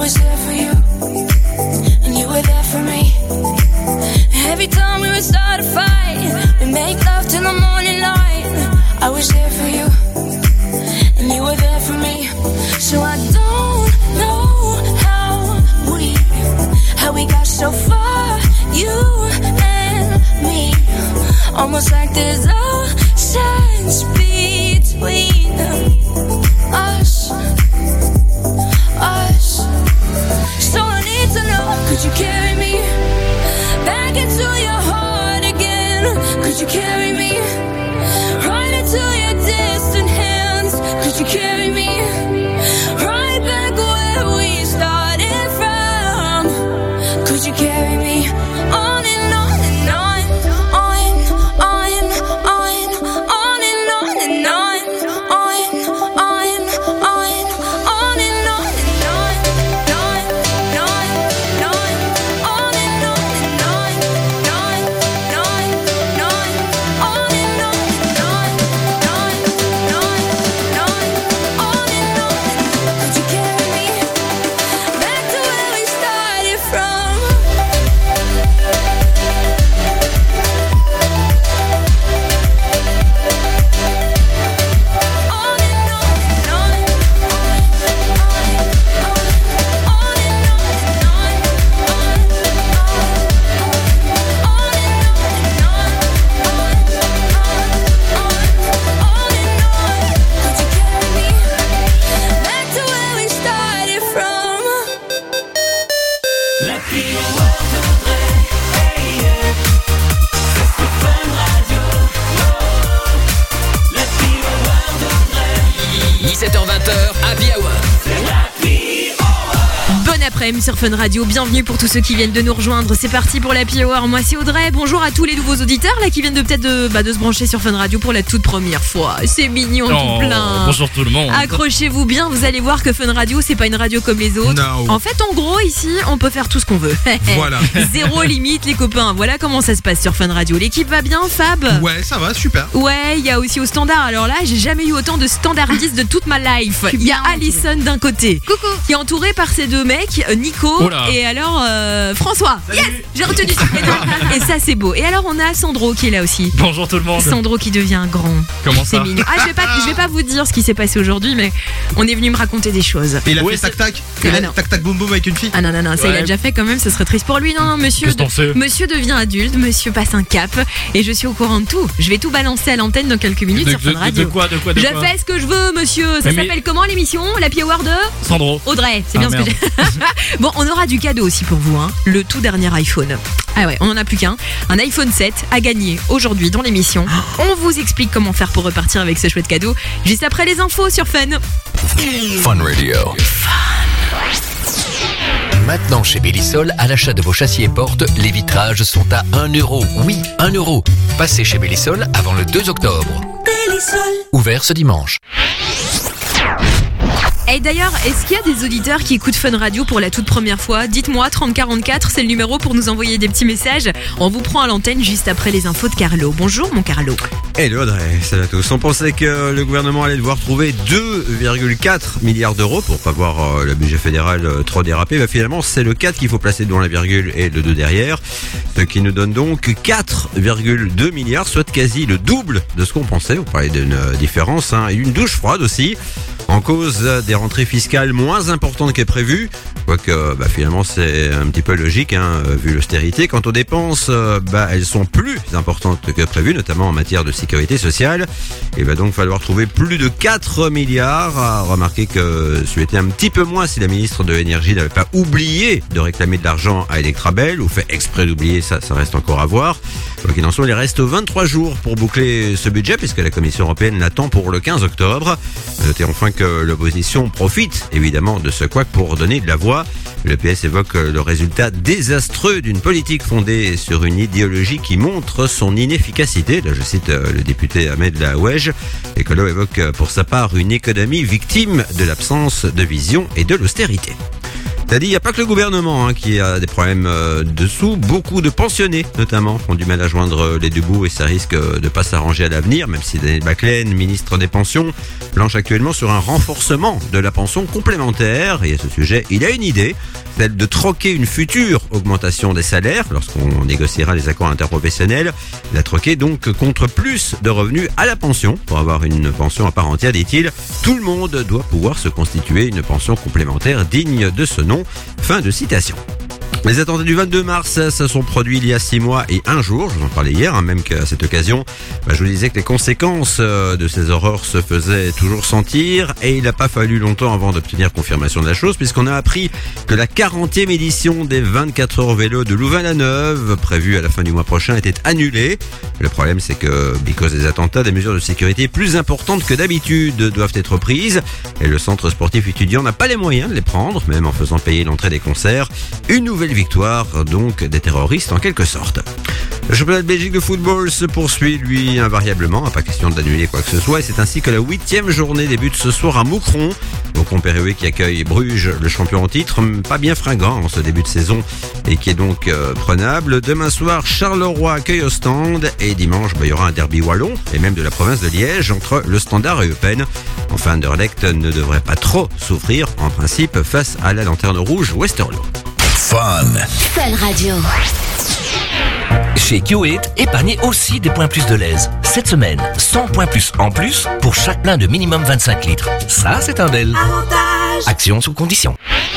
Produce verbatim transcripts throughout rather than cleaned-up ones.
was there for you, and you were there for me. Every time we would start a fight, we make love till the morning light. I was there for you, and you were there for me. So I don't know how we, how we got so far, you and me. Almost like there's oceans between us, us. So I need to know, could you carry me back into your heart again? Could you carry me right into your distant hands? Could you carry me right back where we started from? Could you carry me on and on and on, on, on, on, on and on and on, on, on, on, on and on and on, on, on, on, on and on and on, on, on, on, on and on and on, on, on, on, on and on. Could you carry me back to where we started from? On and on and on, on, on, on and on and on, on, on, on and on and on, on, on and on. Could you carry me back to where we started from? La Pio World Audrey, hey yeah. C'est sur Fun Radio, oh. La Pio World Audrey, dix-sept heures vingt, Happy Hour. c'est la Pio World. Bon après-midi sur Fun Radio, bienvenue pour tous ceux qui viennent de nous rejoindre. C'est parti pour la Happy Hour. Moi c'est Audrey, bonjour à tous les nouveaux auditeurs là qui viennent de peut-être de, bah, de se brancher sur Fun Radio pour la toute première fois. C'est mignon tout plein. Bonjour tout le monde. Accrochez-vous bien, vous allez voir que Fun Radio c'est pas une radio comme les autres. No. En fait en gros ici on peut faire tout ce qu'on veut. Voilà. Zéro limite les copains, voilà comment ça se passe sur Fun Radio. L'équipe va bien Fab? Ouais, ça va, super. Ouais, il y a aussi au standard. Alors là, j'ai jamais eu autant de standardistes de toute ma life. Il y a Alison d'un côté, coucou, qui est entourée par ces deux mecs, Nico Oh là. et alors euh, François. Yes, j'ai retenu son prénom. Et ça c'est beau. Et alors on a Sandro qui est là aussi. Bonjour tout le monde. Sandro qui devient grand. Comment C'est ça? mignon. Ah, je vais pas, je vais pas vous dire ce qui s'est passé aujourd'hui, mais on est venu me raconter des choses. Et il a Ouais, fait c'est- tac-tac. Ah, Il a non. tac-tac boum boum avec une fille. Ah non non non, ça il a Ouais. déjà fait quand même, ce serait triste pour lui. Non non, monsieur, Qu'est-ce de- t'en sais? monsieur devient adulte, monsieur passe un cap et je suis au courant de tout. Je vais tout balancer à l'antenne dans quelques minutes De, sur Fun de- de- Radio. de quoi, de quoi, de Je quoi? fais ce que je veux, monsieur. Ça Mais- mais- s'appelle comment l'émission? La Happy Hour de Sandro. Audrey. C'est Ah, bien ce que merde. j'ai. Bon, on aura du cadeau aussi pour vous, hein. Le tout dernier iPhone. Ah ouais, on en a plus qu'un. Un iPhone sept à gagner aujourd'hui dans l'émission. On vous explique comment faire pour repartir avec ce chouette cadeau juste après les infos sur Fun. Fun Radio. Maintenant chez Bellisol, à l'achat de vos châssis et portes, les vitrages sont à un euro. Oui, un euro. Passez chez Bellisol avant le deux octobre. Ouvert ce dimanche. Et d'ailleurs, est-ce qu'il y a des auditeurs qui écoutent Fun Radio pour la toute première fois? Dites-moi, trente quarante-quatre, c'est le numéro pour nous envoyer des petits messages. On vous prend à l'antenne juste après les infos de Carlo. Bonjour mon Carlo. Hello Audrey, salut à tous. On pensait que le gouvernement allait devoir trouver deux virgule quatre milliards d'euros pour pas voir euh, le budget fédéral euh, trop déraper. Bah, finalement, c'est le quatre qu'il faut placer devant la virgule et le deux derrière. Ce qui nous donne donc quatre virgule deux milliards, soit quasi le double de ce qu'on pensait. On parlait d'une euh, différence, hein, et une douche froide aussi. En cause euh, des rentrées fiscales moins importantes que prévu. Quoique, bah, finalement, c'est un petit peu logique, hein, euh, vu l'austérité. Quant aux dépenses, euh, bah, elles sont plus importantes que prévu, notamment en matière de sécurité sociale. Il va donc falloir trouver plus de quatre milliards. À remarquer que ça était un petit peu moins si la ministre de l'énergie n'avait pas oublié de réclamer de l'argent à Electrabel, ou fait exprès d'oublier, ça, ça reste encore à voir. Quoi qu'il en soit, il reste vingt-trois jours pour boucler ce budget, puisque la Commission européenne l'attend pour le quinze octobre. Notez enfin que l'opposition profite évidemment de ce couac pour donner de la voix. Le P S évoque le résultat désastreux d'une politique fondée sur une idéologie qui montre son inefficacité. Là, je cite le député Ahmed Laouej. L'écolo évoque pour sa part une économie victime de l'absence de vision et de l'austérité. T'as dit, il n'y a pas que le gouvernement hein, qui a des problèmes euh, dessous. Beaucoup de pensionnés, notamment, ont du mal à joindre les deux bouts et ça risque de ne pas s'arranger à l'avenir, même si Daniel Baclen, ministre des Pensions, planche actuellement sur un renforcement de la pension complémentaire. Et à ce sujet, il a une idée, celle de troquer une future augmentation des salaires lorsqu'on négociera les accords interprofessionnels. La troquer donc contre plus de revenus à la pension. Pour avoir une pension à part entière, dit-il, tout le monde doit pouvoir se constituer une pension complémentaire digne de ce nom. Fin de citation. Les attentats du vingt-deux mars se sont produits il y a six mois et un jour. Je vous en parlais hier, hein, même qu'à cette occasion, bah, je vous disais que les conséquences euh, de ces horreurs se faisaient toujours sentir. Et il n'a pas fallu longtemps avant d'obtenir confirmation de la chose, puisqu'on a appris que la quarantième édition des vingt-quatre heures vélo de Louvain-la-Neuve, prévue à la fin du mois prochain, était annulée. Le problème, c'est que, à cause des attentats, des mesures de sécurité plus importantes que d'habitude doivent être prises. Et le centre sportif étudiant n'a pas les moyens de les prendre, même en faisant payer l'entrée des concerts. Une nouvelle victoire donc des terroristes en quelque sorte. Le championnat de Belgique de football se poursuit lui invariablement, pas question d'annuler quoi que ce soit, et c'est ainsi que la huitième journée débute ce soir à Moucron. Moucron Périgueux qui accueille Bruges, le champion en titre, pas bien fringant en ce début de saison et qui est donc euh, prenable. Demain soir, Charleroi accueille au Stand et dimanche, bah, il y aura un derby wallon et même de la province de Liège entre le Standard et Eupen. Enfin, Anderlecht ne devrait pas trop souffrir en principe face à la lanterne rouge Westerlo. Fun. Fun Radio. Chez Q huit, épargnez aussi des points plus de l'aise. Cette semaine, cent points plus en plus pour chaque plein de minimum vingt-cinq litres. Ça, c'est un bel avantage. Action sous condition.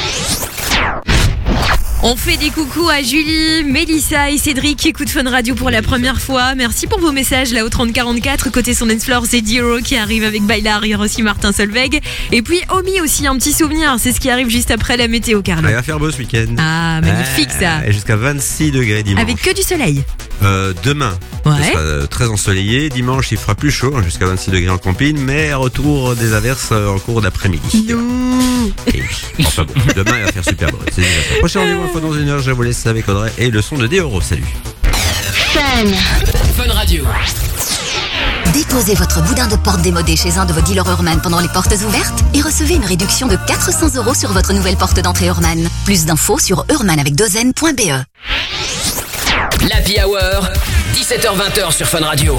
On fait des coucous à Julie, Mélissa et Cédric qui écoutent Fun Radio pour la première fois. Merci pour vos messages là au trente quarante-quatre. Côté son dance floor, c'est Diro qui arrive avec Bailar. Il y aura aussi Martin Solveig. Et puis Omi aussi, un petit souvenir. C'est ce qui arrive juste après la météo, Carlo. Il va faire beau ce week-end. Ah, magnifique ça. Et jusqu'à vingt-six degrés dimanche. Avec que du soleil. Euh, demain, Ouais. ce sera très ensoleillé. Dimanche, il fera plus chaud, jusqu'à vingt-six degrés en camping, mais retour des averses en cours d'après-midi. Non. Et, enfin bon, demain, il va faire super beau. C'est déjà ça. Prochain rendez-vous info dans une heure. Je vous laisse avec Audrey et le son de Deoro. Salut. Fun. Fun Radio. Déposez votre boudin de porte démodé chez un de vos dealers Hurman pendant les portes ouvertes et recevez une réduction de quatre cents euros sur votre nouvelle porte d'entrée Hurman. Plus d'infos sur hurman avec deux n point b e. L'Happy Hour, dix-sept heures vingt sur Fun Radio.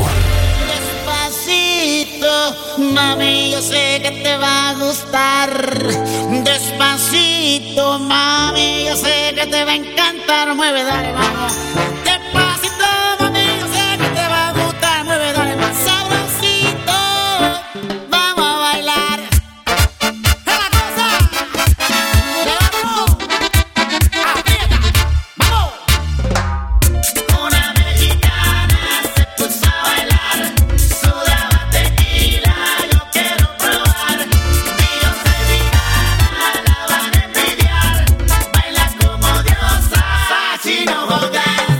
Despacito, mami, yo sé que te va a gustar. Despacito, mami, yo sé que te va a encantar. Mueve, dale, vamos. Despacito, mami, yo sé que te va a gustar. Mueve, dale, más sabrosito. Vamos a bailar. ¡Es la cosa! ¡Levantamos! ¡Aprieta! ¡Vamos! Una mexicana se puso a bailar. Sudaba tequila, yo quiero probar. Dios sevillana, la van a envidiar. Baila como diosa, así no jugar.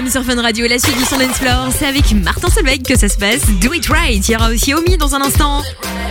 même sur Fun Radio. La suite du son Dance Floor, c'est avec Martin Solveig que ça se passe. Do it right. Il y aura aussi Omi dans un instant.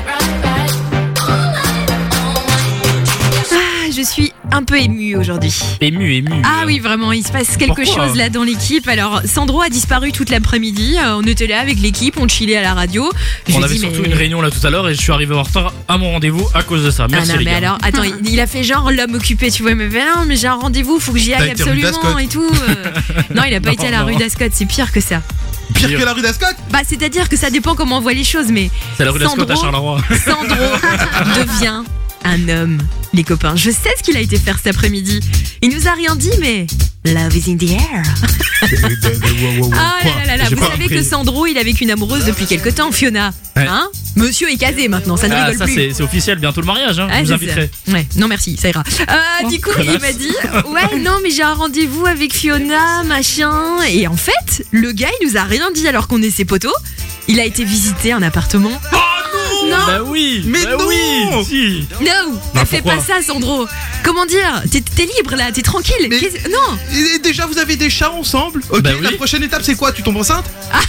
Ah, je suis un peu émue aujourd'hui. Ému, ému. Ah oui, vraiment, il se passe quelque Pourquoi chose là dans l'équipe. Alors, Sandro a disparu toute l'après-midi. Euh, on était là avec l'équipe, on chillait à la radio. Je On lui avait dis, surtout mais- une réunion là tout à l'heure et je suis arrivé en retard à mon rendez-vous à cause de ça. Merci ah non, les mais gars. alors, attends, il, il a fait genre l'homme occupé, tu vois, mais ben non, mais j'ai un rendez-vous, faut que j'y T'as aille été rue absolument d'Ascot. et tout. euh. Non, il a pas Non, été à la non. rue d'Ascot, c'est pire que ça. Pire que la rue d'Ascot. Bah, c'est-à-dire que ça dépend comment on voit les choses, mais C'est la rue d'Ascot à Sandro- Charleroi. Sandro devient un homme, les copains. Je sais ce qu'il a été faire cet après-midi. Il nous a rien dit, mais love is in the air. Ah là là là là, J'ai vous pas savez compris. que Sandro, il est avec une amoureuse depuis quelque temps, Fiona. Ouais. Hein? Monsieur est casé maintenant, ça ne Ah, rigole ça plus. c'est c'est officiel, bientôt le mariage. Hein. Ah, je vous c'est inviterai. ça. Ouais, non merci, ça ira. Euh, Oh, du coup, connasse. il m'a dit, ouais, non, mais j'ai un rendez-vous avec Fiona, machin. Et en fait, le gars, il nous a rien dit alors qu'on est ses potos. Il a été visiter un appartement. Non, Bah oui. Mais bah non. oui. Si. non, Bah, ne fais pourquoi pas ça, Sandro. Comment dire? T'es t'es libre là, t'es tranquille. Mais- Qu'est-ce- Non, Et déjà, vous avez des chats ensemble. Ok, Bah la oui. prochaine étape, c'est quoi? Tu tombes enceinte?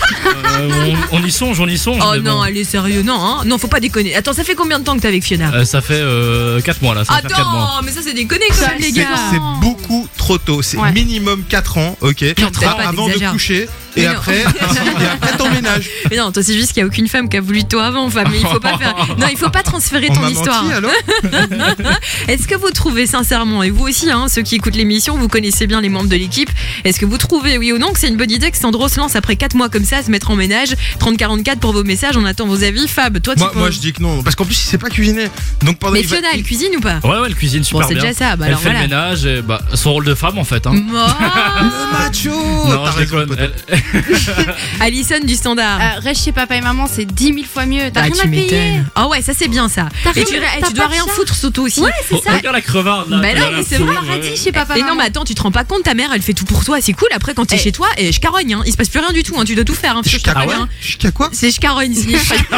Euh, on, on y songe, on y songe. oh mais non, bon. allez, sérieux, non, hein. Non, faut pas déconner. Attends, ça fait combien de temps que t'es avec Fiona? Euh, ça fait euh, quatre mois là. Ça va faire quatre mois. Attends, mais ça c'est déconné quand même, les C'est gars. c'est beaucoup trop tôt. C'est Ouais. minimum quatre ans, ok? Non, peut-être Ah, pas, avant de t'exagères. coucher. Et Mais non. après, et après t'emménages. Mais non, toi c'est juste qu'il y a aucune femme qui a voulu de toi avant, femme. Mais il faut pas faire. Non, il faut pas transférer On ton m'a histoire. menti alors? Est-ce que vous trouvez sincèrement, et vous aussi, hein, ceux qui écoutent l'émission, vous connaissez bien les membres de l'équipe, est-ce que vous trouvez, oui ou non, que c'est une bonne idée que Sandro se lance après quatre mois comme ça à se mettre en ménage? Trente quarante-quatre pour vos messages, on attend vos avis. Fab, toi tu Moi, peux- moi, je dis que non. Parce qu'en plus, il sait pas cuisiner. Donc pendant Mais il va- Fiona, elle cuisine ou pas? Ouais, ouais, elle cuisine super Bon, c'est bien. déjà ça, bah elle alors fait voilà. le ménage, et, bah, son rôle de femme en fait. Hein. Oh Le macho. non, T'as je raison, déconne. pote. Elle- Alison du Standard. Euh, reste chez papa et maman, c'est dix mille fois mieux. T'as Ah, rien tu à payer. m'étonnes. Ah ouais, ça c'est bien ça. T'as Et rien- tu, eh, t'as tu dois pas de rien chat. foutre surtout aussi. Ouais, c'est Oh, ça. regarde la crevarde là. Bah non, Regarde mais la c'est souris, vrai, ouais. Paradis chez papa Et et non, maman. mais attends, tu te rends pas compte, ta mère, elle fait tout pour toi, c'est cool. Après, quand t'es Eh. chez toi, et je carogne, hein. Il se passe plus rien du tout, hein. Tu dois tout faire, hein. Je Je te préviens, quoi hein. Je quoi? C'est je carogne, c'est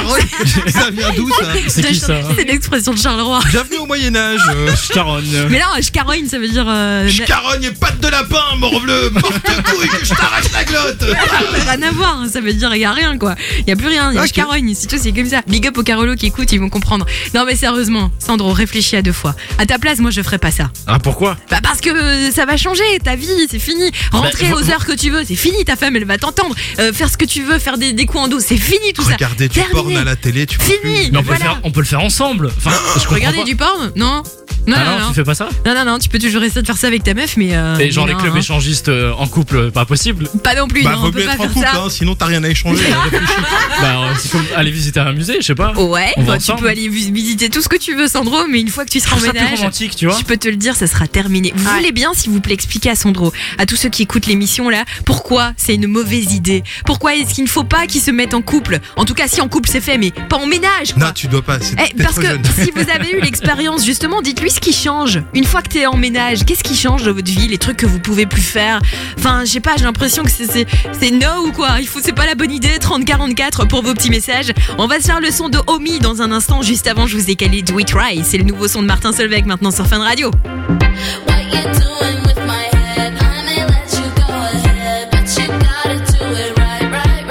Ça vient d'où ça? C'est qui ça C'est l'expression de Charleroi. Bienvenue au Moyen-Âge. euh, Je caronne. Mais non, je carogne, ça veut dire. Euh, Je carogne et patte de lapin, morbleu, morte couille, que je t'arrache la glotte. rien à voir, hein. Ça veut dire, y a rien, quoi. Y a plus rien, y a Ok. je carogne, c'est tout, c'est comme ça. Big up aux Carolos qui écoutent, ils vont comprendre. Non, mais sérieusement, Sandro, réfléchis à deux fois. À ta place, moi, je ferais pas ça. Ah pourquoi? Bah parce que euh, ça va changer, ta vie, c'est fini. Rentrer Bah, aux vous- heures que tu veux, c'est fini, ta femme, elle va t'entendre. Euh, faire ce que tu veux, faire des, des coups en dos, c'est fini tout ça. Regarder du Terminé. porn à la télé, tu peux Fini. plus. Mais on peut, Voilà. le faire, on peut le faire ensemble. Enfin, je comprends Regardez pas. du porn? Non. Non, Ah non, non, non. tu fais pas ça? Non, non, non, tu peux toujours essayer de faire ça avec ta meuf, mais. Euh, Et genre mais les non, clubs hein. échangistes euh, en couple, pas possible. Pas non plus, Bah, non, vaut on peut mieux pas être en faire couple, ça. hein, sinon t'as rien à échanger. Réfléchis. Bah euh, c'est comme aller visiter un musée, je sais pas. Ouais, On va bah, tu ensemble. peux aller vis- visiter tout ce que tu veux, Sandro, mais une fois que tu Je seras en trouve ça plus ménage. romantique, tu vois. Je peux te le dire, ça sera terminé. Vous Ouais. voulez bien, s'il vous plaît, expliquer à Sandro, à tous ceux qui écoutent l'émission là, pourquoi c'est une mauvaise idée? Pourquoi est-ce qu'il ne faut pas qu'ils se mettent en couple? En tout cas, si en couple c'est fait, mais pas en ménage, quoi. Non, tu dois pas. c'est- Eh, t'es parce trop que jeune. si vous avez eu l'expérience, justement, dites-lui ce qui change. Une fois que t'es en ménage, qu'est-ce qui change dans votre vie? Les trucs que vous pouvez plus faire. Enfin, je sais pas, j'ai l'impression que c'est, c'est, c'est no ou quoi. Il faut, c'est pas la bonne idée. trente quarante-quatre pour vos petits messages. On va se faire le son de Omi dans un instant. Juste avant, je vous ai calé Do It Right. C'est le nouveau son de Martin Solveig maintenant sur Fun Radio. What you doing with my head? I may let you go ahead, but you gotta do it right, right,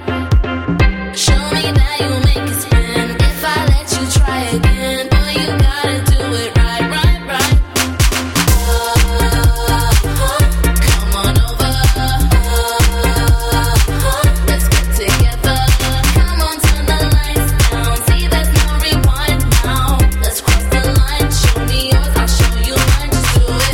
right. Show me that you make a stand. If I let you try again, boy, you gotta do it right, right, right. Oh, come on over. Oh, let's get together. Come on, turn the lights down. See, there's no rewind now. Let's cross the line. Show me yours, I'll show you mine. Just do it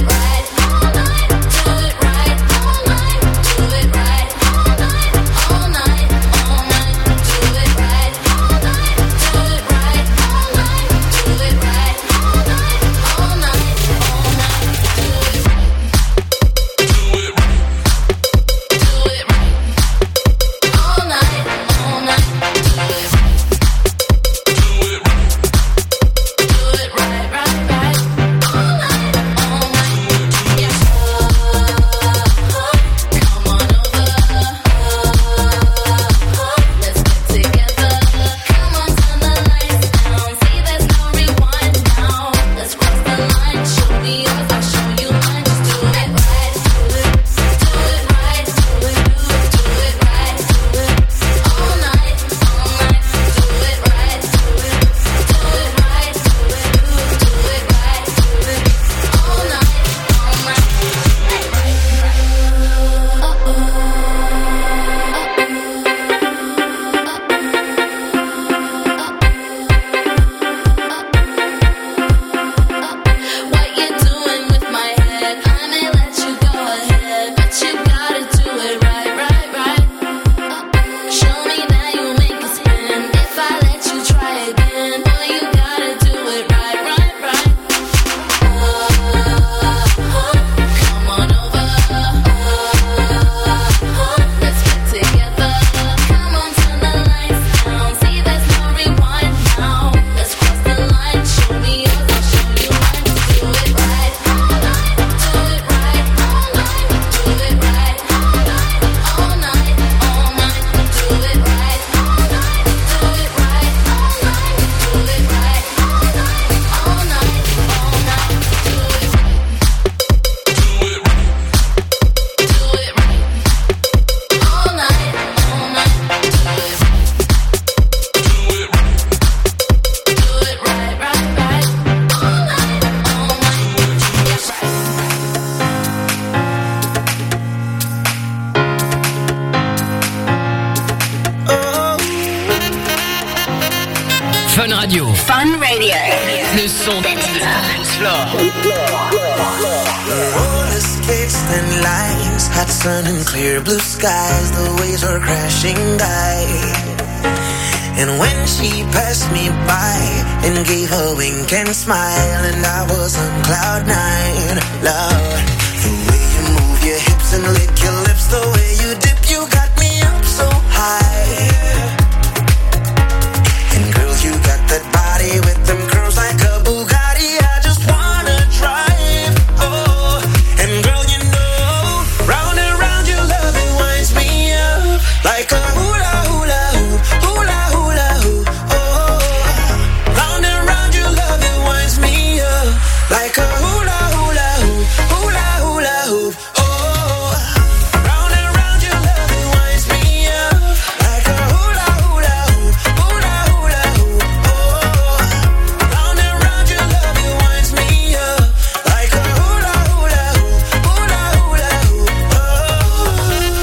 Radio. Fun Radio. Le son dance floor. Roller skates, thin lines, hot sun and clear blue skies. The waves were crashing by. And when she passed me by and gave a wink and smile, and I was on cloud nine, Lord, the way you move your hips and lick your lips, the way you dip, you got me up so high. And girl, you got that body with them curls like a Bugatti. I just wanna drive, oh. And girl, you know, round and round your love, it winds me up like a hula hula hoop, hula hula hoop, oh. Round and round your love, it winds me up like a hula hula hoop, hula hula hoop, oh. Round and round your love, it winds me up like a hula hula hoop, hula hula hoop, oh. Round and round your love, it winds me up like a hula hula hoop, hula hula hoop,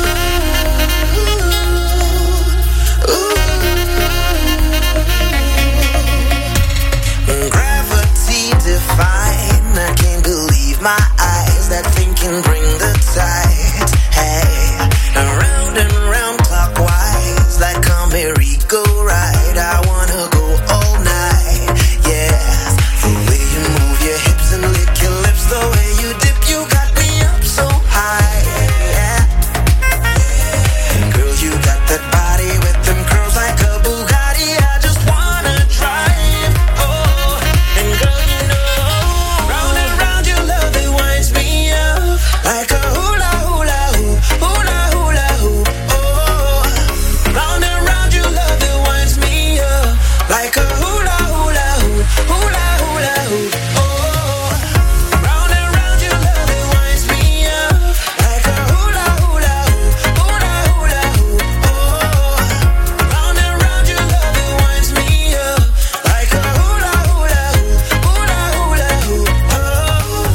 oh. Gravity define, I can't believe my eyes. That thing can bring the tides. Hey, around and round clockwise, like a merry-go-ride. I wanna go all night. Yes, the way you move your hips and lick your lips, the way you dip, you got me up so high. Yeah. And girl, you got that body with them curls like a Bugatti. I just wanna drive, oh. And girl, you know, round and round your love, it winds me up like a hula hula hoop, hula hula hoop, oh. Round and round your love, it winds me up like a hula hula hoop, hula hula hoop, oh. Round and round your love, it winds me up like a hula hula hoop, hula hula hoop, oh. Round and round your love, it winds me up like a hula hula hoop, hula hula hoop, oh.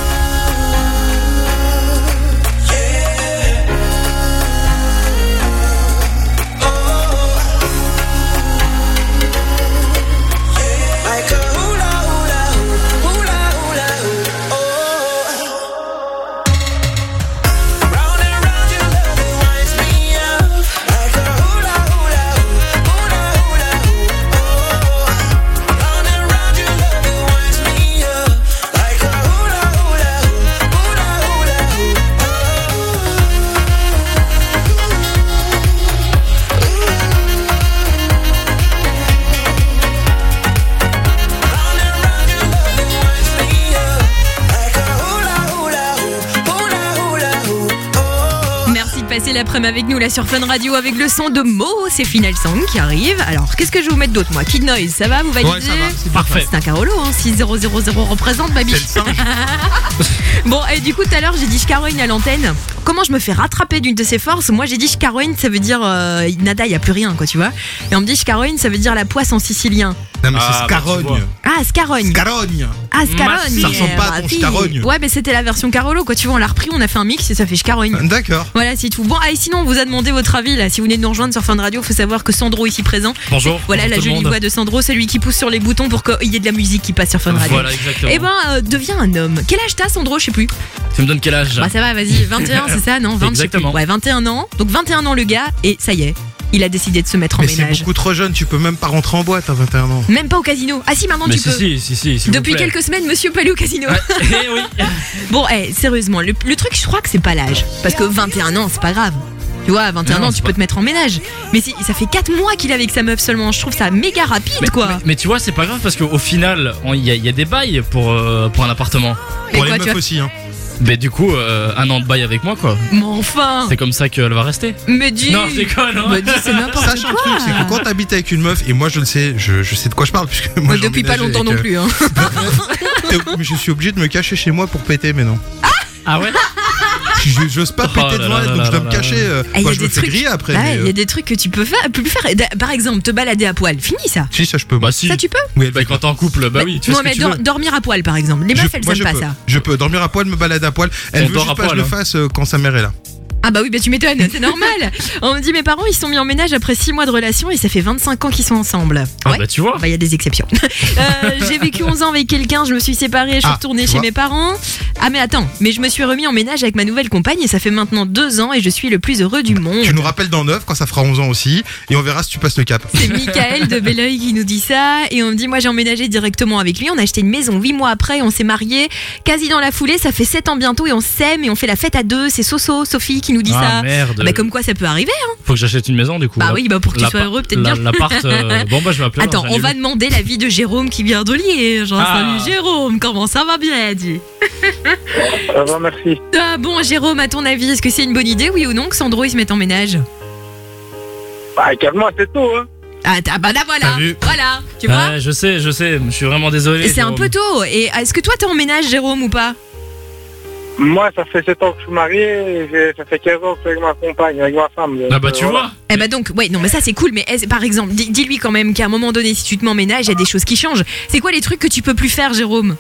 Like a hula hula hoop, hula hula hoop, oh. Round and round your love, it winds me up like a hula hula hoop, hula hula hoop, oh. Round and round your love, it winds me up like a hula hula hoop, hula hula hoop, Merci de passer l'après-midi avec nous là sur Fun Radio avec le son de Mo, c'est Final Song qui arrive. Alors qu'est-ce que je vais vous mettre d'autre moi? Kid Noise, ça va, vous validez? Ouais, ça va, c'est Parfait. C'est un Carolo, hein, six zéro zéro zéro représente ma biche. C'est le singe. Bon, et du coup tout à l'heure j'ai dit Shkaroin à l'antenne. Comment je me fais rattraper d'une de ses forces? Moi j'ai dit Shkaroin, ça veut dire euh, nada, y a plus rien quoi, tu vois. Et on me dit Shkaroin, ça veut dire la poisse en sicilien. Non, mais Ah, c'est bah, Scarogne. tu vois. Ah, Scarogne. Scarogne. Ah, Scarogne. Ça ressemble pas à ton Bah, si. Scarogne. Ouais, mais c'était la version Carolo quoi, tu vois, on l'a repris, on a fait un mix et ça fait Shkarogne. D'accord. Voilà, c'est tout. Bon, allez, sinon, on vous a demandé votre avis là. Si vous venez de nous rejoindre sur Fun Radio, faut savoir que Sandro ici présent. Bonjour. Voilà bonjour la tout le jolie monde. voix de Sandro, c'est lui qui pousse sur les boutons pour qu'il y ait de la musique qui passe sur Fun Radio. Voilà, exactement. Et ben, euh, deviens un homme. Quel âge t'as, Sandro? Je sais plus. Tu me donnes quel âge? Bah, ça va, vas-y. vingt et un, c'est ça, non? vingt, je sais plus. Exactement. Ouais, vingt et un ans. Donc, vingt et un ans, le gars, et ça y est. Il a décidé de se mettre en Mais c'est ménage. beaucoup trop jeune, tu peux même pas rentrer en boîte à vingt et un ans. Même pas au casino. Ah si, maintenant Mais tu si, peux. si, si, si, s'il vous Depuis plaît. quelques semaines, monsieur peut aller au casino. Eh oui. Bon, eh, sérieusement, le, le truc, je crois que c'est pas l'âge. Parce que vingt et un ans, c'est pas grave. Tu vois, à vingt et un Non, ans, c'est tu pas- peux te mettre en ménage. Mais si- ça fait quatre mois qu'il est avec sa meuf seulement. Je trouve ça méga rapide, Mais, quoi. mais- mais tu vois, c'est pas grave parce qu'au final, il y, a- y a des bails pour, euh, pour un appartement. Et Pour quoi, les tu meufs vas- aussi, hein. Mais du coup, euh, un an de bail avec moi, quoi. Mais enfin. C'est comme ça qu'elle va rester. Mais dis. Non, je déconne, hein. Mais dis, c'est n'importe Sache un quoi. truc, c'est que quand t'habites avec une meuf, et moi je le sais, je, je sais de quoi je parle, puisque moi Moi, j'ai depuis pas emménagé longtemps avec, non plus, hein. euh, t'es- Mais je suis obligé de me cacher chez moi pour péter maintenant. Ah ouais? Je- J'ose pas Oh péter là devant là elle, là donc je dois là me là cacher. là. euh, Ah, y moi a je des me fais trucs- griller après. Ouais, mais, il y euh, a des trucs que tu peux faire, plus faire. Et da- Par exemple, te balader à poil. Fini ça. Si, ça je peux. Bah si. Ça, tu peux. Oui, elle Bah fait quand t'es en couple, bah oui, tu fais Moi, ce que mais tu dor- veux. dormir à poil, par exemple. Les Je- meufs, elles moi, aiment je pas peux. ça. Je peux dormir à poil, me balader à poil. Elle On veut dort juste à pas que je poil, le hein. fasse euh, quand sa mère est là. Ah bah oui, bah tu m'étonnes, c'est normal. On me dit mes parents ils sont mis en ménage après six mois de relation et ça fait vingt-cinq ans qu'ils sont ensemble. Ah bah tu vois. Bah il y a des exceptions. euh, j'ai vécu onze ans avec quelqu'un, je me suis séparée, je suis Ah, retournée tu chez vois. mes parents. Ah mais attends, mais je me suis remis en ménage avec ma nouvelle compagne et ça fait maintenant deux ans et je suis le plus heureux du monde. Tu nous rappelles dans neuf quand ça fera onze ans aussi et on verra si tu passes le cap. C'est Michael de Belleuil qui nous dit ça et on me dit moi j'ai emménagé directement avec lui, on a acheté une maison huit mois après et on s'est mariés quasi dans la foulée, ça fait sept ans bientôt et on s'aime et on fait la fête à deux, c'est Soso, Sophie qui nous dit Ah, ça. merde. Bah comme quoi ça peut arriver hein. Faut que j'achète une maison du coup. Bah là. oui, bah pour que tu sois L'appa- heureux peut-être la- bien. L'appart. euh, Bon bah je vais appeler. Attends, on va demander l'avis de Jérôme qui vient de Liège. Genre, Ah. salut Jérôme, comment ça va bien dit. Ça va, merci. Ah bon Jérôme, à ton avis, est-ce que c'est une bonne idée, oui ou non, que Sandro il se mette en ménage? Bah, calme-moi, c'est tôt, hein. Ah t'as- bah là voilà, T'as vu voilà, tu vois. Ouais, je sais, je sais, je suis vraiment désolé. Et c'est un Jérôme. peu tôt. Et est-ce que toi t'es en ménage Jérôme ou pas? Moi, ça fait sept ans que je suis marié, et j'ai- ça fait quinze ans que je suis avec ma compagne, avec ma femme. donc, Ah bah euh, tu voilà. vois. Eh bah donc, ouais, non mais ça c'est cool, mais est-ce- par exemple, dis- dis-lui quand même qu'à un moment donné, si tu te mets en ménage, il y a des choses qui changent. C'est quoi les trucs que tu peux plus faire Jérôme?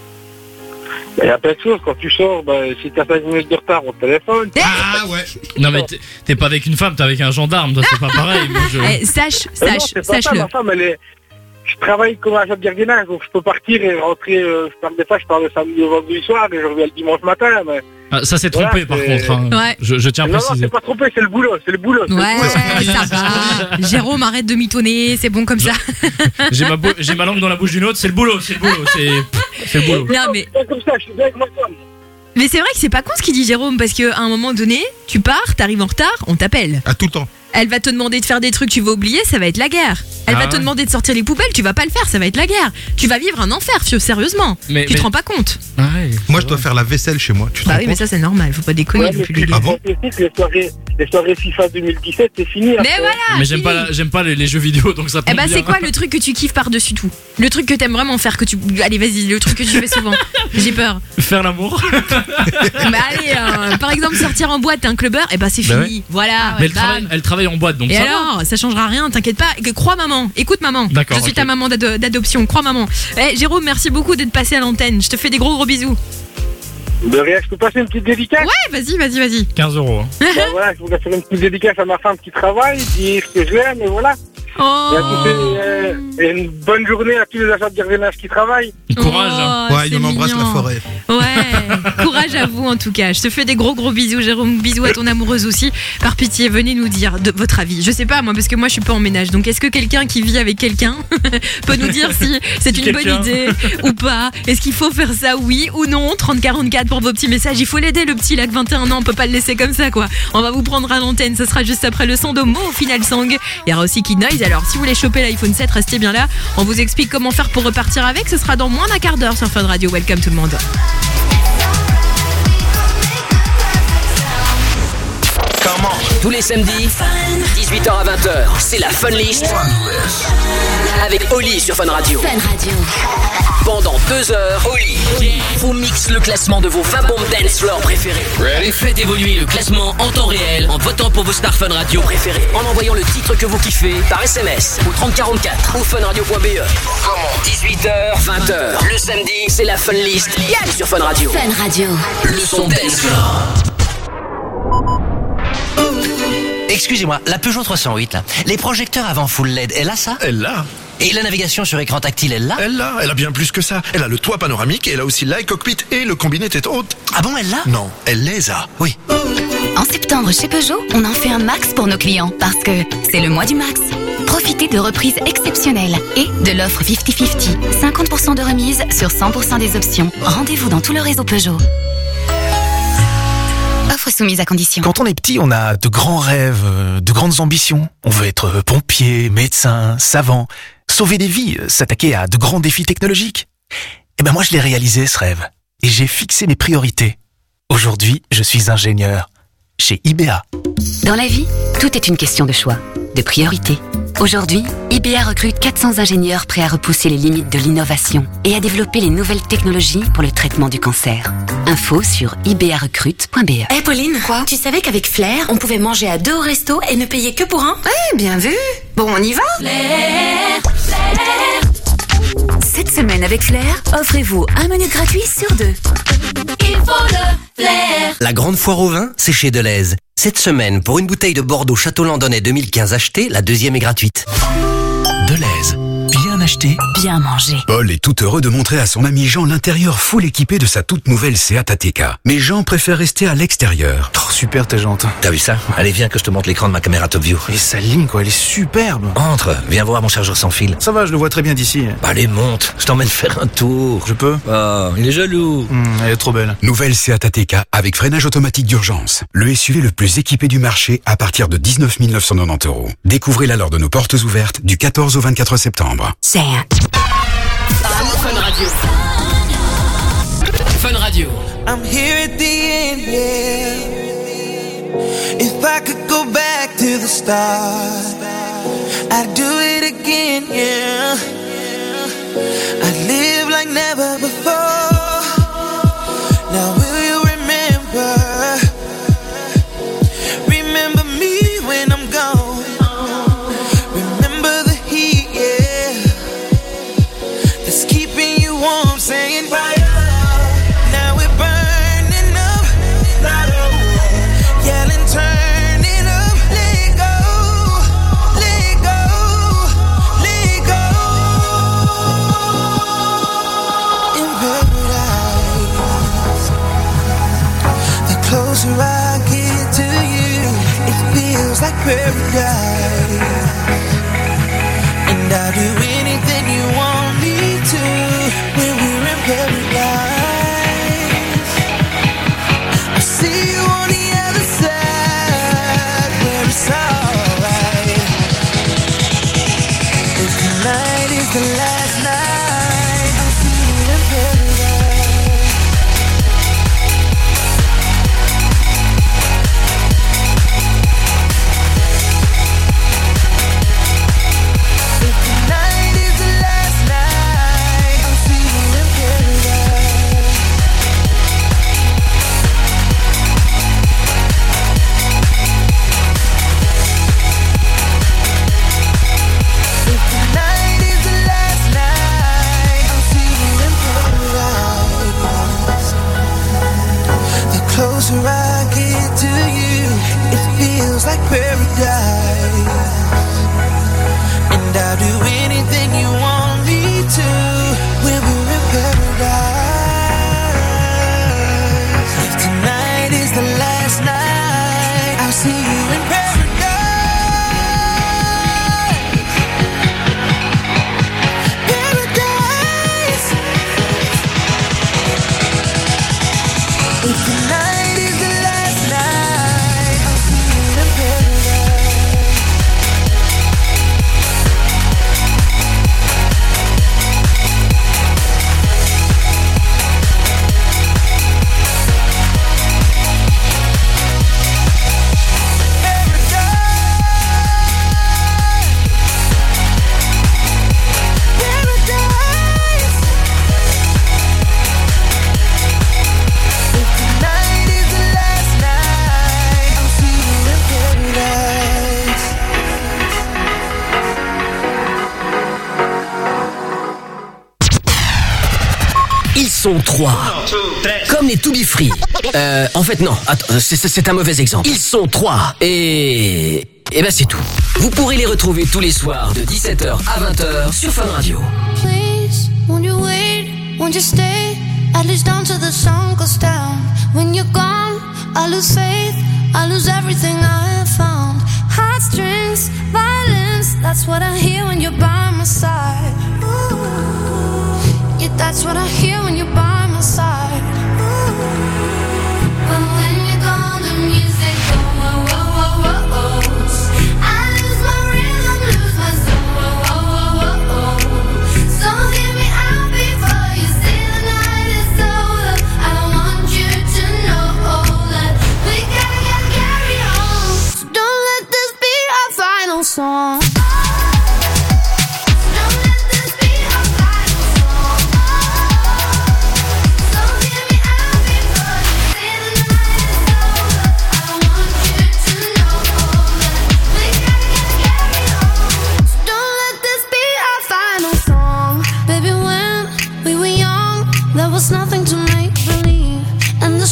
Il y a plein de choses, quand tu sors, bah, si t'as cinq minutes de retard, on te téléphone. Ah ouais. Non mais t'es- t'es pas avec une femme, t'es avec un gendarme, toi, c'est pas pareil. Moi, je... Eh, sache, Euh, non, sache, c'est pas ça, sache-le. ma femme, elle est... Je travaille comme agent de gardiennage, donc je peux partir et rentrer, euh, je pars des fois, je pars le samedi au vendredi soir et je reviens le dimanche matin, mais... Ah, ça s'est trompé Voilà, par c'est- contre. Hein. Ouais. Je, je tiens à Non, non, préciser. c'est pas trompé, c'est le boulot, c'est le boulot. c'est le Ouais, boulot. ça va. Jérôme, arrête de mitonner, c'est bon comme ça. J'ai ma, bou- j'ai ma langue dans la bouche d'une autre, c'est le boulot, c'est le boulot, c'est c'est le boulot. Non mais, C'est comme ça, je suis bien avec ma femme. mais c'est vrai que c'est pas con ce qu'il dit Jérôme, parce qu'à un moment donné, tu pars, t'arrives en retard, on t'appelle. À tout le temps. Elle va te demander de faire des trucs, tu vas oublier, ça va être la guerre. Elle Ah va te ouais. demander de sortir les poubelles, tu vas pas le faire, ça va être la guerre. Tu vas vivre un enfer, Fio, sérieusement. Mais- tu mais- te rends pas compte? Ouais, Moi je dois faire la vaisselle chez moi. Tu te Bah rends oui, mais compte ça c'est normal, faut pas déconner. Ouais, non mais plus, tu les gars. Ah bon sais que les soirées, les soirées FIFA deux mille dix-sept, c'est fini. Mais après. voilà. Mais j'aime fini. pas, la- j'aime pas les, les jeux vidéo, donc ça tombe Eh bah bien. c'est quoi le truc que tu kiffes par-dessus tout? Le truc que t'aimes vraiment faire, que tu... Allez vas-y, le truc que tu fais souvent. J'ai peur. Faire l'amour. Bah allez, euh, par exemple sortir en boîte, t'es un clubbeur, et bah c'est Bah fini. Voilà. Mais elle bam. travaille, elle travaille en boîte, donc Et ça alors, ça changera rien, t'inquiète pas. Que- Crois maman, écoute maman. D'accord, Je suis ok. ta maman d'ado- d'adoption, crois maman. Eh Jérôme, merci beaucoup d'être passé à l'antenne. Je te fais des gros gros bisous. De rien, je peux passer une petite dédicace. Ouais, vas-y, vas-y, vas-y. quinze euros. hein. Bah, voilà, je voulais faire une petite dédicace à ma femme qui travaille, dire que je l'aime, et voilà. Oh. Et, à tous ces, euh, et une bonne journée à tous les agents de gardiennage qui travaillent. Courage. hein. Oh, Ouais, il c'est en embrasse la mignon. forêt. Ouais, courage à vous en tout cas. Je te fais des gros gros bisous, Jérôme. Bisous à ton amoureuse aussi. Par pitié, venez nous dire de votre avis. Je sais pas moi, parce que moi je suis pas en ménage. Donc est-ce que quelqu'un qui vit avec quelqu'un peut nous dire si c'est une bonne Quelqu'un. idée ou pas? Est-ce qu'il faut faire ça, oui ou non? trente quarante-quatre pour vos petits messages. Il faut l'aider, le petit, là, que vingt et un ans. On peut pas le laisser comme ça, quoi. On va vous prendre à l'antenne. Ce sera juste après le son de Mo au Final Song. Il y aura aussi Kid Noise. Alors si vous voulez choper l'iPhone sept, restez bien là. On vous explique comment faire pour repartir avec. Ce sera dans moins d'un quart d'heure sur Fun Radio. Welcome tout le monde. Tous les samedis, dix-huit heures à vingt heures, c'est la Fun List avec Oli sur Fun Radio. Fun Radio. Pendant deux heures, Oli vous mixe le classement de vos vingt bombes dance floor préférés. Faites évoluer le classement en temps réel en votant pour vos stars Fun Radio préférés, en envoyant le titre que vous kiffez par S M S au trente quarante-quatre ou funradio point b e. dix-huit heures, vingt heures, le samedi, c'est la Fun List Yann sur Fun Radio. Fun Radio. Le son dance floor. Excusez-moi, la Peugeot trois cent huit, là. Les projecteurs avant full L E D, elle a ça? Elle l'a. Et la navigation sur écran tactile, elle l'a? Elle l'a. Elle a bien plus que ça. Elle a le toit panoramique et elle a aussi l'iCockpit et le combiné tête haute. Ah bon, elle l'a? Non, elle les a. Oui. En septembre, chez Peugeot, on en fait un max pour nos clients parce que c'est le mois du max. Profitez de reprises exceptionnelles et de l'offre cinquante cinquante. cinquante pour cent de remise sur cent pour cent des options. Rendez-vous dans tout le réseau Peugeot. Offre soumise à condition. Quand on est petit, on a de grands rêves, euh, de grandes ambitions. On veut être pompier, médecin, savant, sauver des vies, euh, s'attaquer à de grands défis technologiques. Eh ben moi, je l'ai réalisé, ce rêve. Et j'ai fixé mes priorités. Aujourd'hui, je suis ingénieur chez I B A. Dans la vie, tout est une question de choix, de priorité. Aujourd'hui, I B A recrute quatre cents ingénieurs prêts à repousser les limites de l'innovation et à développer les nouvelles technologies pour le traitement du cancer. Info sur i b a recrute point b e. Eh Pauline, quoi? Tu savais qu'avec Flair, on pouvait manger à deux au resto et ne payer que pour un? Ouais, bien vu. Bon, on y va? Flair, Flair. Cette semaine avec Flair, offrez-vous un menu gratuit sur deux. Il faut le flair. La grande foire au vin, c'est chez Deleuze. Cette semaine, pour une bouteille de Bordeaux Château Landonnais deux mille quinze achetée, la deuxième est gratuite. Deleuze. Bien acheté, bien mangé. Paul est tout heureux de montrer à son ami Jean l'intérieur full équipé de sa toute nouvelle Seat Ateca. Mais Jean préfère rester à l'extérieur. Oh, super ta jante. T'as vu ça? Allez, viens que je te montre l'écran de ma caméra Top View. Et sa ligne, quoi, elle est superbe. Entre, viens voir mon chargeur sans fil. Ça va, je le vois très bien d'ici. Bah, allez, monte, je t'emmène faire un tour. Je peux? Oh, il est jaloux. Mmh, elle est trop belle. Nouvelle Seat Ateca avec freinage automatique d'urgence. Le S U V le plus équipé du marché à partir de dix-neuf mille neuf cent quatre-vingt-dix euros. Découvrez-la lors de nos portes ouvertes du quatorze au vingt-quatre septembre. Seat. Fun Radio. Fun Radio. I'm here at the end, yeah. If I could go back to the start, I'd do it again, yeah. I'd live like never before. Now will you remember? Remember me when I'm gone. Remember the heat, yeah. That's keeping you warm, saying fire. Now we're burning up, not over. Yelling, turn it up, let go, let go, let go. In paradise, the closer I get to you, it feels like paradise. And I'll do anything you want me to when we're in paradise. I see you on the other side where it's alright. If tonight is the last night, I'll see you in paradise. If tonight is the last night, I'll see you in paradise. If tonight is the last night, I'll see you in paradise. The closer I get to you, it feels like paradise. And I'll do anything you want me to when we're in paradise. If tonight is the last night, I'll see you in paradise. Paradise. If tonight is the last night, I'll see you in paradise. Paradise. If tonight is the last night, I'll see you in paradise. Ils sont trois. Comme les To Be Free. Euh, en fait, non. Attends, c'est, c'est- c'est un mauvais exemple. Ils sont trois. Et... Et ben c'est tout. Vous pourrez les retrouver tous les soirs de dix-sept heures à vingt heures sur Fun Radio. Please, won't you wait? Won't you stay? At least until the sun goes down. When you're gone, I lose faith. I lose everything I have found. Heartstrings, violence. That's what I hear when you're by my side. Ooh. Yeah, that's what I hear when you're by my side. Ooh. But when you're gone, the music go whoa, whoa, whoa, whoa, whoa. I lose my rhythm, lose my soul, whoa, whoa, whoa, whoa, whoa. So hear me out before you say the night is over. I don't want you to know that we gotta get carried on. So don't let this be our final song. Don't let this be our final song. So hear me out before you say the night is over. I don't want you to know that we gotta get carried on. So don't let this be our final song. Baby, when we were young, there was nothing to make believe. And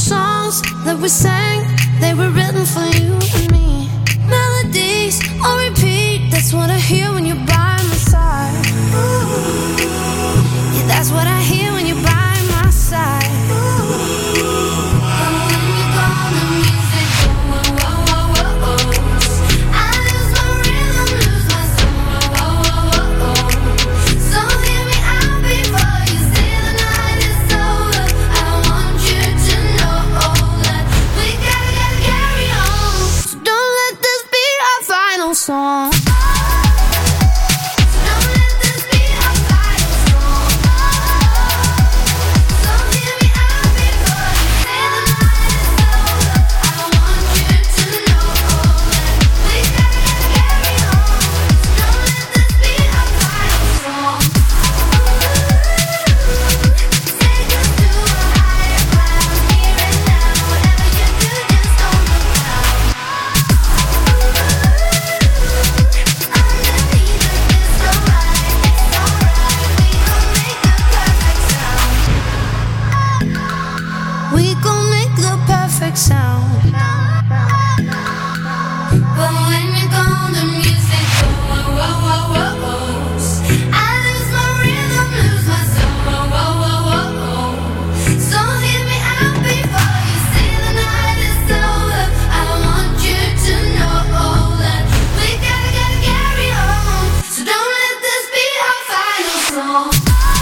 final song. We gon' make the perfect sound. But when you're gone, the music goes. Whoa, whoa, whoa, whoa. I lose my rhythm, lose my soul. Whoa, whoa, whoa, whoa. So hear me out before you say the night is over. I want you to know that we gotta, gotta carry on. So don't let this be our final song.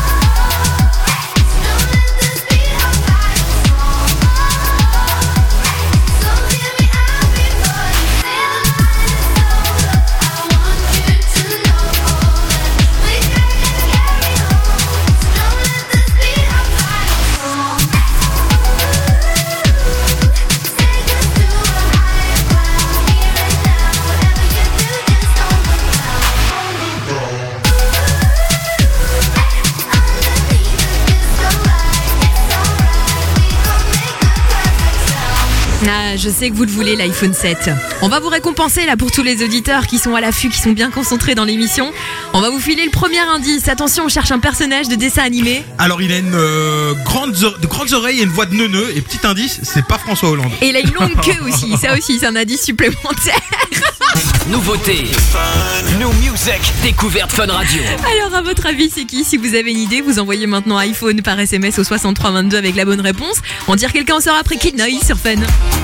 Ah, je sais que vous le voulez, l'iPhone sept. On va vous récompenser là pour tous les auditeurs qui sont à l'affût, qui sont bien concentrés dans l'émission. On va vous filer le premier indice. Attention, on cherche un personnage de dessin animé. Alors il a une euh, grande, de grandes oreilles et une voix de neuneu. Et petit indice, c'est pas François Hollande. Et il a une longue queue aussi. Ça aussi, c'est un indice supplémentaire. Nouveauté, New Music, découverte Fun Radio. Alors à votre avis c'est qui? Si vous avez une idée, vous envoyez maintenant iPhone par S M S au soixante-trois vingt-deux avec la bonne réponse. On dit quelqu'un en sort après Kid Noise sur Fun.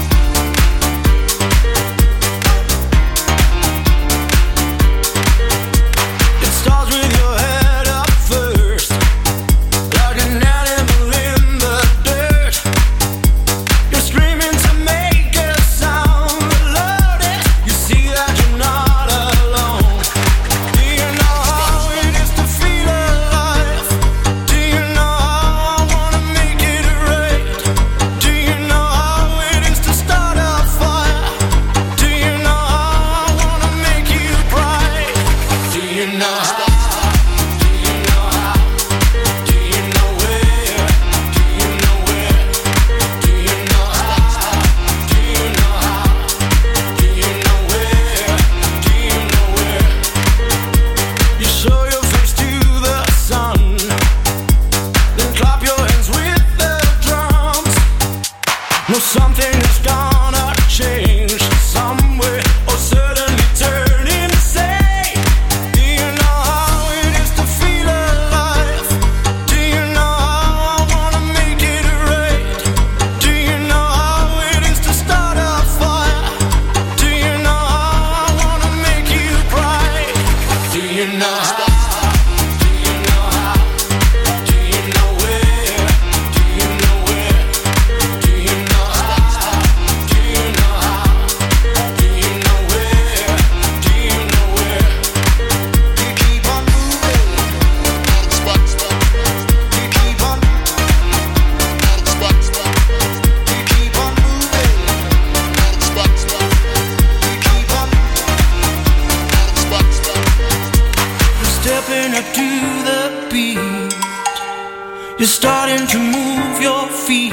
You're starting to move your feet.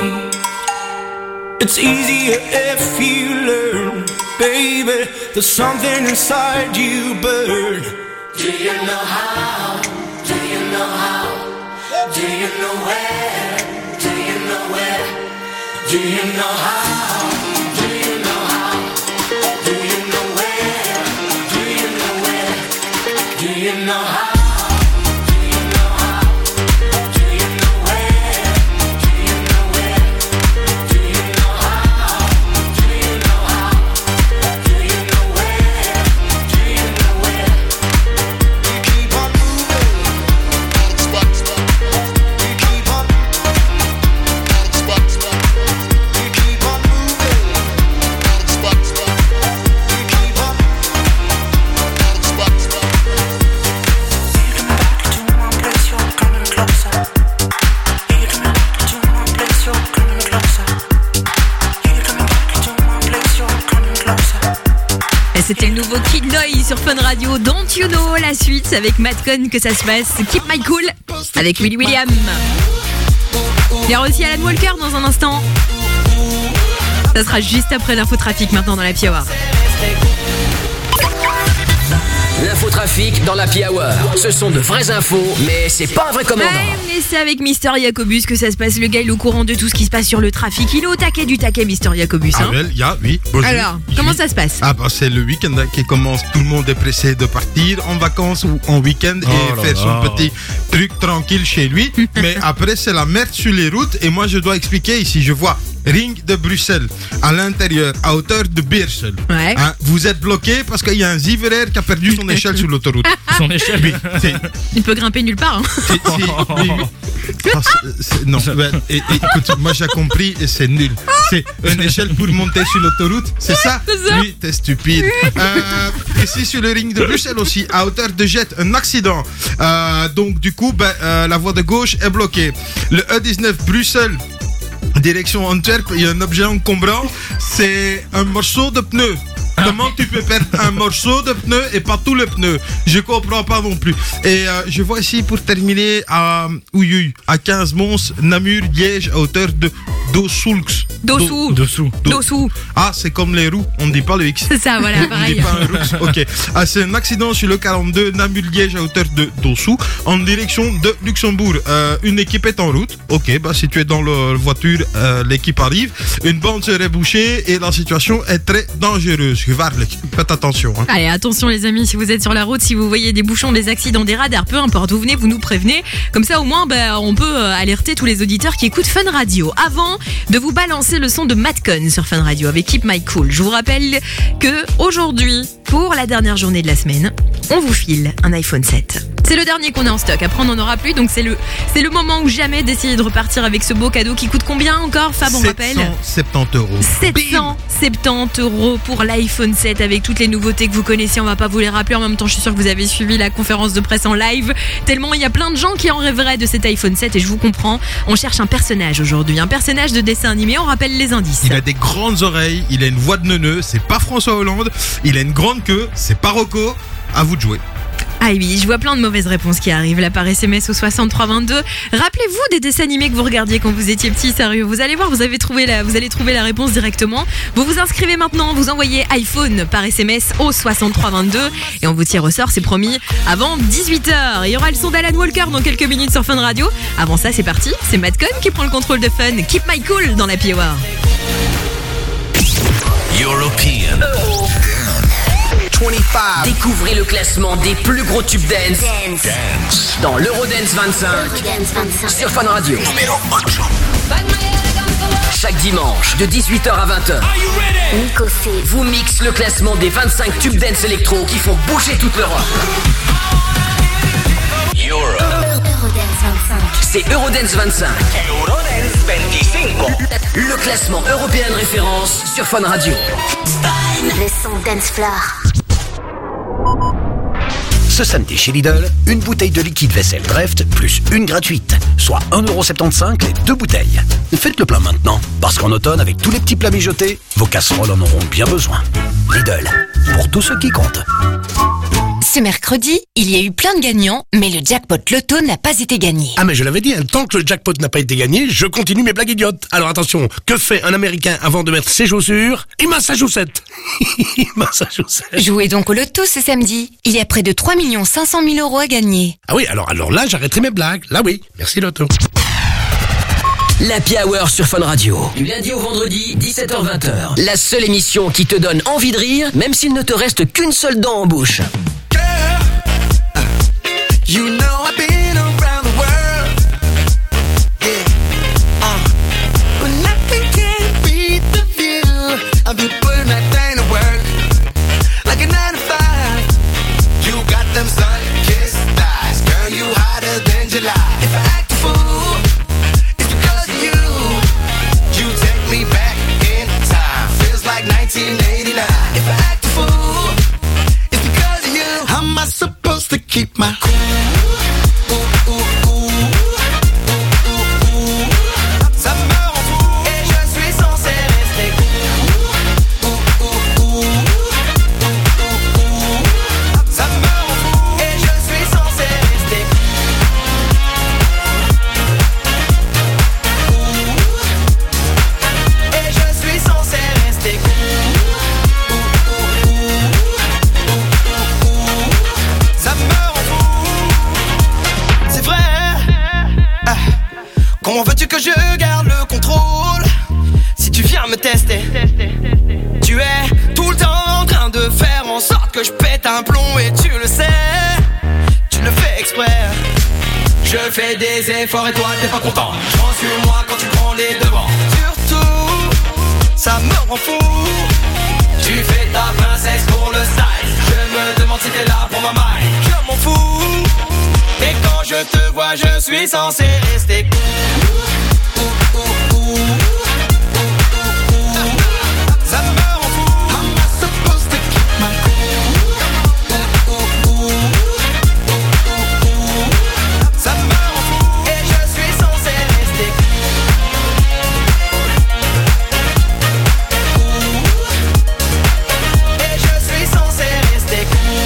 It's easier if you learn, baby. There's something inside you burn. Do you know how? Do you know how? Do you know where? Do you know where? Do you know how? Do you know how? Do you know where? Do you know where? Do you know how? C'était le nouveau Kid Noise sur Fun Radio. Don't you know, la suite avec Madcon que ça se passe. Keep My Cool avec Willy William. Il y aura aussi Alan Walker dans un instant. Ça sera juste après l'infotrafic maintenant dans la Happy Hour. L'infotrafic dans la Happy Hour. Ce sont de vraies infos, mais c'est pas un vrai commandant. Ouais, mais c'est avec Mister Jacobus que ça se passe. Le gars, il est au courant de tout ce qui se passe sur le trafic. Il est au taquet du taquet, Mister Jacobus. Hein. Ah, il y a, oui. Bonjour. Alors, comment ça se passe? Ah bah c'est le week-end qui commence. Tout le monde est pressé de partir en vacances ou en week-end Oh et là faire son là. petit truc tranquille chez lui. Mais après, c'est la merde sur les routes. Et moi, je dois expliquer ici. Je vois Ring de Bruxelles, à l'intérieur, à hauteur de Beersel. Ouais. Hein, vous êtes bloqué parce qu'il y a un ziveraire qui a perdu son échelle sur l'autoroute. Son échelle. Oui, c'est- Il peut grimper nulle part. Hein. c'est- c'est- oui, oui. Ah, c'est- c'est- non, ouais, et- et écoute, moi j'ai compris et c'est nul. C'est une échelle pour monter sur l'autoroute, c'est ça? C'est ça. Oui, t'es stupide. Euh, ici sur le ring de Bruxelles aussi, à hauteur de Jet, un accident. Euh, donc du coup, ben, euh, la voie de gauche est bloquée. Le E dix-neuf Bruxelles, direction Antwerp, il y a un objet encombrant, c'est un morceau de pneu. Comment tu peux perdre un morceau de pneu et pas tout le pneu? Je comprends pas non plus. Et euh, je vois ici pour terminer à Ouyoui, à quinze Mons, Namur, Liège, à hauteur de Dosoulx. Dossou. Dessous. Dossou. Ah, c'est comme les roues, on ne dit pas le X. C'est ça, voilà, On pareil. dit pas un Roux. Ok. Ah, c'est un accident sur le quarante-deux Namur-Liège à hauteur de Dossou en direction de Luxembourg. Euh, une équipe est en route. Ok, bah si tu es dans la voiture, euh, l'équipe arrive. Une bande serait bouchée et la situation est très dangereuse. Gevaarlijk. Faites attention. Hein. Allez, attention les amis, si vous êtes sur la route, si vous voyez des bouchons, des accidents, des radars, peu importe, vous venez, vous nous prévenez. Comme ça, au moins, bah, on peut euh, alerter tous les auditeurs qui écoutent Fun Radio. Avant de vous balancer le son de Madcon sur Fun Radio avec Keep My Cool, je vous rappelle que aujourd'hui, pour la dernière journée de la semaine, on vous file un iPhone sept. C'est le dernier qu'on a en stock. Après, on n'en aura plus, donc c'est le, c'est le moment ou jamais d'essayer de repartir avec ce beau cadeau qui coûte combien encore, Fab, on rappelle sept cent soixante-dix euros. sept cent soixante-dix euros pour l'iPhone sept avec toutes les nouveautés que vous connaissez. On va pas vous les rappeler. En même temps, je suis sûre que vous avez suivi la conférence de presse en live. Tellement il y a plein de gens qui en rêveraient de cet iPhone sept et je vous comprends. On cherche un personnage aujourd'hui, un personnage de dessin animé. On rappelle les indices. Il a des grandes oreilles, il a une voix de neuneu, c'est pas François Hollande. Il a une grande queue, c'est pas Rocco. À vous de jouer. Ah oui, je vois plein de mauvaises réponses qui arrivent là par S M S au soixante-trois vingt-deux. Rappelez-vous des dessins animés que vous regardiez quand vous étiez petit, sérieux. Vous allez voir, vous avez trouvé la, vous allez trouver la réponse directement. Vous vous inscrivez maintenant, vous envoyez iPhone par S M S au soixante-trois vingt-deux et on vous tire au sort, c'est promis, avant dix-huit heures. Il y aura le son d'Alan Walker dans quelques minutes sur Fun Radio. Avant ça, c'est parti, c'est Madcon qui prend le contrôle de Fun. Keep My Cool dans la Happy Hour. European. vingt-cinq. Découvrez le classement des plus gros tubes dance, dance. dans l'Eurodance vingt-cinq sur Fun Radio. Chaque dimanche de dix-huit heures à vingt heures, Nico C vous mixe le classement des vingt-cinq tubes dance électro qui font bouger toute l'Europe. C'est Eurodance vingt-cinq. Le classement européen de référence sur Fun Radio. Le son dance floor. Ce samedi chez Lidl, une bouteille de liquide vaisselle Dreft plus une gratuite, soit un euro soixante-quinze les deux bouteilles. Faites le plein maintenant, parce qu'en automne, avec tous les petits plats mijotés, vos casseroles en auront bien besoin. Lidl, pour tous ceux qui comptent. Ce mercredi, il y a eu plein de gagnants, mais le jackpot loto n'a pas été gagné. Ah mais je l'avais dit, hein, tant que le jackpot n'a pas été gagné, je continue mes blagues idiotes. Alors attention, que fait un Américain avant de mettre ses chaussures? Il Massachusetts. Massachusetts. Jouez donc au loto ce samedi. Il y a près de trois millions cinq cent mille euros à gagner. Ah oui, alors, alors là, j'arrêterai mes blagues. Là oui, merci loto. L'Happy Hour sur Fun Radio. Du lundi au vendredi, dix-sept heures vingt heures. La seule émission qui te donne envie de rire, même s'il ne te reste qu'une seule dent en bouche. You know I've been around the world, yeah, uh, but nothing can beat the feel of you putting that thing to work, like a nine to five. You got them sun-kissed thighs, girl, you hotter than July. If I act a fool, it's because of you. You take me back in time, feels like nineteen eighty-nine. If I act a fool, it's because of you. How am I supposed to keep my cool? Comment veux-tu que je garde le contrôle si tu viens me tester? Tu es tout le temps en train de faire en sorte que je pète un plomb et tu le sais. Tu le fais exprès. Je fais des efforts et toi t'es pas content. Je prends sur moi quand tu prends les devants. Surtout, ça me rend fou. Tu fais ta princesse pour le style. Je me demande si t'es là pour ma maille. Je m'en fous. Et quand je te vois, je suis censé rester cool. Ça me rend fou. I'm not supposed to keep my cool. Ça me rend fou. Et je suis censé rester cool. Et je suis censé rester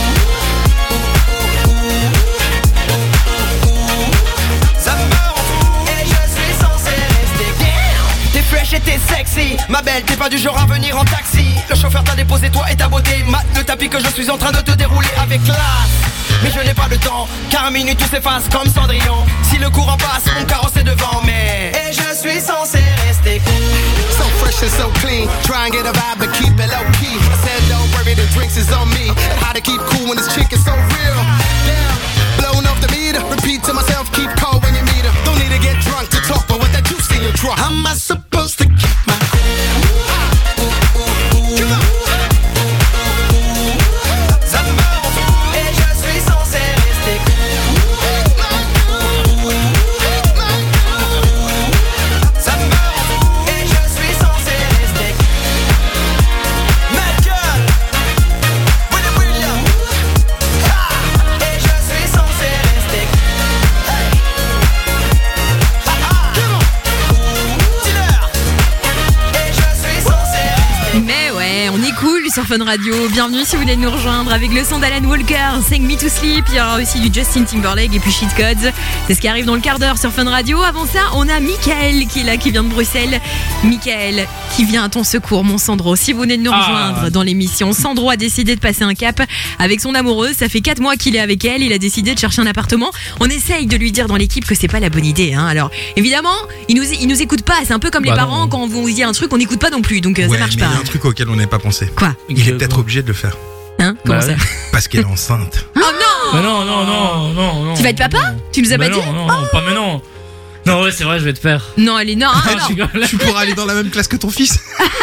t'es sexy, ma belle, t'es pas du genre à venir en taxi. Le chauffeur t'a déposé toi et ta beauté. Mate le tapis que je suis en train de te dérouler avec classe. Mais je n'ai pas le temps, car à minute tout s'efface comme Cendrillon. Si le courant passe, mon carrosse est devant, mais et je suis censé rester cool. So fresh and so clean, try and get a vibe but keep it low key. I said don't worry, the drinks is on me. How to keep cool when this chick is so real. Damn, blowing off the meter, repeat to myself, keep cold when you meet her. Don't need to get drunk to talk, but with that juice in your trunk. How am I supposed to keep my cool? Come on. Sur Fun Radio, bienvenue si vous venez de nous rejoindre avec le son d'Alan Walker, Sing Me to Sleep, il y aura aussi du Justin Timberlake et puis Cheat Codes, c'est ce qui arrive dans le quart d'heure sur Fun Radio. Avant ça, on a Mickaël qui est là, qui vient de Bruxelles. Mickaël, qui vient à ton secours, mon Sandro, si vous venez de nous rejoindre ah. dans l'émission. Sandro a décidé de passer un cap avec son amoureuse, ça fait quatre mois qu'il est avec elle, il a décidé de chercher un appartement. On essaye de lui dire dans l'équipe que c'est pas la bonne idée, hein. Alors évidemment, il nous, il nous écoute pas, c'est un peu comme bah les parents non. Quand on vous dit un truc, on n'écoute pas non plus, donc ouais, ça marche mais pas. Il y a un truc auquel on n'avait pas pensé. Quoi? Il est peut-être obligé de le faire. Hein? Comment bah ça? Parce qu'elle est enceinte. Oh non! Bah non, non, non, non, non. Tu vas être papa? Non. Tu nous as bah pas non, dit? Non, non, oh. pas maintenant. Non, ouais, c'est vrai, je vais te faire. Non, elle est non. Ah, non. Tu pourras aller dans la même classe que ton fils.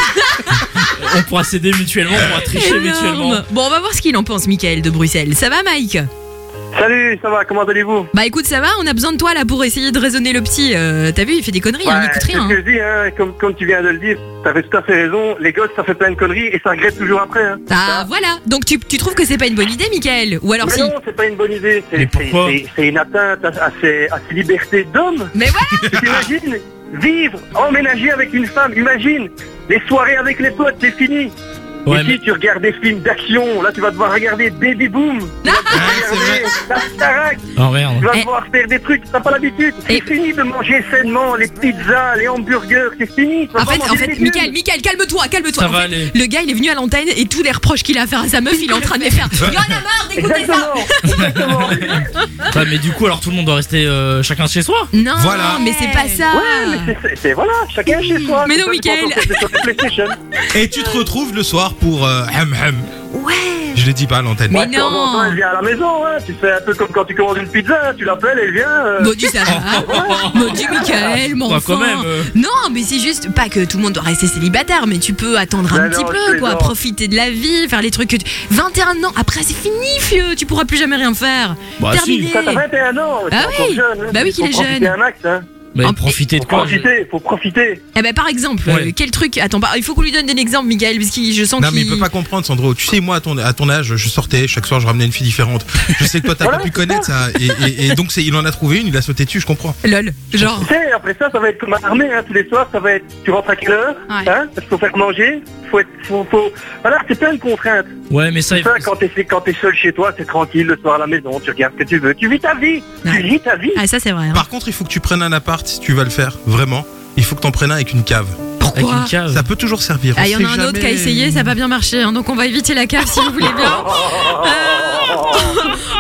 On pourra s'aider mutuellement, on pourra tricher énorme. mutuellement. Bon, on va voir ce qu'il en pense, Mickaël de Bruxelles. Ça va, Mike? Salut, ça va, comment allez-vous? Bah écoute, ça va, on a besoin de toi là pour essayer de raisonner le petit. Euh, T'as vu, il fait des conneries, ouais, hein, il écoute rien. C'est ce que je dis, hein, comme, comme tu viens de le dire, t'avais tout à fait raison, les gosses ça fait plein de conneries et ça regrette toujours après. Hein. Ah voilà, donc tu, tu trouves que c'est pas une bonne idée, Mickaël? Ou alors mais si? Non, c'est pas une bonne idée, c'est, c'est, c'est une atteinte à, à, ses, à ses libertés d'homme. Mais voilà. Tu t'imagines vivre, emménager avec une femme, imagine, les soirées avec les potes, c'est fini. Ouais, Ici, mais... tu regardes des films d'action. Là, tu vas devoir regarder Baby Boom. Tu vas devoir regarder la Starac. Oh merde. Tu vas Eh. devoir faire des trucs. T'as pas l'habitude. C'est Et... fini de manger sainement les pizzas, les hamburgers. C'est fini. En fait, en fait, Mickaël, Mickaël, calme-toi, calme-toi. Ça en va fait, aller. Le gars, il est venu à l'antenne et tous les reproches qu'il a à faire à sa meuf, il est en train de les faire. Il y en a marre d'écouter ça. Exactement. Ouais, mais du coup, alors tout le monde doit rester euh, chacun chez soi. Non, voilà. mais c'est pas ça. Ouais, mais c'est, c'est, c'est voilà, chacun chez soi. Mais non, Mickaël. Et tu te retrouves le soir pour euh, ham ham. Ouais. Je le dis pas à l'antenne. Mais ouais, non. Temps, elle vient à la maison, hein. Tu fais un peu comme quand tu commandes une pizza, tu l'appelles, elle vient. Euh... Maudit ça va. Maudit Mickaël, mon Bah, enfant. quand même, euh. Non, mais c'est juste pas que tout le monde doit rester célibataire, mais tu peux attendre un Mais petit non, peu, je quoi, plaisante. profiter de la vie, faire les trucs que tu... vingt et un ans, après c'est fini, fieu, tu pourras plus jamais rien faire. Bah, Terminé. Ça, t'as vingt et un ans, t'es Ah encore oui. jeune. Hein. Bah oui qu'il Faut est profiter jeune. un max, hein. Mais En- profiter de Faut quoi? profiter, faut profiter. Eh ben par exemple, Ouais. euh, quel truc? Attends, bah, il faut qu'on lui donne des exemples, Mickaël, parce que je sens Non qu'il... mais il peut pas comprendre, Sandro. Tu sais, moi à ton, à ton âge, je sortais, chaque soir je ramenais une fille différente. Je sais que toi t'as Voilà, pas pu c'est connaître ça. Et, et- et donc c'est, il en a trouvé une, il a sauté dessus, je comprends. Lol, genre... Tu sais, après ça, ça va être comme armé, hein, tous les soirs, ça va être, tu rentres à quelle heure, Ouais. hein, parce qu'il faut faire manger, faut être, faut, faut, voilà, c'est plein de contraintes. Ouais, mais ça, C'est ça, quand t'es, quand t'es seul chez toi, c'est tranquille, le soir à la maison, tu regardes ce que tu veux, tu vis ta vie, Ouais. tu vis ta vie. Ah ça c'est vrai. Hein. Par contre, il faut que tu prennes un appart si tu vas le faire, vraiment. Il faut que t'en prennes un avec une cave. avec Pourquoi une cave. Ça peut toujours servir. Ah, il y en on a sait un autre qui a jamais. essayé, ça n'a pas bien marché, hein, donc on va éviter la cave si vous voulez bien. Euh,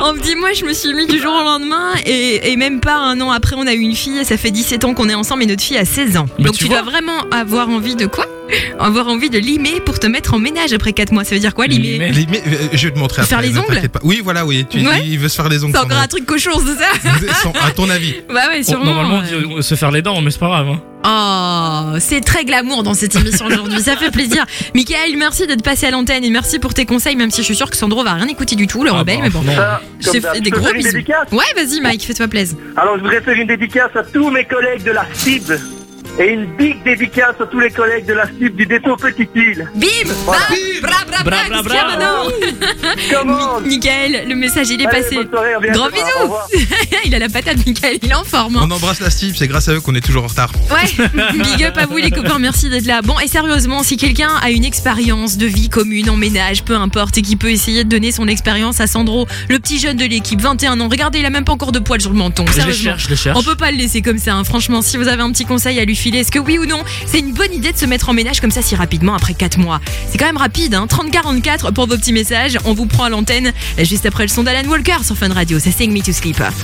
On me dit, moi je me suis mis du jour au lendemain et, et même pas un an après on a eu une fille et ça fait dix-sept ans qu'on est ensemble et notre fille a seize ans. Mais Donc tu tu, vois. dois vraiment avoir envie de quoi? Avoir envie de limer pour te mettre en ménage après quatre mois. Ça veut dire quoi limer? Limer. Les- mais, euh, je vais te montrer après. Faire les ne ongles t'inquiète pas. Oui, voilà, oui. Tu Ouais. il veut se faire les ongles. C'est son encore nom. un truc cochon, c'est ça? Son- À ton avis. Bah ouais, On- sûrement. Normalement, euh. on dit, euh, se faire les dents, mais c'est pas grave. Hein. Oh, c'est très glamour dans cette émission aujourd'hui, ça fait plaisir. Michael, merci d'être passé à l'antenne et merci pour tes conseils, même si je suis sûre que Sandro va rien écouter du tout, le Ah rebelle, bah, mais bon. non. Ça, Je comme te d'hab. fais des Je peux gros faire une bisous. dédicace Ouais, vas-y Mike, fais-toi plaisir. Alors, je voudrais faire une dédicace à tous mes collègues de la S I B et une big dédicace à tous les collègues de la S I B du dépôt Petite-Île. Bim, Voilà. bra, bra, bra, Bra, bra, bra, qu'est-ce qu'il y a bra. maintenant? Comment Mi- Michael, le message il est Allez, passé. bonne soirée, à bientôt. Gros Au bisous. revoir. Il a la patate, Michael, il est en forme. hein. On embrasse la Steve, c'est grâce à eux qu'on est toujours en retard. Ouais, big up à vous les copains, merci d'être là. Bon, et sérieusement, si quelqu'un a une expérience de vie commune en ménage, peu importe, et qui peut essayer de donner son expérience à Sandro, le petit jeune de l'équipe, vingt et un ans, regardez, il a même pas encore de poils sur le menton. Je les Sérieusement. cherche, je les cherche. On peut pas le laisser comme ça, hein. Franchement, si vous avez un petit conseil à lui filer, est-ce que oui ou non, c'est une bonne idée de se mettre en ménage comme ça si rapidement après quatre mois? C'est quand même rapide, hein. trente quarante-quatre pour vos petits messages, on vous prend à l'antenne juste après le son d'Alan Walker sur Fun Radio, c'est Sing Me to Sleep. Wait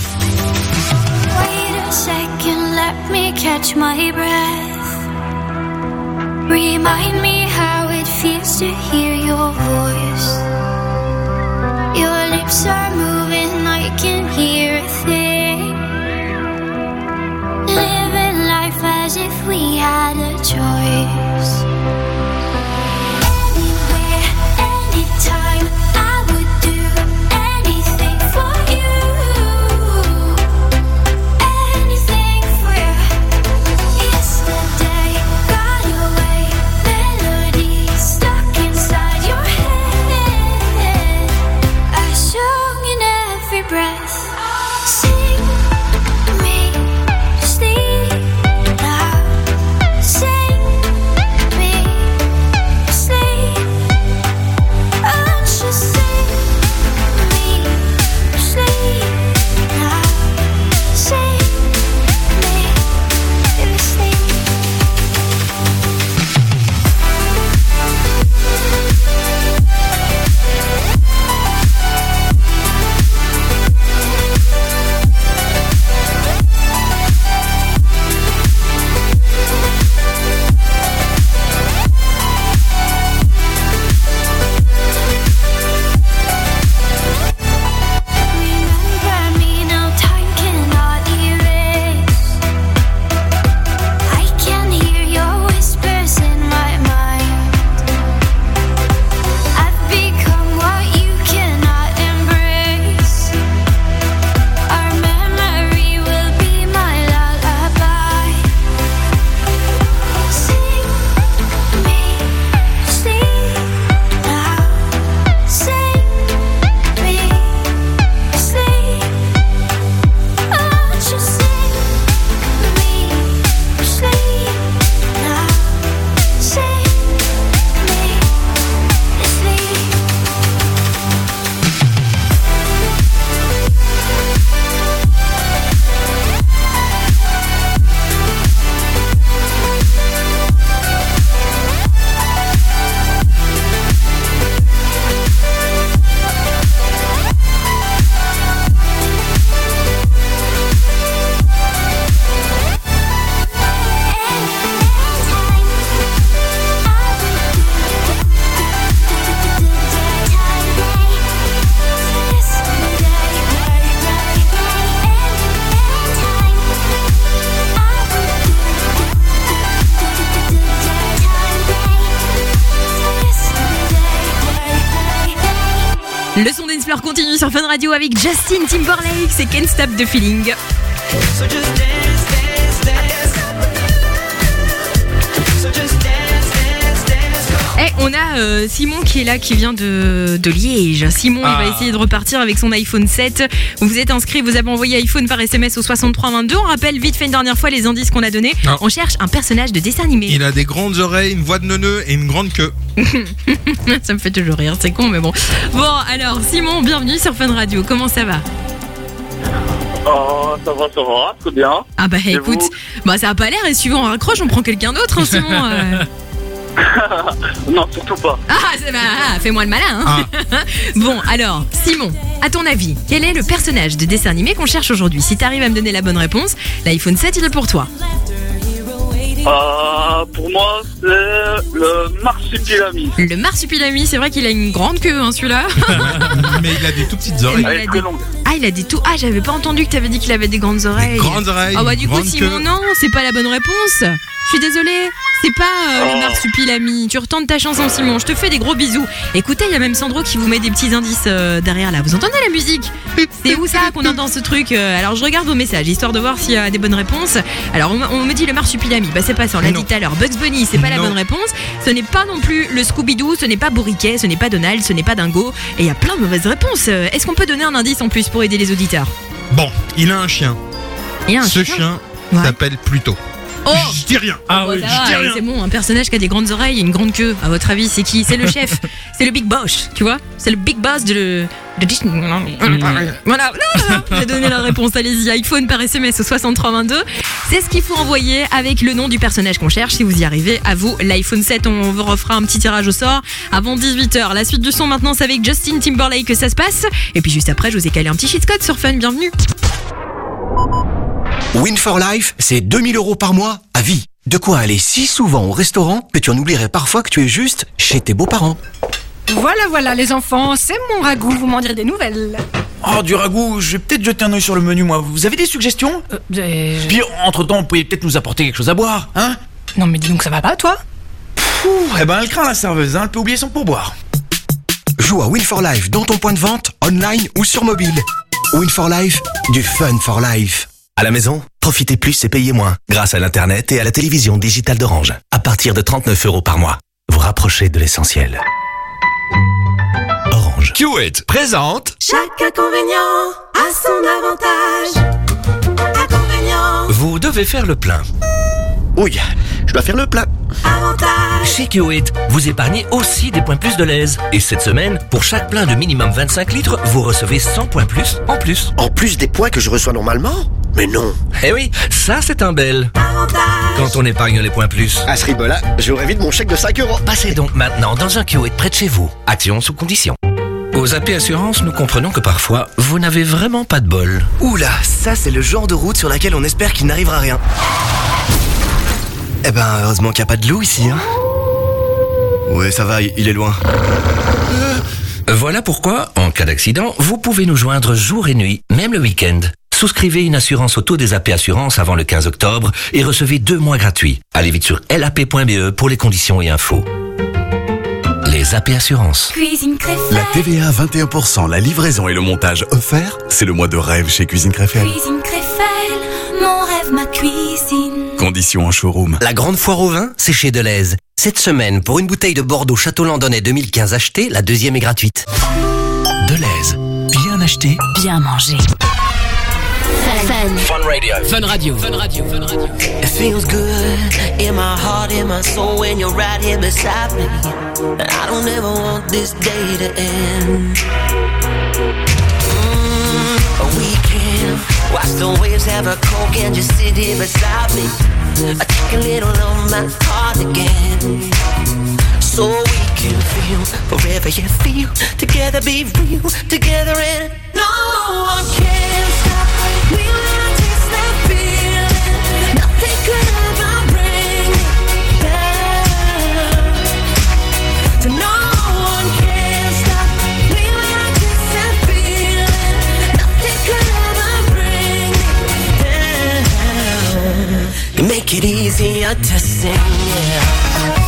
a second, let me catch my breath. Remind me how it feels to hear your voice. Your lips are moving, I can hear a thing. Living life as if we had a choice. Anywhere, anytime, I would do anything for you. Anything for you. Yesterday got away, melodies stuck inside your head. A song in every breath. Sing me to sleep now. Sing me to sleep. Oh, just sing me to sleep now. Sing me to sleep. Remember me, no time cannot erase. I can hear your whispers in my mind. I've become what you cannot embrace. Our memory will be my lullaby. Sing me to sleep now. Sing me to sleep. Oh, just sing me to sleep now. Sing me to sleep. Le son d'Ensplore continue sur Fun Radio avec Justin Timberlake, c'est Can't Stop the Feeling. Eh, on a euh, Simon qui est là, qui vient de, de Liège. Simon, Ah. il va essayer de repartir avec son iPhone sept. Vous vous êtes inscrit, vous avez envoyé iPhone par S M S au soixante-trois vingt-deux. On rappelle vite fait une dernière fois les indices qu'on a donnés. Non. On cherche un personnage de dessin animé. Il a des grandes oreilles, une voix de neuneu et une grande queue. Ça me fait toujours rire, c'est con, mais bon. Bon, alors Simon, bienvenue sur Fun Radio. Comment ça va? Oh, ça va, ça va, très bien. Ah bah Et écoute, vous bah ça a pas l'air et suivant on raccroche, on prend quelqu'un d'autre, hein, Simon. euh. Non, surtout pas. Ah, c'est, bah, ah, fais-moi le malin. Hein. Ah. Bon, alors, Simon, à ton avis, quel est le personnage de dessin animé qu'on cherche aujourd'hui? Si t'arrives à me donner la bonne réponse, l'iPhone sept, il est pour toi. Euh, pour moi, c'est le marsupilami. Le marsupilami, c'est vrai qu'il a une grande queue, hein, celui-là. Mais il a des tout petites oreilles. Elle est très longue. Ah, il a des tout. Ah, j'avais pas entendu que t'avais dit qu'il avait des grandes oreilles. Des grandes oreilles. Ah, bah, du coup, Simon, queue. non, c'est pas la bonne réponse. Je suis désolée, c'est pas euh, Oh. le marsupilami. Tu retentes ta chanson, Simon. Je te fais des gros bisous. Écoutez, il y a même Sandro qui vous met des petits indices euh, derrière là. Vous entendez la musique? C'est où ça qu'on entend ce truc? Euh, Alors, je regarde vos messages histoire de voir s'il y a des bonnes réponses. Alors, on, on me dit le marsupilami. Bah, c'est pas ça. On l'a dit tout à l'heure. Bugs Bunny, c'est pas la Non. bonne réponse. Ce n'est pas non plus le Scooby-Doo. Ce n'est pas Bourriquet. Ce n'est pas Donald. Ce n'est pas Dingo. Et il y a plein de mauvaises réponses. Euh, Est-ce qu'on peut donner un indice en plus pour aider les auditeurs? Bon, il a un chien. Et un Ce chien chien Ouais. s'appelle Pluto. Oh, Je dis rien. Ah Oh, oui. ça je va, dis allez, rien. c'est bon, un personnage qui a des grandes oreilles et une grande queue. À votre avis, c'est qui? C'est le chef. C'est le big boss, tu vois? C'est le big boss de, de Disney. Voilà, j'ai donné la réponse. Allez-y, iPhone par S M S au soixante-trois vingt-deux. C'est ce qu'il faut envoyer avec le nom du personnage qu'on cherche. Si vous y arrivez, à vous l'iPhone sept. On vous refera un petit tirage au sort avant dix-huit heures. La suite du son maintenant, c'est avec Justin Timberlake que ça se passe. Et puis juste après, je vous ai calé un petit cheat code sur Fun. Bienvenue. Win for Life, c'est deux mille euros par mois à vie. De quoi aller si souvent au restaurant que tu en oublierais parfois que tu es juste chez tes beaux-parents. Voilà, voilà, les enfants, c'est mon ragoût, vous m'en direz des nouvelles. Oh, du ragoût, je vais peut-être jeter un œil sur le menu, moi. Vous avez des suggestions euh, euh, Puis, entre-temps, vous pouvez peut-être nous apporter quelque chose à boire, hein? Non, mais dis donc, ça va pas, toi? Ouh, eh ben, elle craint la serveuse, hein, elle peut oublier son pourboire. Joue à Win for Life dans ton point de vente, online ou sur mobile. Win for Life, du fun for life. À la maison, profitez plus et payez moins grâce à l'Internet et à la télévision digitale d'Orange. À partir de trente-neuf euros par mois. Vous rapprochez de l'essentiel. Orange. Kiwet présente Chaque inconvénient a son avantage. Inconvénient, Vous devez faire le plein. Oui, je dois faire le plein. avantage. Chez Kiwet, vous épargnez aussi des points plus de l'aise. Et cette semaine, pour chaque plein de minimum vingt-cinq litres, vous recevez cent points plus en plus. En plus des points que je reçois normalement? Mais non. Eh oui, ça c'est un bel. Avantage. Quand on épargne les points plus. À ce rythme-là, j'aurai vite mon chèque de cinq euros. Passez donc maintenant dans un Kiwet près de chez vous. Action sous condition. Aux A P Assurances, nous comprenons que parfois, vous n'avez vraiment pas de bol. Oula, ça c'est le genre de route sur laquelle on espère qu'il n'arrivera rien. Eh ben, heureusement qu'il n'y a pas de loup ici, hein. Ouais, ça va, il est loin. Voilà pourquoi, en cas d'accident, vous pouvez nous joindre jour et nuit, même le week-end. Souscrivez une assurance auto des A P Assurances avant le quinze octobre et recevez deux mois gratuits. Allez vite sur l a p point b e pour les conditions et infos. Les A P Assurances. Cuisine Créfelle. La T V A vingt et un pour cent, la livraison et le montage offert, c'est le mois de rêve chez Cuisine Créfelle. Cuisine Créfelle, mon rêve, ma cuisine. Conditions en showroom. La grande foire au vin, c'est chez Deleuze. Cette semaine, pour une bouteille de Bordeaux Château Landonnais deux mille quinze achetée, la deuxième est gratuite. Deleuze. Bien acheté. Bien mangé. Fun. Fun Radio. Fun Radio. Fun Radio. Fun Radio. It feels good in my heart, in my soul when you're right here beside me. And I don't ever want this day to end. Mm, a weekend, watch the waves have a coke and just sit here beside me. I take a little on my heart again. So we can feel forever you feel. Together be real, together and no one can stop. We will taste that feeling. Nothing could ever bring it down. So no one can stop. We will taste that feeling. Nothing could ever bring it down. Make it easier to sing, yeah.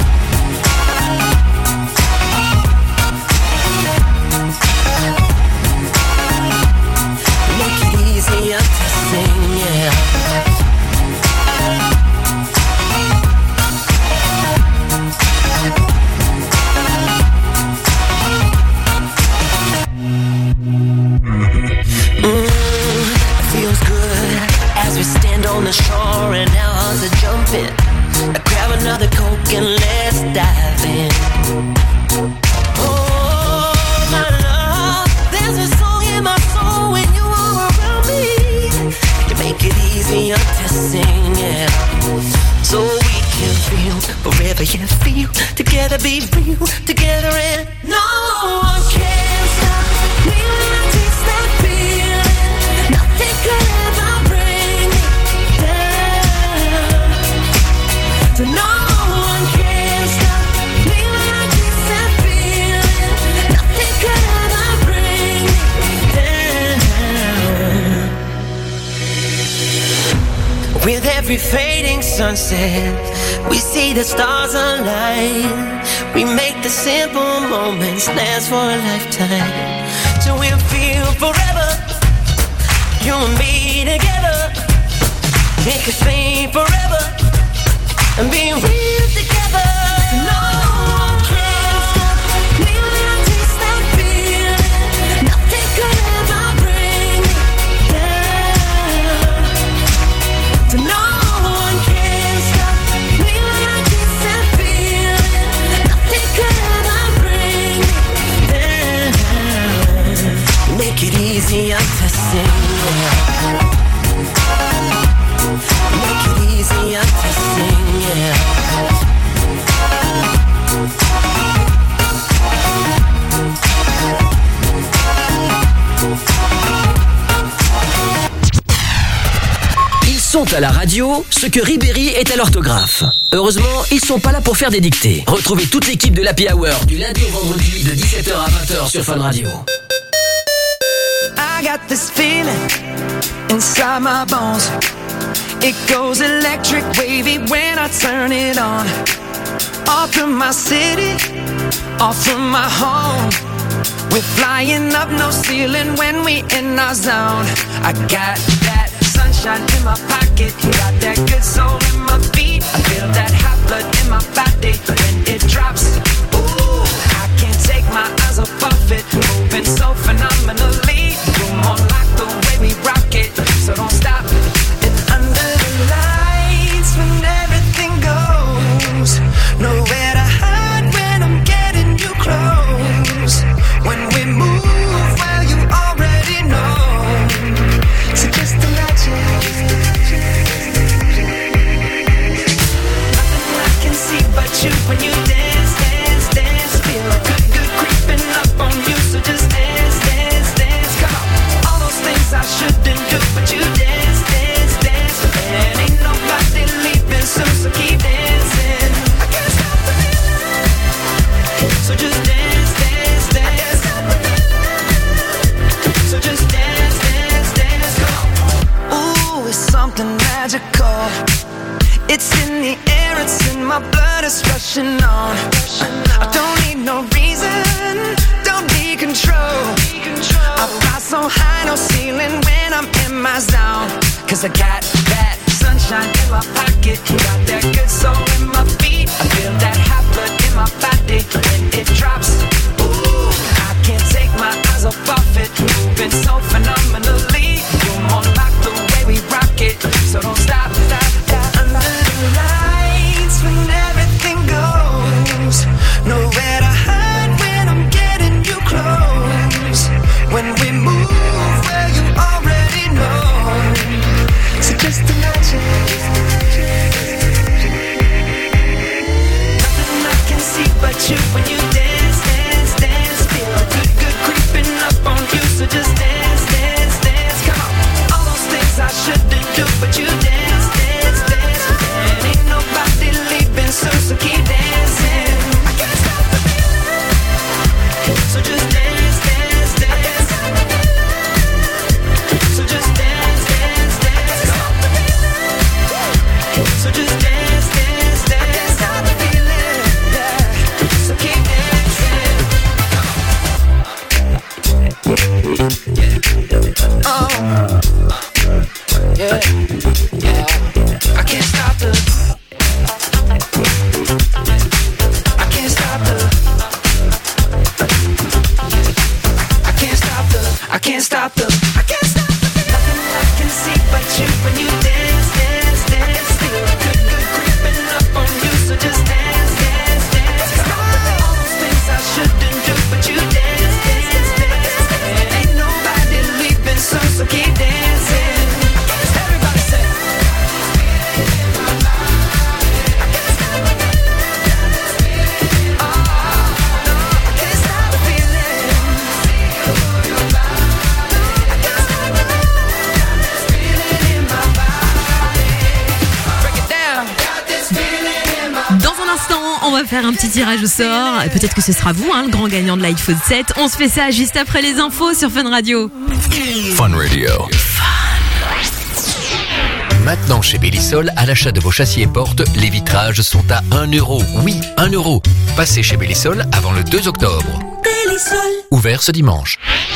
Easier to sing, yeah. Mm, it feels good as we stand on the shore and our hearts are jumping. I grab another Coke and let be real together and no one can stop me when I taste that feeling. Nothing could ever bring me down. So no one can stop me when I taste that feeling. Nothing could ever bring me down. With every fading sunset, we see the stars align. We make the simple moments last for a lifetime. So we'll feel forever, you and me together. Make us fade forever and be real together. No one can stop me when I taste that feeling. Nothing could ever bring me down. So no one can stop me when I taste that feeling. Nothing could ever bring me down. Make it easier to sing. Make it easier to sing, yeah. Ils sont à la radio, ce que Ribéry est à l'orthographe. Heureusement, ils sont pas là pour faire des dictées. Retrouvez toute l'équipe de l'Happy Hour du lundi au vendredi de dix-sept heures à vingt heures sur Fun Radio. I got this feeling inside my bones. It goes electric wavy when I turn it on. Off from my city, off from my home. We're flying up no ceiling when we in our zone. I got that sunshine in my pocket, got that good soul in my feet. I feel that hot blood in my body when it drops. Ooh, I can't take my eyes off of it, moving so phenomenally. You're more like the way we rock it, so don't stop. And under the lights when everything goes, nowhere to hide when I'm getting you close. When we move, well you already know. So just imagine. Nothing I can see but you when you dance, dance, dance. Feel good, good creeping up on you. So just dance, dance, dance. Come on. All those things I shouldn't do, but you dance, dance, dance. And ain't nobody leaving soon, so keep dancing. I can't stop the feeling. So just dance, dance, dance. So just dance, dance, dance. Come on. Ooh, it's something magical. It's in the air, it's in my blood, it's rushing on. I don't need no reason, don't need control. I fly so high, no ceiling when I'm in my zone. Cause I got that sunshine in my pocket, got that good soul in my feet. I feel that hot blood in my body when it drops. Ooh, I can't take my eyes off of it, moving so phenomenally. You're more like the way we rock it, so don't stop, stop, stop. Under the lights when everything goes, nowhere to hide when I'm getting you close. When we move, well you already know. So just imagine. Nothing I can see but you when you dance, dance, dance. Feel good, good creeping up on you. So just dance, dance, dance. Come on. All those things I shouldn't do, but you dance, dance, dance. And ain't nobody leaving soon, so keep dancing. I can't stop the feeling. So just dance, dance, dance. So just dance, dance, dance. So just dance, dance, dance. I can't stop the feeling, yeah. So keep dancing. Oh, yeah, yeah. I can't stop the. I can't stop the. I can't stop the. I can't stop the. I can't stop the. Nothing I can see but you when you dance, dance, dance. Feel good, good creeping up on you. So just dance, dance, dance. All those things I shouldn't do, but you dance, dance, dance. And ain't nobody leaving soon, so keep dancing. Everybody say. I can't stop the. Oh. on va faire un petit tirage au sort. Peut-être que ce sera vous, hein, le grand gagnant de l'iPhone sept. On se fait ça juste après les infos sur Fun Radio. Fun Radio. Maintenant chez Bellisol, à l'achat de vos châssis et portes, les vitrages sont à un euro. Oui, un euro. Passez chez Bellisol avant le deux octobre. Bellisol. Ouvert ce dimanche.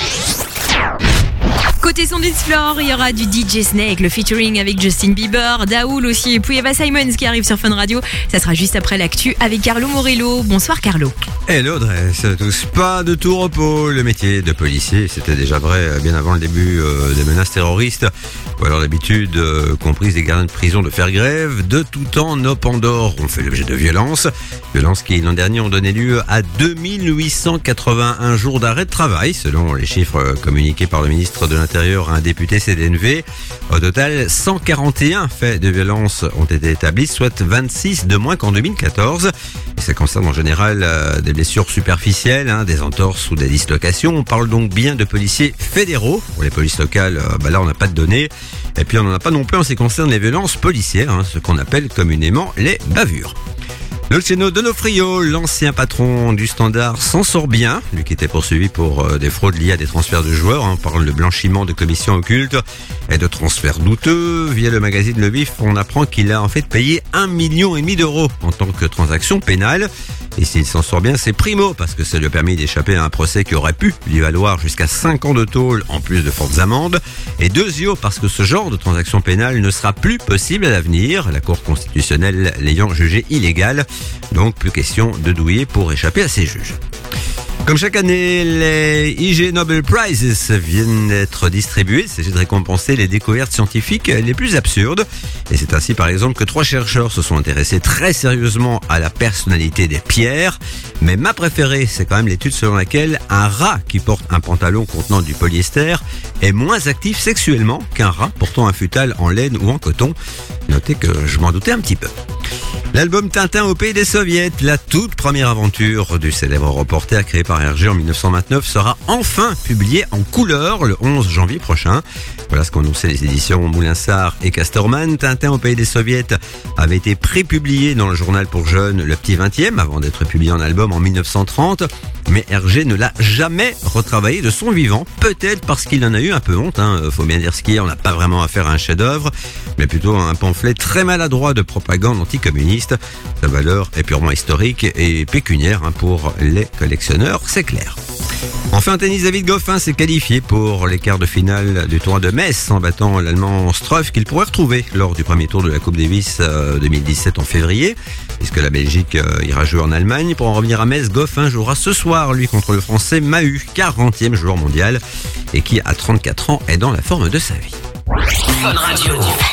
Côté son dance floor, il y aura du D J Snake, le featuring avec Justin Bieber, Daoul aussi, et puis Eva Simons qui arrive sur Fun Radio. Ça sera juste après l'actu avec Carlo Morello. Bonsoir Carlo. Hello Dress, tous pas de tout repos. Le métier de policier, c'était déjà vrai bien avant le début euh, des menaces terroristes, ou alors l'habitude euh, comprise des gardiens de prison de faire grève. De tout temps, nos Pandores ont fait l'objet de violences. Violences qui l'an dernier ont donné lieu à deux mille huit cent quatre-vingt-un jours d'arrêt de travail, selon les chiffres communiqués par le ministre de l'Intérieur à un député C D N V. Au total, cent quarante et un faits de violence ont été établis, soit vingt-six de moins qu'en deux mille quatorze. Et ça concerne en général euh, des blessures superficielles, hein, des entorses ou des dislocations. On parle donc bien de policiers fédéraux. Pour les polices locales, euh, bah là on n'a pas de données. Et puis on n'en a pas non plus en ce qui concerne les violences policières, hein, ce qu'on appelle communément les bavures. Luciano Donofrio, l'ancien patron du Standard, s'en sort bien. Lui qui était poursuivi pour euh, des fraudes liées à des transferts de joueurs. Hein. On parle de blanchiment de commissions occultes et de transferts douteux. Via le magazine Le Vif, on apprend qu'il a en fait payé un million et demi d'euros en tant que transaction pénale. Et s'il s'en sort bien, c'est primo, parce que ça lui a permis d'échapper à un procès qui aurait pu lui valoir jusqu'à cinq ans de tôle en plus de fortes amendes. Et deuxio, parce que ce genre de transaction pénale ne sera plus possible à l'avenir, la Cour constitutionnelle l'ayant jugé illégal. Donc plus question de douiller pour échapper à ses juges. Comme chaque année, les I G Nobel Prizes viennent d'être distribués. Il s'agit de récompenser les découvertes scientifiques les plus absurdes. Et c'est ainsi par exemple que trois chercheurs se sont intéressés très sérieusement à la personnalité des pierres. Mais ma préférée, c'est quand même l'étude selon laquelle un rat qui porte un pantalon contenant du polyester est moins actif sexuellement qu'un rat portant un futal en laine ou en coton. Notez que je m'en doutais un petit peu. L'album Tintin au pays des soviets, la toute première aventure du célèbre reporter créé par Hergé en dix-neuf cent vingt-neuf, sera enfin publié en couleur le onze janvier prochain. Voilà ce qu'ont annoncé les éditions Moulinsart et Casterman. Tintin au pays des soviets avait été prépublié dans le journal pour jeunes Le Petit vingtième avant d'être publié en album en dix-neuf cent trente. Mais Hergé ne l'a jamais retravaillé de son vivant, peut-être parce qu'il en a eu un peu honte, hein. Faut bien dire ce qu'il y a, on n'a pas vraiment affaire à un chef-d'œuvre, mais plutôt un pamphlet très maladroit de propagande anticommuniste. Sa valeur est purement historique et pécuniaire, hein, pour les collectionneurs, c'est clair. Enfin, tennis, David Goffin s'est qualifié pour les quarts de finale du tournoi de Metz en battant l'Allemand Struff qu'il pourrait retrouver lors du premier tour de la Coupe Davis deux mille dix-sept en février, puisque la Belgique ira jouer en Allemagne. Pour en revenir à Metz, Goffin jouera ce soir, lui, contre le Français Mahut, quarantième joueur mondial et qui, à trente-quatre ans, est dans la forme de sa vie. Fun Radio.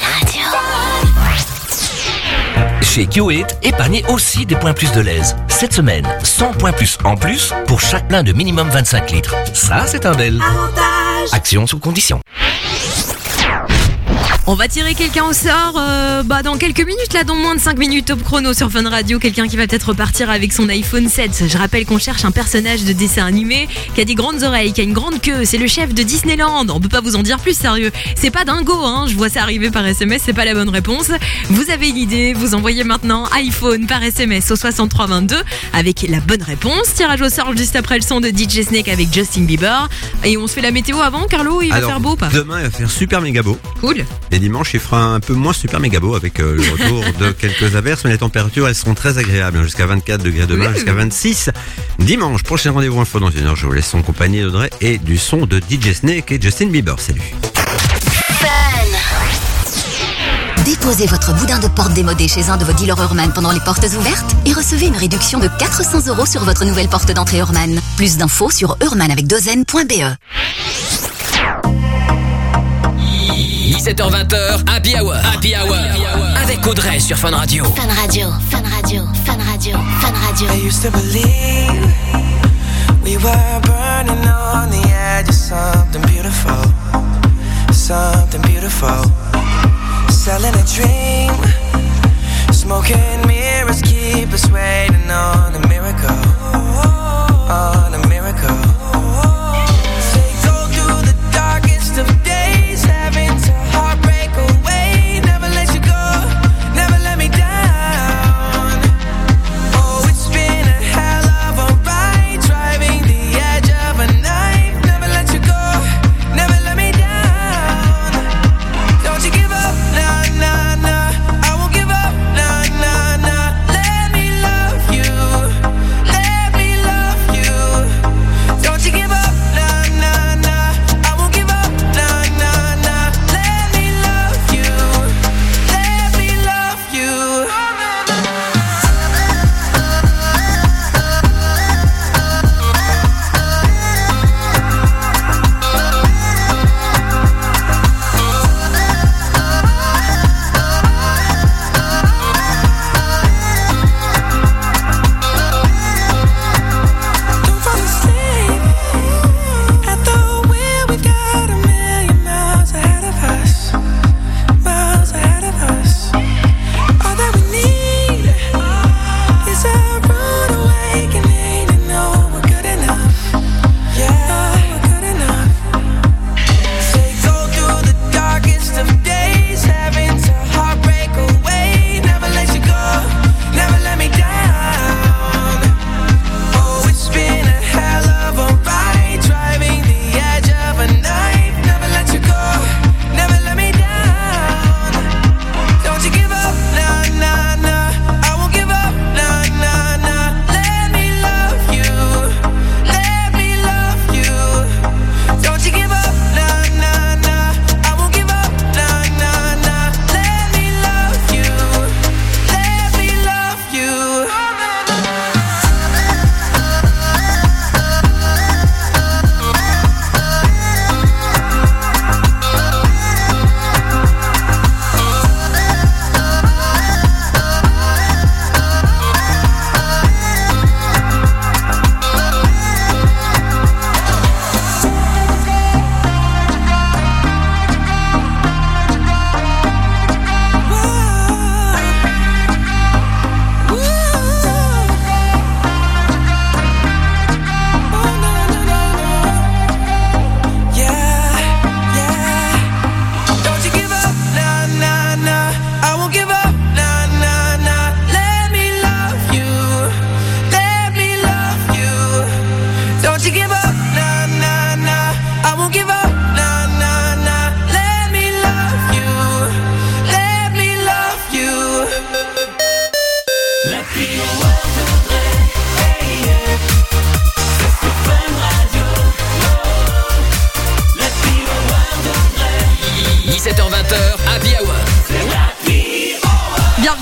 Chez Kiowit, épargnez aussi des points plus de l'aise. Cette semaine, cent points plus en plus pour chaque plein de minimum vingt-cinq litres. Ça, c'est un bel avantage. Action sous condition. On va tirer quelqu'un au sort euh, bah dans quelques minutes, là dans moins de cinq minutes, top chrono sur Fun Radio. Quelqu'un qui va peut-être repartir avec son iPhone sept. Je rappelle qu'on cherche un personnage de dessin animé qui a des grandes oreilles, qui a une grande queue. C'est le chef de Disneyland. On peut pas vous en dire plus, sérieux. C'est pas dingo, hein. Je vois ça arriver par S M S, c'est pas la bonne réponse. Vous avez une idée, vous envoyez maintenant iPhone par S M S au soixante-trois vingt-deux avec la bonne réponse. Tirage au sort juste après le son de D J Snake avec Justin Bieber. Et on se fait la météo avant, Carlo. Il va Alors, faire beau ou pas? Demain, il va faire super méga beau. Cool. Et dimanche, il fera un peu moins super méga beau avec euh, le retour de quelques averses, mais les températures, elles seront très agréables, hein, jusqu'à vingt-quatre degrés demain, mmh. jusqu'à vingt-six dimanche. Prochain rendez-vous info dans une heure. Je vous laisse en compagnie d'Audrey et du son de D J Snake et Justin Bieber. Salut. Déposez votre boudin de porte démodé chez un de vos dealers Hurman pendant les portes ouvertes et recevez une réduction de quatre cents euros sur votre nouvelle porte d'entrée Hurman. Plus d'infos sur hurman avec deux n point b e. dix-sept heures vingt, Happy Hour. Happy Hour. Avec Audrey sur Fun Radio. Fun Radio, Fun Radio, Fun Radio, Fun Radio. I used to believe we were burning on the edge of something beautiful, something beautiful. Selling a dream, smoking mirrors keep us waiting on a miracle, on a miracle. Say go through the darkest of days, having to heartbreak away. Never let you go, never let me down. Oh, it's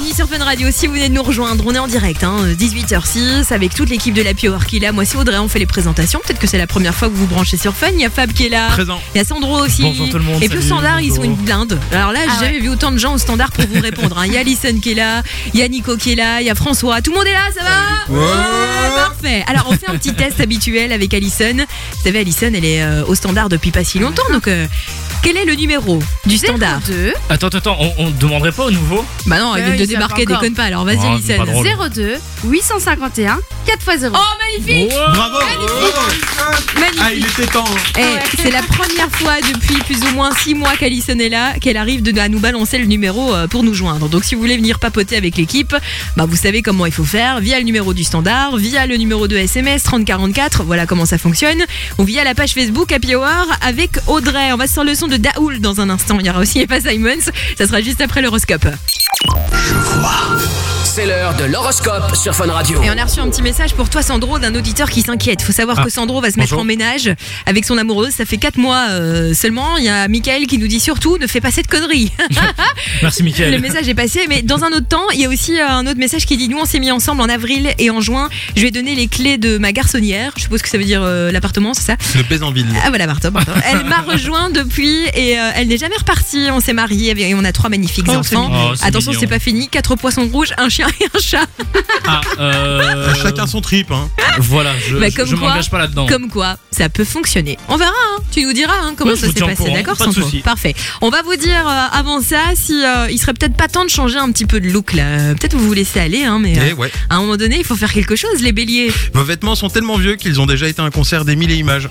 bienvenue sur Fun Radio. Si vous venez de nous rejoindre, on est en direct, hein, dix-huit heures six, avec toute l'équipe de la Power qui est là. Moi, c'est Audrey, on fait les présentations. Peut-être que c'est la première fois que vous vous branchez sur Fun. Il y a Fab qui est là. Présent. Il y a Sandro aussi. Bonjour tout le monde. Et puis au salut, standard, ils bonjour. sont une blinde. Alors là, j'ai Ah jamais ouais. vu autant de gens au standard pour vous répondre. hein. Il y a Alison qui est là, il y a Nico qui est là, il y a François. Tout le monde est là, ça va Ouais. Parfait. Alors, on fait un petit test habituel avec Alison. Vous savez, Alison, elle est euh, au standard depuis pas si longtemps. Donc, euh, quel est le numéro du standard deux Attends, attends, on, on demanderait pas au nouveau? Bah non, elle Ouais, vient de ils savent débarquer, pas encore. déconne pas. Alors, vas-y, Oh, c'est pas Alison. drôle. zéro deux huit cent cinquante et un quatre fois zéro. Oh, magnifique! Bravo, bravo. Magnifique. Ah, il était temps. Eh, c'est la première fois depuis plus ou moins six mois qu'Alison est là, qu'elle arrive de, à nous balancer le numéro euh, pour nous joindre. Donc si vous voulez venir papoter avec l'équipe, bah vous savez comment il faut faire, via le numéro du standard, via le numéro de S M S trente quarante-quatre, voilà comment ça fonctionne, ou via la page Facebook Happy Hour avec Audrey. On va sur le son de Daoul dans un instant. Il y aura aussi Eva Simons, ça sera juste après l'horoscope. C'est l'heure de l'horoscope sur Fun Radio. Et on a reçu un petit message pour toi, Sandro, d'un auditeur qui s'inquiète. Faut savoir Ah, que Sandro va se mettre bonjour. en ménage avec son amoureuse. Ça fait quatre mois euh, seulement. Il y a Mickaël qui nous dit surtout ne fais pas cette connerie. Merci Mickaël. Le message est passé, mais dans un autre temps, il y a aussi euh, un autre message qui dit nous on s'est mis ensemble en avril et en juin. Je lui ai donné les clés de ma garçonnière. Je suppose que ça veut dire euh, l'appartement, c'est ça? Le Bézanville. Ah voilà, pardon, pardon. Elle m'a rejoint depuis et euh, elle n'est jamais repartie. On s'est mariés et on a trois magnifiques Oh, enfants. mignon. Oh, c'est Attention, mignon. c'est pas fini. Quatre poissons rouges, un chien et un chat. Ah, euh... Chacun son trip. Hein. Voilà, je, Bah, je, comme je quoi- m'engage pas là-dedans. Comme quoi, ça peut fonctionner. On verra, hein. Tu nous diras hein, comment Ouais, je ça vous s'est tiens au passé, courant, d'accord pas de Sandro souci. Parfait. On va vous dire euh, avant ça si euh, il serait peut-être pas temps de changer un petit peu de look là. Euh, Peut-être vous vous laissez aller, hein, mais euh, Eh ouais. à un moment donné, il faut faire quelque chose, les béliers. Vos vêtements sont tellement vieux qu'ils ont déjà été à un concert des mille et images.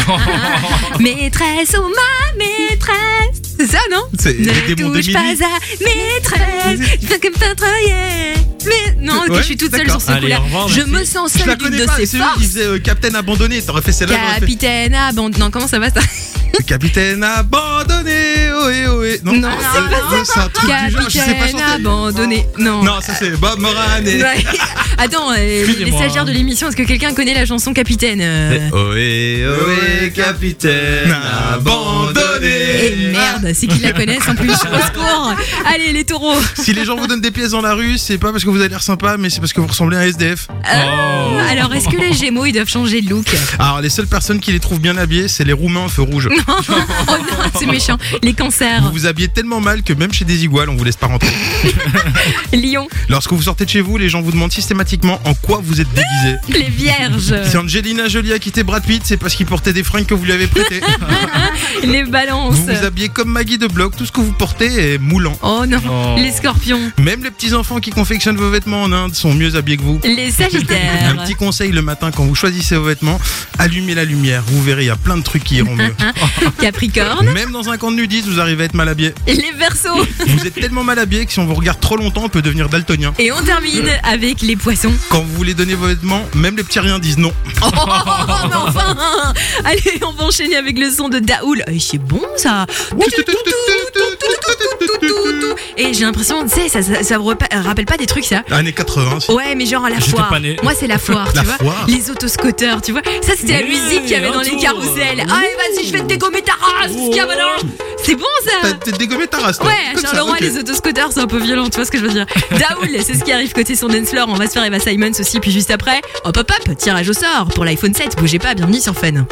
Maîtresse, oh ma maîtresse. C'est ça, non C'est les Ne démons touche d'Émilie. pas à maîtresse. Je fais comme pas travailler. Mais non, ok, Ouais, je suis toute seule d'accord. sur ce Allez, coup-là. au revoir, Je merci. me sens Je la seule d'une connais de pas. ces C'est lui qui forces. disait euh, Capitaine abandonné. T'aurais fait celle-là. j'aurais fait- Capitaine abandonné. Non, comment ça va ça Capitaine abandonné. Ohé, ohé. Non, Non, c'est c'est pas c'est un truc du genre. Je sais pas Capitaine chanter. abandonné. Non. Non, ça c'est Bob Moran. Et... Ouais. Attends, euh, les Excusez-moi. stagiaires de l'émission, est-ce que quelqu'un connaît la chanson Capitaine euh Ohé, ohé, capitaine abandonné. Et merde, c'est qu'ils la connaissent en plus. Au secours. Allez, les taureaux. Si les gens vous donnent des pièces dans la rue, c'est pas parce que vous avez l'air sympa, mais c'est parce que vous ressemblez à un S D F. Euh, alors, est-ce que les Gémeaux, ils doivent changer de look? Alors, les seules personnes qui les trouvent bien habillés, c'est les Roumains en feu rouge. Oh non, c'est méchant. Les cancers. Vous vous habillez tellement mal que même chez des iguales, on vous laisse pas rentrer. Lion. Lorsque vous sortez de chez vous, les gens vous demandent systématiquement en quoi vous êtes déguisé. Les vierges. Si Angelina Jolie a quitté Brad Pitt, c'est parce qu'il portait des fringues que vous lui avez prêtées. Les balances. Vous vous habillez comme Maggie de Bloch, tout ce que vous portez est moulant. Oh non. Oh. Les scorpions. Même les petits enfants qui confectionnent vos vêtements en Inde sont mieux habillés que vous. Les Un sagittaires. petit conseil le matin quand vous choisissez vos vêtements, allumez la lumière, vous verrez, il y a plein de trucs qui iront mieux. Capricorne. Même dans un camp de nudistes, vous arrivez à être mal habillé. Les versos. Vous êtes tellement mal habillé que si on vous regarde trop longtemps, on peut devenir daltonien. Et on termine avec les poissons. Quand vous voulez donner vos vêtements, même les petits riens disent non. Oh, mais enfin. Allez, on va enchaîner avec le son de Daoul. Eh, c'est bon ça. Et j'ai l'impression, tu sais, ça, ça, ça vous repa- rappelle pas des trucs ça? Années quatre-vingts. si. Ouais, mais genre à la J'étais foire. pas né. Moi, c'est la foire, tu La vois. foire. Les autoscooters, tu vois. Ça, c'était la Ouais, musique qu'il y avait dans les autour. carousels. Allez, vas-y, je vais te dégommer ta race. Oh. Qu'est-ce qu'il y a maintenant? C'est bon T'as ça. t'as dégommé ta race, toi. Ouais, Comme ça, Charleroi, ok. les autoscooters, c'est un peu violent, tu vois ce que je veux dire. Daoul, c'est ce qui arrive côté son dance floor. On va se faire Eva Simons aussi, puis juste après, hop hop hop, tirage au sort pour l'iPhone sept. Bougez pas, bienvenue sur Fun.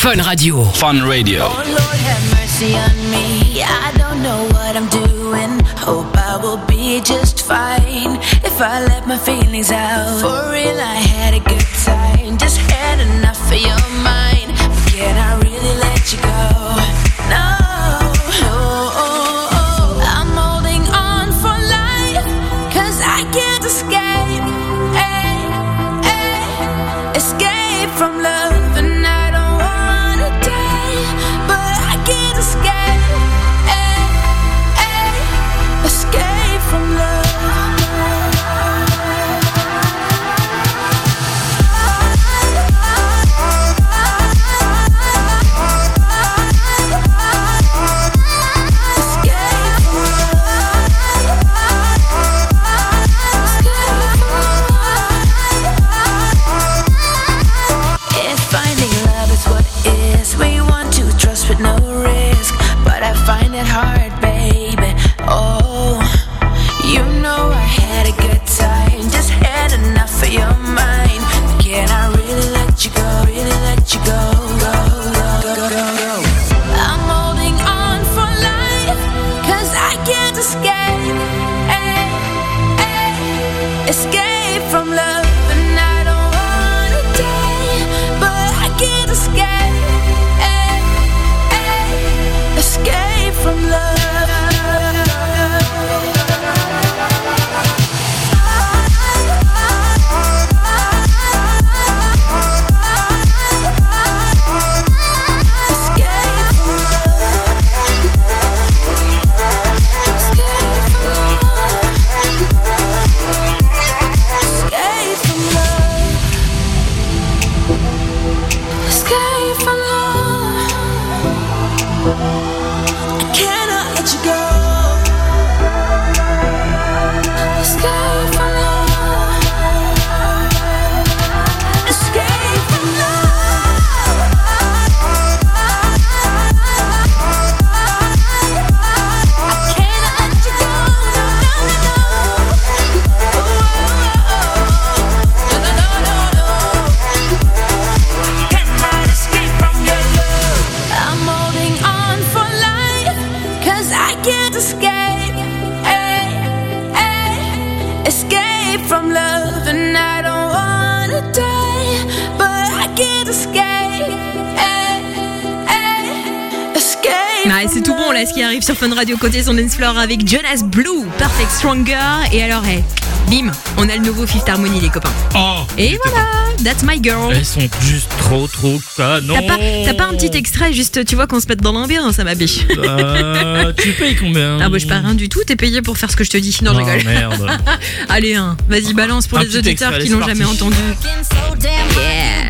Fun Radio. Fun Radio. Oh Lord, have mercy on me. I don't know what I'm doing. Hope I will be just fine if I let my feelings out. For real, I had a good time. Just had enough of your mind. But can I really let you go? No. I'm holding on for life, 'cause I can't escape. Ay, ay, escape from love, and I don't wanna die, but I can't escape. Ay, ay, escape from love. If finding love is what is, we want to trust with no risk, but I find it hard, baby. Oh, you know I had a good time, just had enough of your mind. Can I really let you go? Really let you go? Go, go, go, go, go. I'm holding on for life, 'cause I can't escape. Ay, ay, escape from love, and I don't wanna die, but I can't escape. Ay, ay, escape from love. Escape from love. Escape from love. I cannot let you go. Escape from love. Escape from love. I cannot let you go. No, no, no, no. Cannot escape from your love. I'm holding on for life, 'cause I can't escape. Ay, ay, escape from love, and I don't wanna die, but I can't escape. Ay, ay, escape. Ouais, c'est tout bon là ce qui arrive sur Fun Radio côté son dance floor avec Jonas Blue, Perfect Stronger. Et alors, hey, bim, on a le nouveau Fifth Harmony, les copains. Oh, Et voilà, that's my girl. elles sont juste trop trop canon. T'as pas, t'as pas un petit extrait juste, tu vois, qu'on se mette dans l'ambiance, ça ma biche. Euh, tu payes combien? Ah bah je paie rien du tout, t'es payé pour faire ce que je te dis. Non, je Oh, rigole. merde. Allez, hein, vas-y, balance pour Un les petit auditeurs extrait, qui allez, l'ont c'est jamais parti. entendu. Yeah.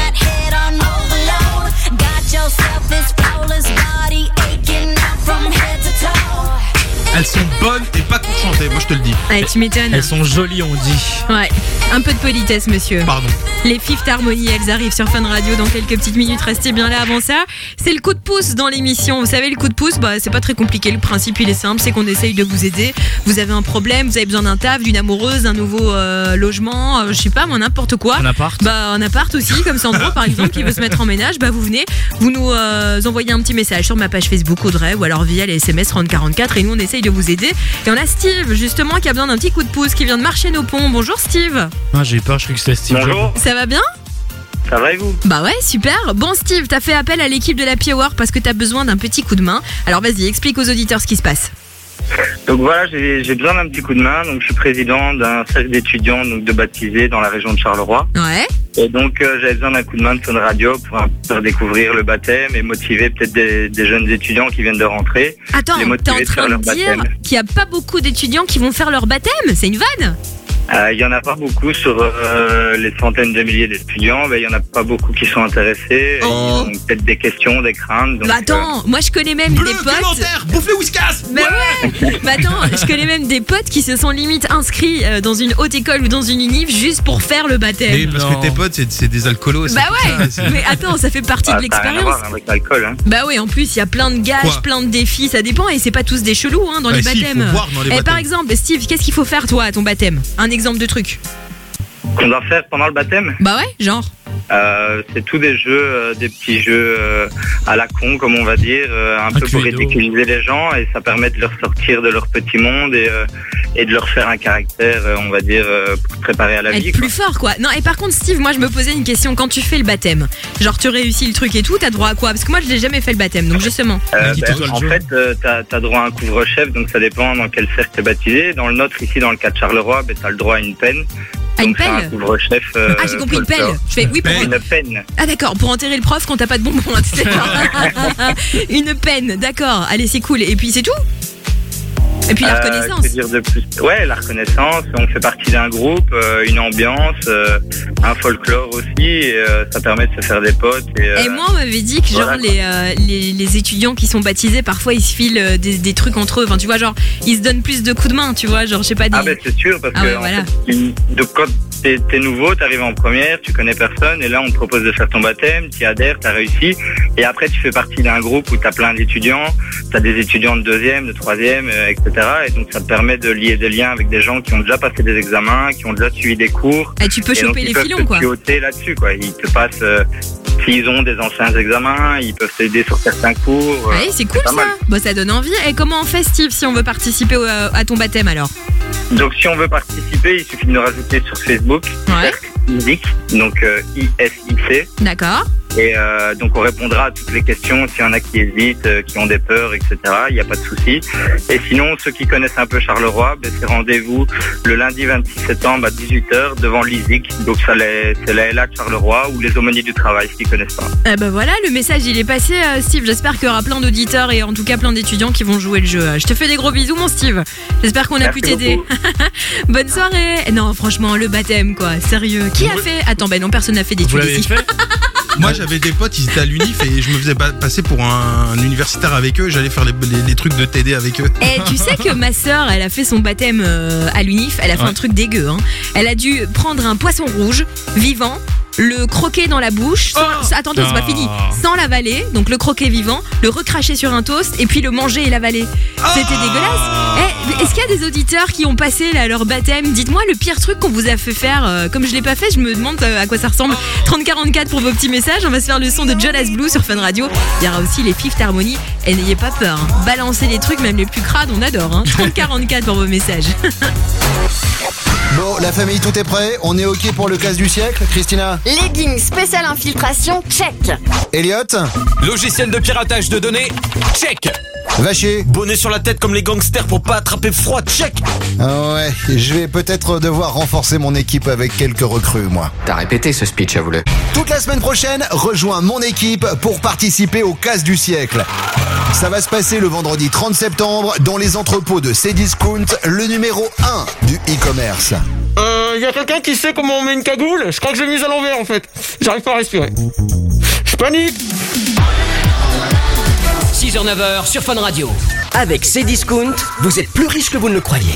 Elles sont bonnes et pas pour chanter, moi je te le dis. Ouais, tu m'étonnes. Elles sont jolies, on dit. Ouais, un peu de politesse, monsieur. Pardon. Les Fifth Harmony, elles arrivent sur Fun Radio dans quelques petites minutes. Restez bien là avant ça. C'est le coup de pouce dans l'émission. Vous savez, le coup de pouce, bah, c'est pas très compliqué. Le principe, il est simple, c'est qu'on essaye de vous aider. Vous avez un problème, vous avez besoin d'un taf, d'une amoureuse, d'un nouveau euh, logement, euh, je sais pas, moi, n'importe quoi. Un appart. Bah, un appart aussi, comme Sandro, par exemple, qui veut se mettre en ménage. Bah, vous venez, vous nous euh, envoyez un petit message sur ma page Facebook Audrey ou alors via les S M S trente quarante-quatre et nous, on essaye de vous aider. Et on a Steve, justement, qui a besoin d'un petit coup de pouce, qui vient de marcher nos ponts. Bonjour, Steve. Ah, j'ai eu peur, je croyais que c'était Steve Jobs. Bonjour. Ça va bien? Ça va et vous? Bah ouais, super. Bon Steve, t'as fait appel à l'équipe de la Hour parce que t'as besoin d'un petit coup de main. Alors vas-y, explique aux auditeurs ce qui se passe. Donc voilà, j'ai j'ai besoin d'un petit coup de main. Donc je suis président d'un cercle d'étudiants donc de baptisés dans la région de Charleroi. Ouais. Et donc euh, j'avais besoin d'un coup de main de Fun Radio pour un peu faire découvrir le baptême et motiver peut-être des, des jeunes étudiants qui viennent de rentrer. Attends, les t'es motiver en de faire train leur de dire baptême. qu'il n'y a pas beaucoup d'étudiants qui vont faire leur baptême? C'est une vanne? Euh, Il y en a pas beaucoup sur euh, les centaines de milliers d'étudiants. Ben, il y en a pas beaucoup qui sont intéressés. Oh. Ils ont peut-être des questions, des craintes. Donc, Bah attends, moi je connais même Bleu, des potes. commentaire, bouffe les whiskas. Mais ouais. Bah attends, je connais même des potes qui se sont limite inscrits euh, dans une haute école ou dans une univ juste pour faire le baptême. Oui, parce que tes potes, c'est c'est des alcoolos. Bah c'est ouais, pour ça, c'est- mais attends, ça fait partie bah, de ça a rien à l'expérience. voir avec l'alcool. Hein. Bah oui, en plus, il y a plein de gages, Quoi plein de défis, ça dépend, et c'est pas tous des chelous hein, dans Bah les si, baptêmes. faut voir dans les et par baptêmes. exemple, Steve, qu'est-ce qu'il faut faire toi à ton baptême? Un exemple de truc. Qu'on doit faire pendant le baptême. Bah ouais, genre. Euh, c'est tous des jeux, euh, des petits jeux euh, à la con, comme on va dire, euh, un, un peu pour ridiculiser les gens, et ça permet de leur sortir de leur petit monde et, euh, et de leur faire un caractère, euh, on va dire, euh, pour se préparer à la Être vie. plus quoi. fort quoi. Non, et par contre Steve, moi je me posais une question, quand tu fais le baptême, genre tu réussis le truc et tout, t'as droit à quoi? Parce que moi je l'ai jamais fait le baptême, donc justement. Euh, ben, en fait, euh, t'as, t'as droit à un couvre-chef, donc ça dépend dans quel cercle t'es baptisé. Dans le nôtre, ici, dans le cas de Charleroi, ben, t'as le droit à une peine. À une Donc, c'est pelle un couvre-chef. Euh, Ah, j'ai compris, une pelle. folklore. Je fais oui pour Une peine. Ah d'accord, pour enterrer le prof quand t'as pas de bonbons, hein, tu sais pas. Une peine, d'accord. Allez, c'est cool. Et puis c'est tout? Et puis la Euh, reconnaissance. que dire de plus? Ouais, la reconnaissance. On fait partie d'un groupe, euh, une ambiance, euh, un folklore aussi. Et, euh, ça permet de se faire des potes. Et, euh, Et moi, on m'avait dit que genre voilà, quoi. les, euh, les les étudiants qui sont baptisés, parfois ils se filent euh, des, des trucs entre eux. Enfin, tu vois, genre ils se donnent plus de coups de main, tu vois, genre je sais pas des. Ah ben c'est sûr, parce Ah que ouais, en voilà. fait, une- de, quand t'es, t'es nouveau, t'arrives en première, tu connais personne, et là on te propose de faire ton baptême, tu adhères, t'as réussi, et après tu fais partie d'un groupe où t'as plein d'étudiants, t'as des étudiants de deuxième, de troisième, euh, et cetera. Et donc ça te permet de lier des liens avec des gens qui ont déjà passé des examens, qui ont déjà suivi des cours. Et tu peux donc, choper ils les peuvent filons, te quoi. piloter là-dessus, quoi. Ils te passent, euh, s'ils ont des anciens examens, ils peuvent t'aider sur certains cours. euh, Ouais, c'est cool pas ça. mal. Bon, ça donne envie. Et comment on fait, Steve, si on veut participer au- à ton baptême alors? Donc si on veut participer, il suffit de nous rajouter sur Facebook, Ouais. Music, donc euh, I S I C. D'accord. Et euh, donc on répondra à toutes les questions s'il y en a qui hésitent, euh, qui ont des peurs, et cetera. Il n'y a pas de souci. Et sinon, ceux qui connaissent un peu Charleroi, ben, c'est rendez-vous le lundi vingt-six septembre à dix-huit heures devant l'I S I C. Donc ça, les- c'est la L A de Charleroi ou les aumôniers du travail, s'ils connaissent pas. Eh ben voilà, le message il est passé, euh, Steve. J'espère qu'il y aura plein d'auditeurs et en tout cas plein d'étudiants qui vont jouer le jeu. Je te fais des gros bisous, mon Steve. J'espère qu'on a Merci pu t'aider. Bonne soirée. Non, franchement, le baptême, quoi. Sérieux. Qui a fait? Attends, ben non, personne n'a fait d'études ici. Moi j'avais des potes, ils étaient à l'unif et je me faisais pas- passer pour un, un universitaire avec eux, j'allais faire les, les- les trucs de T D avec eux. Et tu sais que ma sœur, elle a fait son baptême euh, à l'unif, elle a fait Ouais. un truc dégueu. Hein. Elle a dû prendre un poisson rouge, vivant, le croquer dans la bouche, sans, attends, attends, c'est pas Oh. fini, sans l'avaler, donc le croquer vivant, le recracher sur un toast et puis le manger et l'avaler. C'était dégueulasse. Eh, est-ce qu'il y a des auditeurs qui ont passé là, leur baptême? Dites-moi le pire truc qu'on vous a fait faire. euh, comme je l'ai pas fait, je me demande euh, à quoi ça ressemble. trente quarante-quatre pour vos petits messages. On va se faire le son de Jonas Blue sur Fun Radio. Il y aura aussi les Fifth Harmony. Et n'ayez pas peur. Hein. Balancez les trucs, même les plus crades, on adore. Hein. trente quarante-quatre pour vos messages. Bon, la famille, tout est prêt? On est OK pour le casse du siècle, Christina? Leggings spécial infiltration, check. Elliot? Logiciel de piratage de données, check. Vacher? Bonnet sur la tête comme les gangsters pour pas attraper froid, check. Ah ouais, je vais peut-être devoir renforcer mon équipe avec quelques recrues, moi. T'as répété ce speech, avoue-le. Toute la semaine prochaine, rejoins mon équipe pour participer au casse du siècle. Ça va se passer le vendredi trente septembre dans les entrepôts de Cdiscount, le numéro un du e-commerce. Euh, y a quelqu'un qui sait comment on met une cagoule? Je crois que je l'ai mise à l'envers en fait. J'arrive pas à respirer. Je panique. six heures neuf heures sur Fun Radio. Avec Cdiscount, vous êtes plus riche que vous ne le croyez.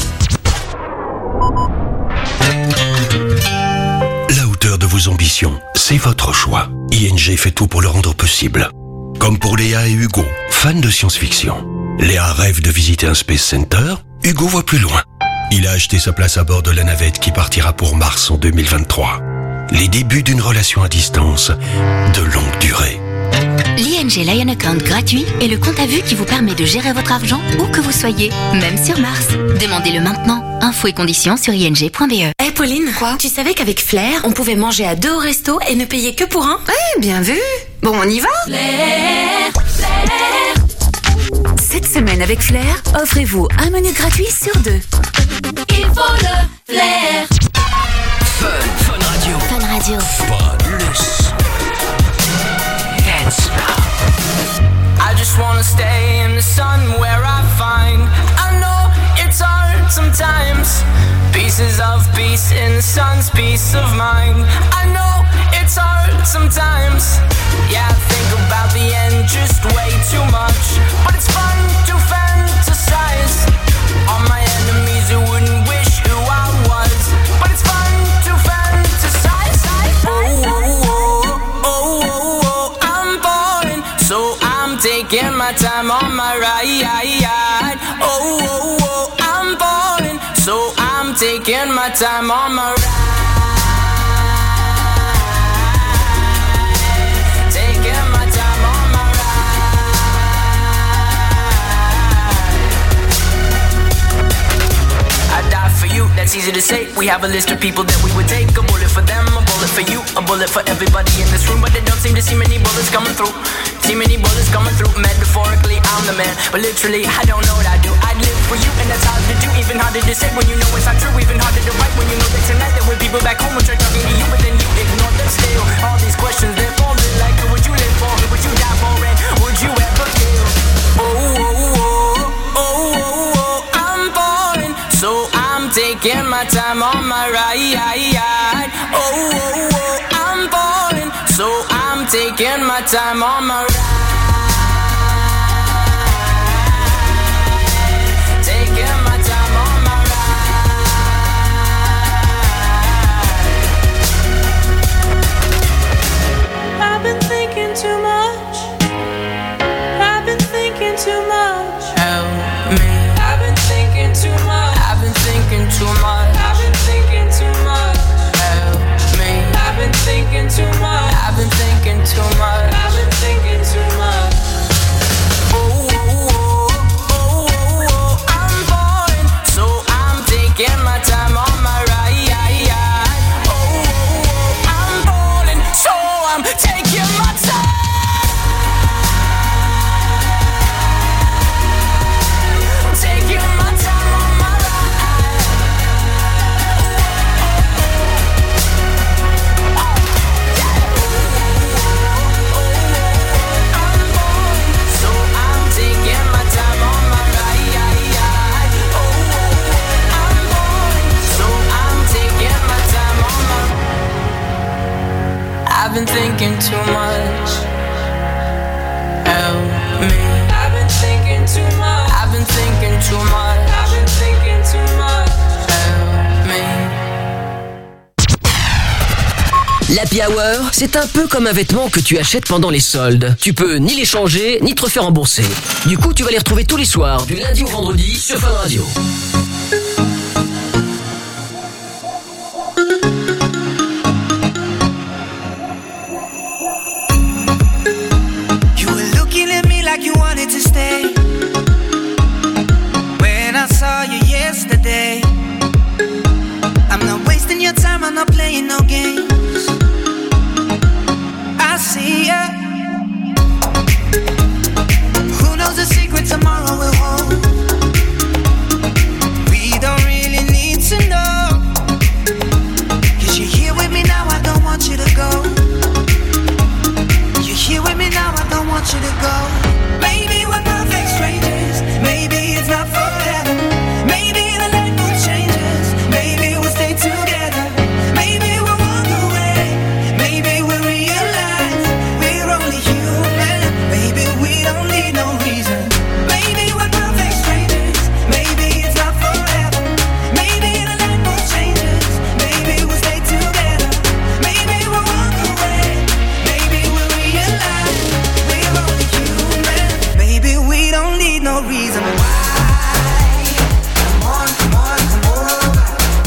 La hauteur de vos ambitions, c'est votre choix. I N G fait tout pour le rendre possible. Comme pour Léa et Hugo, fans de science-fiction. Léa rêve de visiter un Space Center, Hugo voit plus loin. Il a acheté sa place à bord de la navette qui partira pour Mars en deux mille vingt-trois. Les débuts d'une relation à distance de longue durée. L'I N G Lion Account gratuit est le compte à vue qui vous permet de gérer votre argent où que vous soyez, même sur Mars. Demandez-le maintenant. Infos et conditions sur I N G point B E. Eh Pauline, quoi? Tu savais qu'avec Flair, on pouvait manger à deux au resto et ne payer que pour un? Ouais, bien vu. Bon, on y va? Flair, Flair. Cette semaine avec Flair, offrez-vous un menu gratuit sur deux. Il faut le flair. Fun, Fun Radio. Fun Radio. Plus. Dance I just wanna stay in the sun where I find I know it's hard sometimes. Pieces of peace in the sun's peace of mind. I know it's hard sometimes. Yeah, I think about the end just way too much. But it's fun to fantasize on my enemies who wouldn't wish who I was. But it's fun to fantasize. Oh, oh, oh, oh, oh, oh, I'm falling, so I'm taking my time on my ride. Oh, oh, oh, I'm falling, so I'm taking my time on my ride. it's easy to say. We have a list of people that we would take. A bullet for them, a bullet for you, a bullet for everybody in this room. But they don't seem to see many bullets coming through. See many bullets coming through. Metaphorically, I'm the man, but literally, I don't know what I do. I'd live for you, and that's hard to do. Even harder to say when you know it's not true. Even harder to write when you know that tonight there were people back home who tried talking to you, but then you ignore them still. All these questions, they're falling like, who would you live for? Who would you die for? And would you ever kill? Oh, oh, oh, oh, oh, oh, I'm falling, so I'm taking my time on my ride. Oh, oh, oh, I'm falling, so I'm taking my time on my ride. Taking my time on my ride. I've been thinking too much. I've been thinking too much. Help me. I've been thinking too much. I've been thinking too much. I've been thinking too much. Help me. I've been thinking too much. I've been thinking too much. I've been thinking too much. Oh, oh, oh, oh, oh, oh, I'm falling, so I'm taking my time on my ride. Oh, oh, oh, I'm falling, so I'm taking my time. Taking my time on my ride. Oh, yeah. I'm falling, so I'm taking my time on my ride. Oh, I'm falling, so I'm taking my time on my. I've been thinking too much. Help me. I've been thinking too much. I've been thinking too much. I've been thinking too much. Help me. L'Happy Hour, c'est un peu comme un vêtement que tu achètes pendant les soldes. Tu peux ni les changer, ni te refaire rembourser. Du coup, tu vas les retrouver tous les soirs, du lundi au vendredi, sur Fun Radio. You were looking at me like you wanted to stay. When I saw you yesterday, I'm not wasting your time, I'm not playing no games. I see ya. Who knows the secret tomorrow will hold? We don't really need to know. Cause you're here with me now, I don't want you to go. You're here with me now, I don't want you to go. Maybe we're perfect strangers. Maybe it's not forever. Maybe the light will change us. Maybe we'll stay together. Maybe we'll walk away. Maybe we'll realize we're only human. Maybe we don't need no reason. Maybe we're perfect strangers. Maybe it's not forever. Maybe the light will change us. Maybe we'll stay together. Maybe we'll walk away. Maybe we'll realize we're only human. Maybe we don't need no reason why. Come on, come on, come over.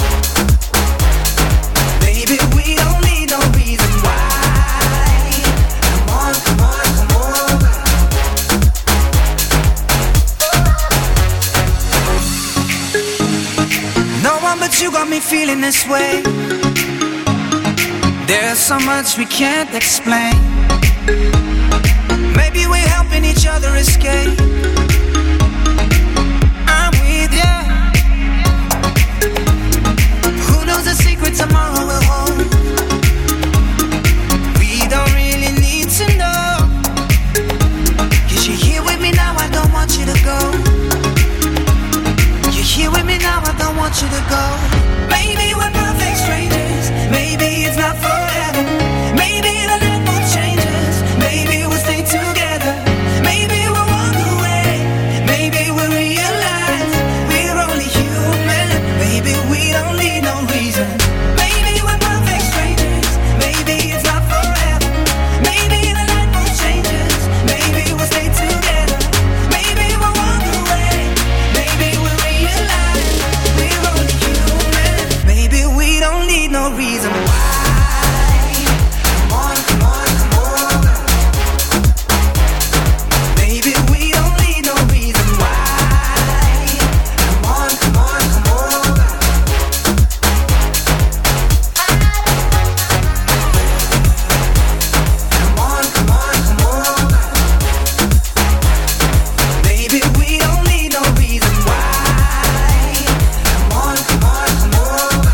Baby, we don't need no reason why. Come on, come on, come over. No one but you got me feeling this way. There's so much we can't explain. Maybe we're helping each other escape. I'm with ya. Who knows the secret tomorrow will hold? We don't really need to know. Cause you're here with me now, I don't want you to go. You're here with me now, I don't want you to go. Maybe we're perfect strangers. Maybe it's not forever. Maybe the light will change us. Maybe we'll stay together. Maybe we'll walk away. Maybe we'll realize we're only human. Maybe we don't need no reason. Maybe we're perfect strangers. Maybe it's not forever. Maybe the light will change us. Maybe we'll stay together. Maybe we'll walk away. Maybe we'll realize we're only human. Maybe we don't need no reason why.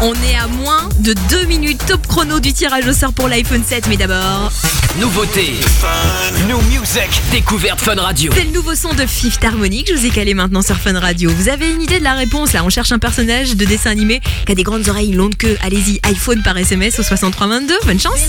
On est à moins de deux minutes top chrono du tirage au sort pour l'iPhone sept, mais d'abord... Nouveauté, New Music, découverte Fun Radio. C'est le nouveau son de Fifth Harmony que je vous ai calé maintenant sur Fun Radio. Vous avez une idée de la réponse là? On cherche un personnage de dessin animé qui a des grandes oreilles, une longue queue. Allez-y, iPhone par S M S au soixante-trois vingt-deux. Bonne chance.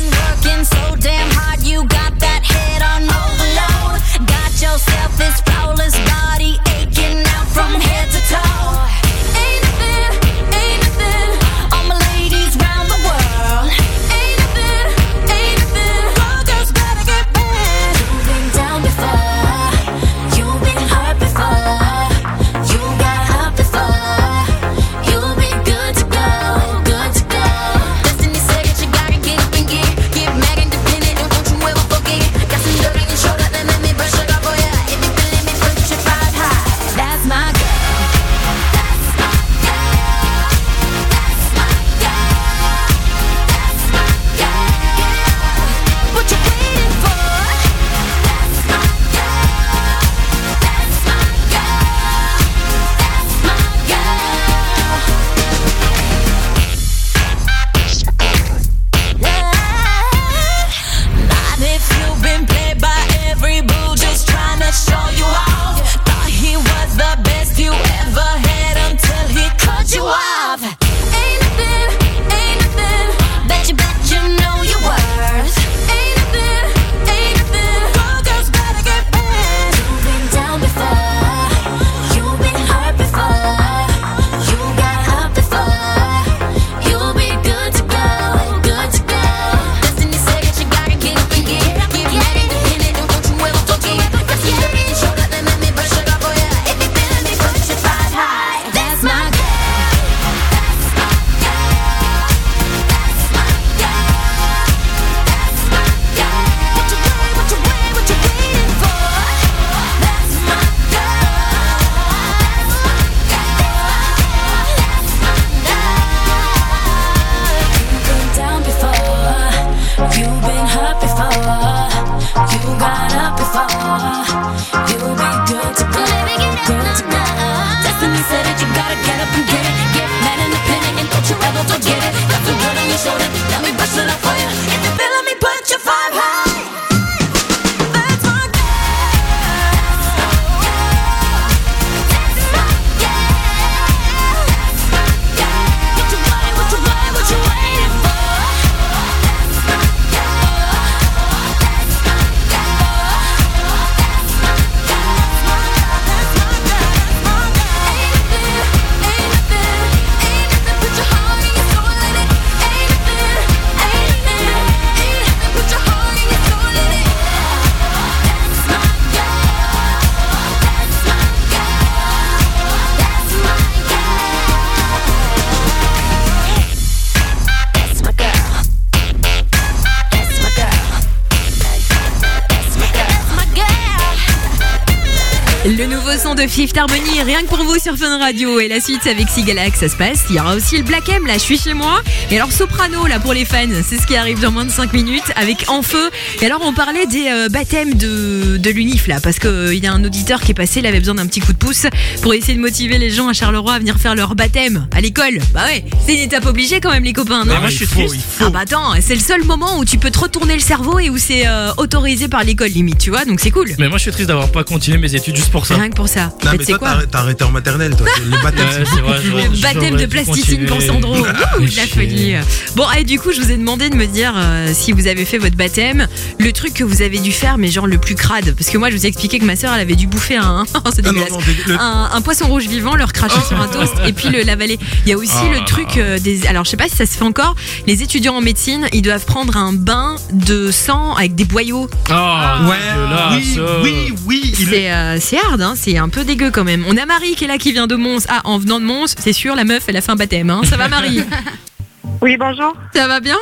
Le nouveau son de Fifth Harmony, rien que pour vous sur Fun Radio. Et la suite avec Sigalax, ça se passe. Il y aura aussi le Black M, là, je suis chez moi. Et alors Soprano, là, pour les fans, c'est ce qui arrive dans moins de cinq minutes avec En Feu. Et alors on parlait des euh, baptêmes de, de l'Unif, là, parce qu'il euh, y a un auditeur qui est passé, il avait besoin d'un petit coup de pouce pour essayer de motiver les gens à Charleroi à venir faire leur baptême à l'école. Bah ouais, c'est une étape obligée quand même, les copains, non? Mais moi je suis triste. Ah bah attends, c'est le seul moment où tu peux te retourner le cerveau et où c'est euh, autorisé par l'école limite, tu vois, donc c'est cool. Mais moi je suis triste d'avoir pas continué mes études juste pour ça. Rien que pour ça. Non, En fait, mais c'est toi, quoi t'as, t'as arrêté en maternelle, toi. Les baptêmes, Ouais, c'est c'est beaucoup vrai, plus j'aurais- long. Baptême de J'aurais dû plasticine pour continuer. Sandro. Ah, Ouh, mais de la chier. folie. Bon, et du coup, je vous ai demandé de me dire euh, si vous avez fait votre baptême, le truc que vous avez dû faire, mais genre le plus crade. Parce que moi, je vous ai expliqué que ma soeur, elle avait dû bouffer un, c'est Ah non, dégueulasse. non, dé- le- un, un poisson rouge vivant, le recracher sur un toast et puis le l'avaler. Il y a aussi Oh le là truc là. euh, des. Alors, je sais pas si ça se fait encore. Les étudiants en médecine, ils doivent prendre un bain de sang avec des boyaux. Ah, Ouais, oui, dégueulasse. oui, oui. il- C'est euh, c'est hard, hein, c'est un peu dégueu quand même. On a Marie qui est là, qui vient de Mons. Ah, en venant de Mons, c'est sûr, la meuf, elle a fait un baptême. Hein. Ça va, Marie? Oui, bonjour. Ça va bien?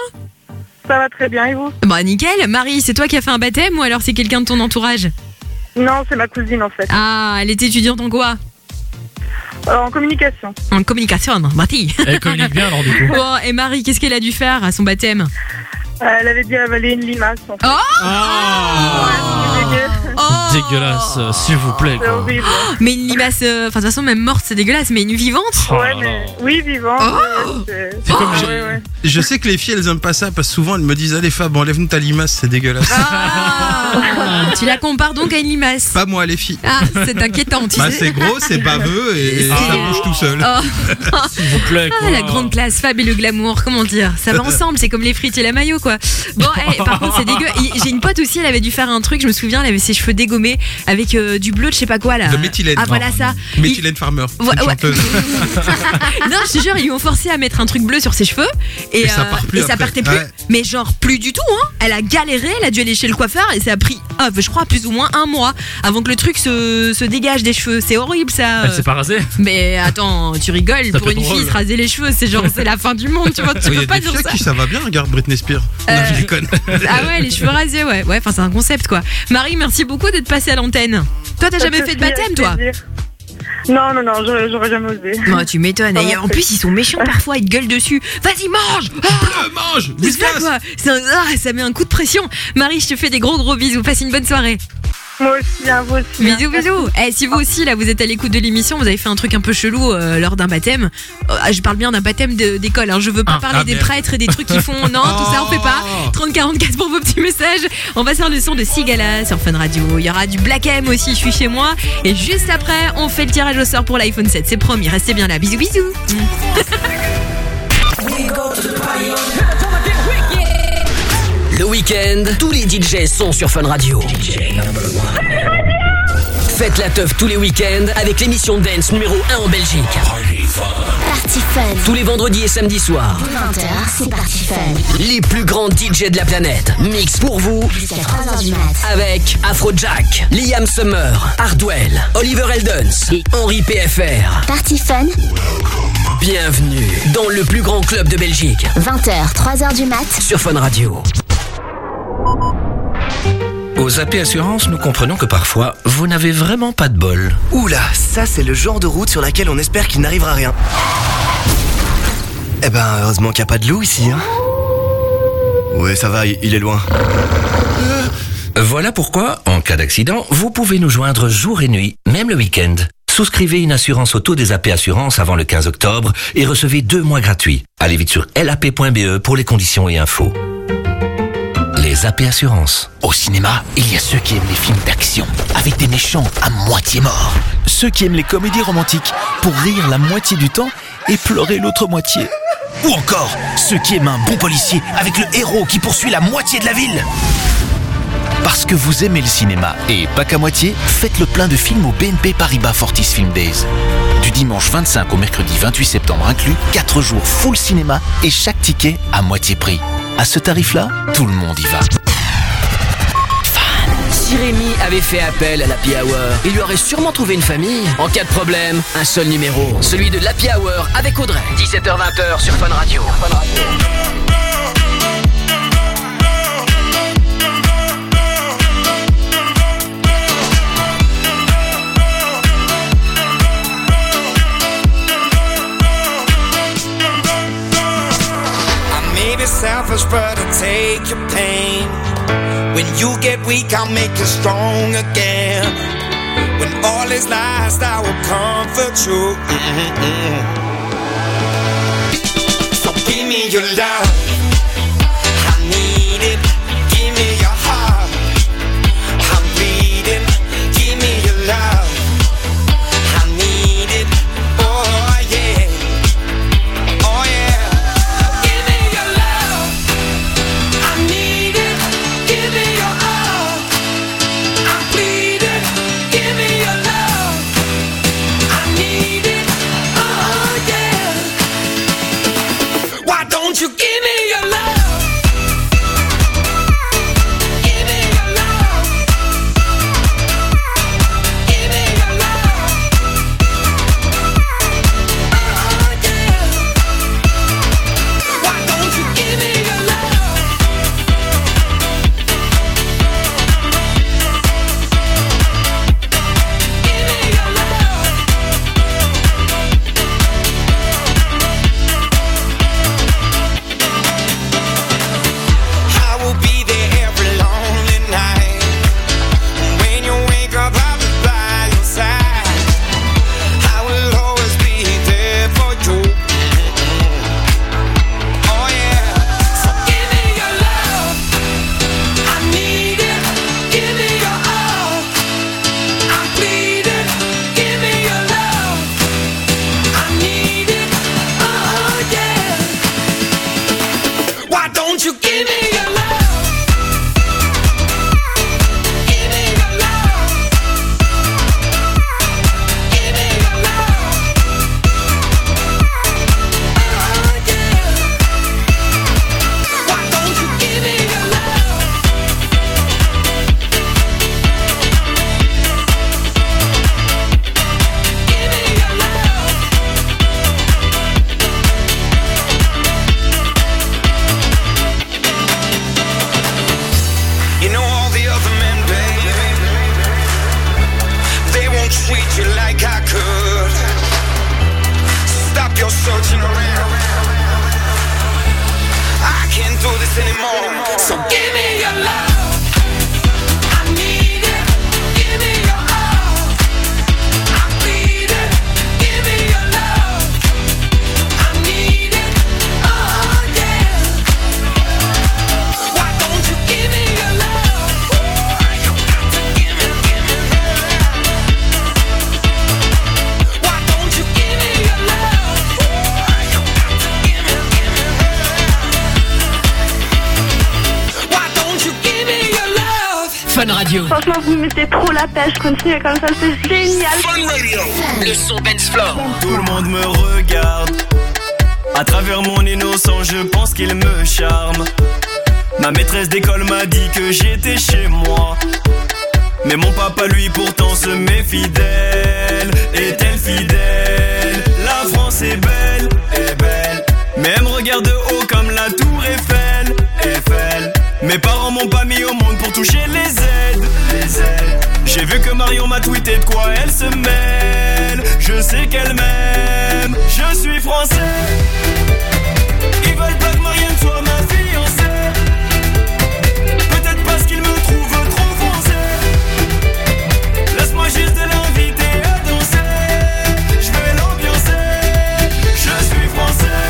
Ça va très bien et vous? Bah nickel. Marie, c'est toi qui as fait un baptême ou alors c'est quelqu'un de ton entourage? Non, c'est ma cousine en fait. Ah, elle est étudiante en quoi? Euh, en communication. En communication, Marie. Elle communique bien alors du coup. Bon, et Marie, qu'est-ce qu'elle a dû faire à son baptême? Euh, elle avait dû avaler une limace en fait. Oh Ah. Ouais, Oh. Dégueulasse, euh, s'il vous plaît. C'est Quoi. horrible. Oh, mais une limace, euh, enfin de toute façon même morte c'est dégueulasse, mais une vivante. Ouais, mais oui, vivant. Oh. c'est- C'est comme ouais, je- ouais. Je sais que les filles elles aiment pas ça parce que souvent elles me disent allez Fab enlève-nous ta limace, c'est dégueulasse. Ah, tu la compares donc à une limace. Pas moi les filles. Ah, c'est inquiétant, tu Bah sais. c'est gros, c'est baveux et, et Ah. ça bouge tout seul. Oh. S'il vous plaît, Ah, quoi. la grande classe, Fab et le glamour, comment dire, ça va ensemble, c'est comme les frites et la maillot quoi. Bon, eh, par contre c'est dégueu. Et j'ai une pote aussi, elle avait dû faire un truc, je me souviens, elle avait ses cheveux dégommés avec euh, du bleu de je sais pas quoi là. De méthylène. Ah voilà ça. Méthylène Farmer. c'est Ouais, une ouais. chanteuse. Non, je te jure, ils lui ont forcé à mettre un truc bleu sur ses cheveux et, Et ça part plus et ça après. partait plus. Ouais. Mais genre plus du tout hein. Elle a galéré, elle a dû aller chez le coiffeur et ça a pris, ah, je crois plus ou moins un mois avant que le truc se, se dégage des cheveux. C'est horrible ça. Elle s'est pas rasée. Mais attends, tu rigoles, Ça pour peut une être fille drôle. se raser les cheveux, c'est genre c'est la fin du monde, tu vois, tu Il y peux a pas des dire filles ça. à qui ça va bien, regarde Britney Spears. Non, Euh, je déconne. Ah ouais, les cheveux rasés, ouais. Ouais, enfin c'est un concept quoi. Marie, merci beaucoup d'être passée à l'antenne. Toi, t'as Pas jamais de fait de souci, baptême, avec toi? plaisir. Non, non, non, j'aurais j'aurais jamais osé. Non, tu m'étonnes. Et Ah, en plus, ils sont méchants parfois, ils te gueulent dessus. Vas-y, mange ah Bleu, mange C'est ça, Whiskas. quoi. C'est un- ah, ça met un coup de pression. Marie, je te fais des gros gros bisous. Passe une bonne soirée. Moi aussi, hein, vous aussi. Bisous, hein. bisous. Eh, si vous aussi, là, vous êtes à l'écoute de l'émission, vous avez fait un truc un peu chelou euh, lors d'un baptême. Euh, je parle bien d'un baptême de- d'école. Hein. Je veux pas Ah, parler ah, des merde. prêtres et des trucs qu'ils font. Non, tout ça, on fait pas. trente quarante-quatre pour vos petits messages. On va faire le son de Sigala sur Fun Radio. Il y aura du Black M aussi, je suis chez moi. Et juste après, on fait le tirage au sort pour l'iPhone sept. C'est promis, restez bien là. Bisous, bisous. Le week-end, tous les D Js sont sur Fun Radio. Faites la teuf tous les week-ends avec l'émission Dance numéro un en Belgique. Party Fun. Tous les vendredis et samedis soirs. vingt heures, c'est Party Fun. Les plus grands D J de la planète mixent pour vous Jusqu'à trois heures du mat. avec Afrojack, Liam Summer, Hardwell, Oliver Eldens et Henri P F R. Party Fun. Bienvenue dans le plus grand club de Belgique vingt heures, trois heures du mat. sur Fun Radio. Aux A P Assurances, nous comprenons que parfois, vous n'avez vraiment pas de bol. Oula, ça c'est le genre de route sur laquelle on espère qu'il n'arrivera rien. Eh ben, heureusement qu'il n'y a pas de loup ici, hein. Ouais, ça va, il il est loin. Voilà pourquoi, en cas d'accident, vous pouvez nous joindre jour et nuit, même le week-end. Souscrivez une assurance auto des A P Assurances avant le quinze octobre et recevez deux mois gratuits. Allez vite sur L A P point B E pour les conditions et infos. Les A P Assurances. Au cinéma, il y a ceux qui aiment les films d'action, avec des méchants à moitié morts. Ceux qui aiment les comédies romantiques, pour rire la moitié du temps et pleurer l'autre moitié. Ou encore, ceux qui aiment un bon policier, avec le héros qui poursuit la moitié de la ville. Parce que vous aimez le cinéma, et pas qu'à moitié, faites le plein de films au B N P Paribas Fortis Film Days. Du dimanche vingt-cinq au mercredi vingt-huit septembre inclus, quatre jours full cinéma et chaque ticket à moitié prix. À ce tarif-là, tout le monde y va. Si Rémi avait fait appel à l'Happy Hour, il lui aurait sûrement trouvé une famille. En cas de problème, un seul numéro, celui de l'Happy Hour avec Audrey. dix-sept heures vingt sur Fun Radio. Fun Radio. I may be selfish, but I take your pain. When you get weak, I'll make you strong again. When all is lost, I will comfort you. Mm-hmm. So give me your love, I need it. Give me your heart, I'm bleeding. Give me your love, I need it. Oh yeah, oh yeah. Give me your love, I need it. Give me your all, I'm bleeding. Give me your love, I need it. Oh yeah. Why don't you give me approaching around. I can't do this anymore. So give me your love. I need it. Give me your all. I need it. Give me your love. I need it. Oh yeah. Why don't you give me your love? You got to give me, give me love. Why don't you give me your love? You got to give me, give me love. Why don't you give me your love? Fun Radio. Franchement, vous me mettez trop la pêche. Continuez comme ça, c'est génial. Fun Radio. Le son dance floor. Tout le monde me regarde. À travers mon innocent, je pense qu'il me charme. Ma maîtresse d'école m'a dit que j'étais chez moi. Mais mon papa, lui, pourtant se méfie d'elle. Est-elle fidèle? La France est belle, est belle. Mais elle me regarde de haut comme la tour Eiffel, Eiffel. Mes parents m'ont pas mis au monde pour toucher les aides, les aides. J'ai vu que Marion m'a tweeté de quoi elle se mêle. Je sais qu'elle m'aime, je suis français. Ils veulent pas que Marianne soit ma fiancée. Peut-être parce qu'ils me trouvent trop français. Laisse-moi juste l'inviter à danser. Je vais l'ambiancer. Je suis français.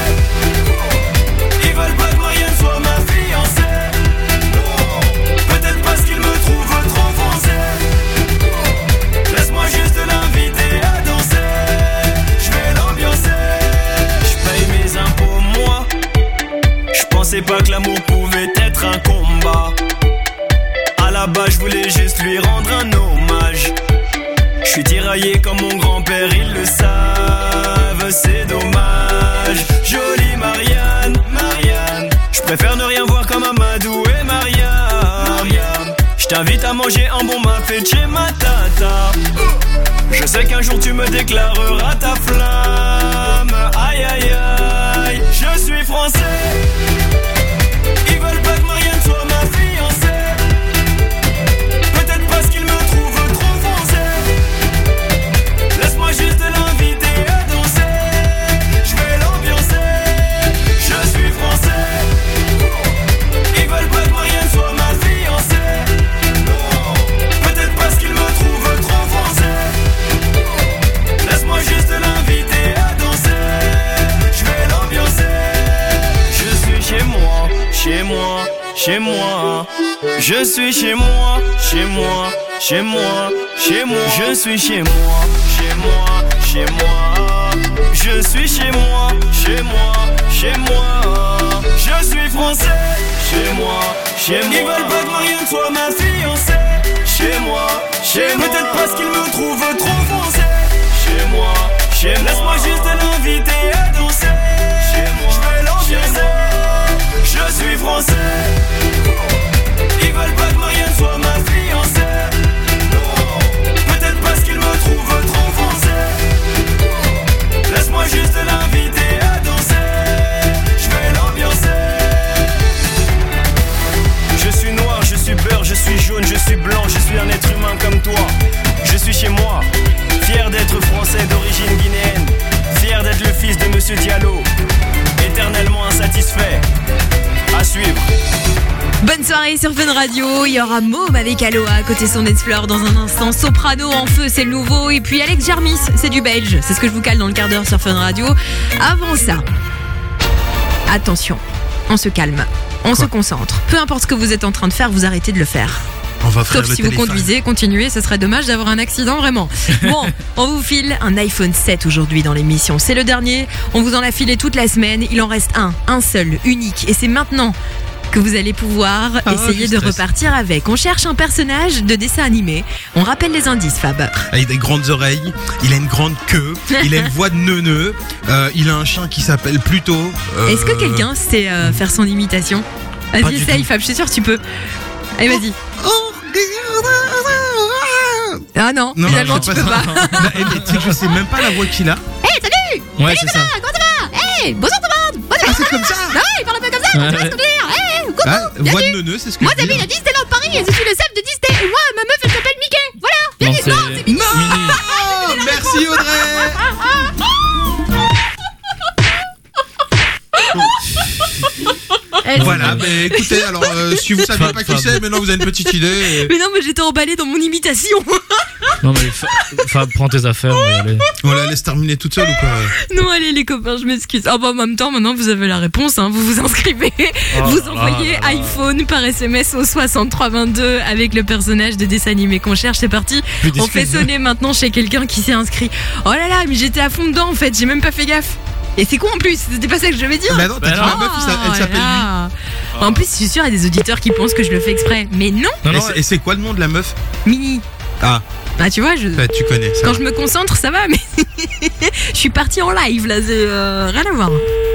Ils veulent pas que Marianne soit ma fiancée. Peut-être parce qu'ils me trouvent trop français. Laisse-moi juste l'inviter à danser. Je vais l'ambiancer. Je paye mes impôts moi. Je pensais pas que l'amour pouvait être un combat. À la base je voulais juste lui rendre un hommage. Je suis tiraillé comme mon grand-père, ils le savent, c'est dommage. Jolie Marianne, Marianne. Je préfère ne rien voir comme Amadou et Mariam. Je t'invite à manger un bon mafé chez ma tata. Je sais qu'un jour tu me déclareras ta flamme. Aïe aïe aïe, je suis français. Ils veulent pas que Marianne soit ma fiancée. Peut-être parce qu'ils me trouvent trop français. Laisse-moi juste l'inviter à danser. Je vais l'ambiancer. Je suis français. Ils veulent pas que Marianne soit ma fiancée. Peut-être parce qu'ils me trouvent trop français. Laisse-moi juste l'inviter à danser. Je vais l'ambiancer. Je suis chez moi, chez moi, chez moi. Je suis chez moi, chez moi, chez moi, chez moi. Je suis chez moi, chez moi, chez moi. Je suis chez moi, chez moi, chez moi. Je suis français, chez moi, chez moi. Ils veulent pas que Marianne soit ma fiancée. Chez moi, chez moi. Peut-être parce qu'ils me trouvent trop français. Chez moi, chez moi. Laisse-moi juste l'inviter à danser. Chez moi, je vais l'ambiancer. Je suis français. Ils veulent pas que Marianne soit ma fiancée. Peut-être parce qu'ils me trouvent trop français. Laisse-moi juste l'inviter à danser. Je vais l'ambiancer. Je suis noir, je suis beurre, je suis jaune, je suis blanc, je suis un être humain comme toi. Je suis chez moi, fier d'être français d'origine guinéenne. Fier d'être le fils de Monsieur Diallo. Éternellement insatisfait. À suivre. Bonne soirée sur Fun Radio, il y aura Môme avec Aloha côté son dance floor dans un instant. Soprano en feu, c'est le nouveau. Et puis Alex Jarmis, c'est du belge. C'est ce que je vous cale dans le quart d'heure sur Fun Radio. Avant ça, attention, on se calme, on Quoi se concentre. Peu importe ce que vous êtes en train de faire, vous arrêtez de le faire. On va Sauf si téléphone. vous conduisez, continuez, ce serait dommage d'avoir un accident vraiment. Bon, on vous file un iPhone sept aujourd'hui dans l'émission. C'est le dernier, on vous en a filé toute la semaine. Il en reste un, un seul, unique. Et c'est maintenant que vous allez pouvoir ah, essayer de repartir avec. On cherche un personnage de dessin animé. On rappelle les indices, Fab. Il a des grandes oreilles, il a une grande queue, il a une voix de neuneu, euh, il a un chien qui s'appelle Pluto. Euh... Est-ce que quelqu'un sait euh, faire son imitation? Vas-y, essaye, Fab, je suis sûre que tu peux. Allez, vas-y. Ah non, non finalement non, tu peux pas. pas. Bah, mais tu sais que je sais même pas la voix qu'il a. Hé, hey, salut! Ouais, salut, c'est ça. Comment ça va? Hé, hey, bonjour tout le monde! Ah, c'est comme ça? Non, il parle un peu comme ça, ouais. Tu vois ce que je veux dire? Hé, hey, coucou! Bah, voix de neuneu, c'est ce que moi, je dis. Moi, David, à Disneyland Paris, et je suis le chef de Disney. Et moi, ma meuf, elle s'appelle Mickey. Voilà! Bien dit, non, c'est Mickey! Non! Merci Audrey! Elle- Voilà, mais écoutez, alors euh, si vous saviez pas qui c'est, maintenant vous avez une petite idée. et- Mais non, mais j'étais emballée dans mon imitation. Non, mais fa- Fab, prends tes affaires, on va y aller. On la laisse terminer toute seule ou quoi? Non, allez les copains, je m'excuse. Ah bah en même temps, maintenant vous avez la réponse, hein. Vous vous inscrivez, Oh vous là envoyez là là. iPhone par S M S au soixante-trois vingt-deux avec le personnage de dessin animé qu'on cherche. C'est parti. Plus On fait d'excuses. sonner maintenant chez quelqu'un qui s'est inscrit. Oh là là, mais j'étais à fond dedans en fait, j'ai même pas fait gaffe. Et c'est con en plus, c'était pas ça que je devais dire. Bah non, t'as dit Bah la non. meuf, il s'a- elle Oh s'appelle là. En plus, je suis sûre, il y a des auditeurs qui pensent que je le fais exprès. Mais non, Non, lui. non, Et c'est- Et c'est quoi le nom de la meuf? Mini. Ah, Ah, tu vois, je. bah, tu connais ça. Quand je me concentre, ça va, mais je suis partie en live là, c'est euh, rien à voir.